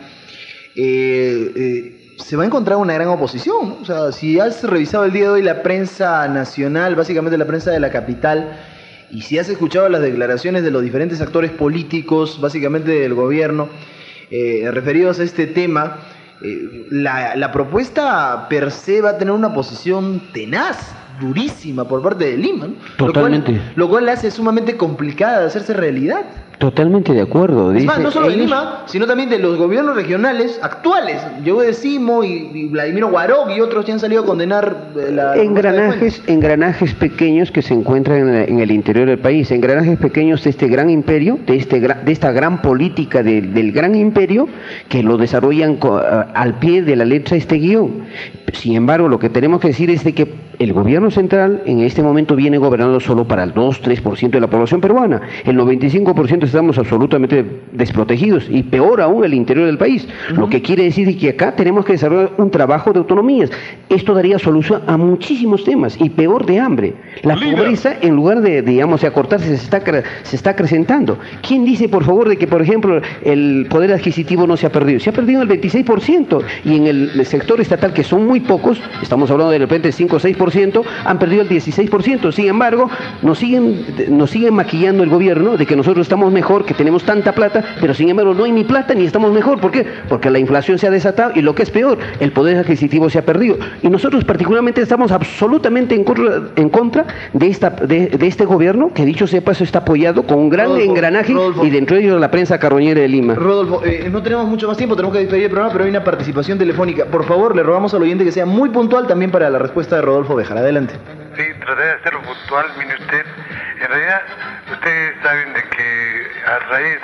eh, eh, se va a encontrar una gran oposición, ¿no? O sea, si has revisado el día de hoy la prensa nacional, básicamente la prensa de la capital, y si has escuchado las declaraciones de los diferentes actores políticos, básicamente del gobierno, eh, referidos a este tema, eh, la, la propuesta per se va a tener una posición tenaz, durísima por parte de Lima, ¿no? Totalmente. Lo cual, lo cual la hace sumamente complicada de hacerse realidad. Totalmente de acuerdo. Es más, no solo de ellos... Lima, sino también de los gobiernos regionales actuales. Yo de Simo y, y Vladimiro Guaroc y otros ya han salido a condenar la... Engranajes, engranajes pequeños que se encuentran en, en el interior del país, engranajes pequeños de este gran imperio, de, este, de esta gran política de, del gran imperio, que lo desarrollan co, a, al pie de la letra este guión. Sin embargo, lo que tenemos que decir es de que el gobierno central en este momento viene gobernando solo para el dos a tres por ciento de la población peruana. El noventa y cinco por ciento estamos absolutamente desprotegidos, y peor aún el interior del país. Uh-huh. Lo que quiere decir que acá tenemos que desarrollar un trabajo de autonomías. Esto daría solución a muchísimos temas, y peor de hambre. La Líder. pobreza, en lugar de, digamos, de acortarse, se está, se está acrecentando. ¿Quién dice, por favor, de que, por ejemplo, el poder adquisitivo no se ha perdido? Se ha perdido el veintiséis por ciento, y en el, el sector estatal, que son muy pocos, estamos hablando de repente de cinco o seis por ciento, han perdido el dieciséis por ciento. Sin embargo, nos siguen, nos siguen maquillando el gobierno de que nosotros estamos mejor, que tenemos tanta plata, pero sin embargo no hay ni plata ni estamos mejor. ¿Por qué? Porque la inflación se ha desatado, y lo que es peor, el poder adquisitivo se ha perdido. Y nosotros particularmente estamos absolutamente en contra, en contra de, esta, de, de este gobierno, que dicho sea paso está apoyado con un gran Rodolfo, engranaje, Rodolfo. y dentro de ellos la prensa carroñera de Lima. Rodolfo, eh, no tenemos mucho más tiempo, tenemos que despedir el programa, pero hay una participación telefónica. Por favor, le rogamos al oyente que sea muy puntual también para la respuesta de Rodolfo Béjar. Adelante. Sí, trataré de hacerlo puntual, mire usted. En realidad, ustedes saben de que a raíz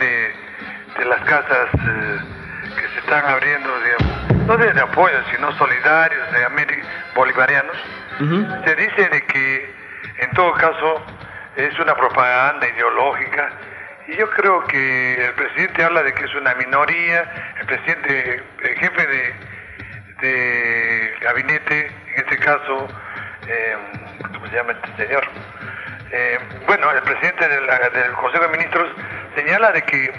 de, de las casas eh, que se están abriendo, digamos, no de, de apoyo, sino solidarios, de América, bolivarianos, uh-huh. se dice de que, en todo caso, es una propaganda ideológica, y yo creo que el presidente habla de que es una minoría, el presidente, el jefe de, de gabinete, en este caso, eh, ¿cómo se llama este señor? Eh, bueno, el presidente de la, del Consejo de Ministros señala de que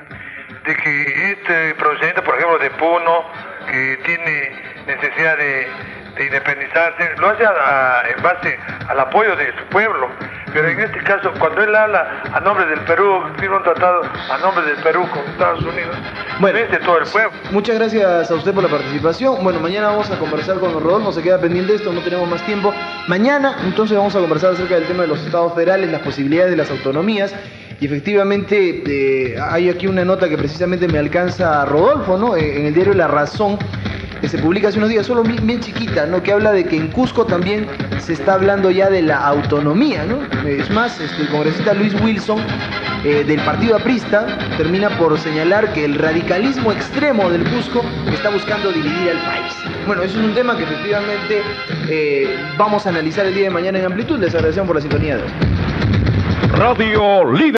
de que este procedimiento, por ejemplo, de Puno, que tiene necesidad de, de independizarse, lo hace a, a, en base al apoyo de su pueblo. Pero en este caso, cuando él habla a nombre del Perú, firma un tratado a nombre del Perú con Estados Unidos, bueno, es de todo el pueblo. Muchas gracias a usted por la participación. Bueno, mañana vamos a conversar con Rodolfo, se queda pendiente de esto, no tenemos más tiempo. Mañana, entonces, vamos a conversar acerca del tema de los estados federales, las posibilidades de las autonomías. Y efectivamente, eh, hay aquí una nota que precisamente me alcanza a Rodolfo, ¿no? Eh, en el diario La Razón, que se publica hace unos días, solo bien, bien chiquita, ¿no? Que habla de que en Cusco también se está hablando ya de la autonomía, ¿no? Es más, este, el congresista Luis Wilson, eh, del partido aprista, termina por señalar que el radicalismo extremo del Cusco está buscando dividir al país. Bueno, eso es un tema que efectivamente eh, vamos a analizar el día de mañana en amplitud. Les agradecemos por la sintonía de hoy. Radio Líder.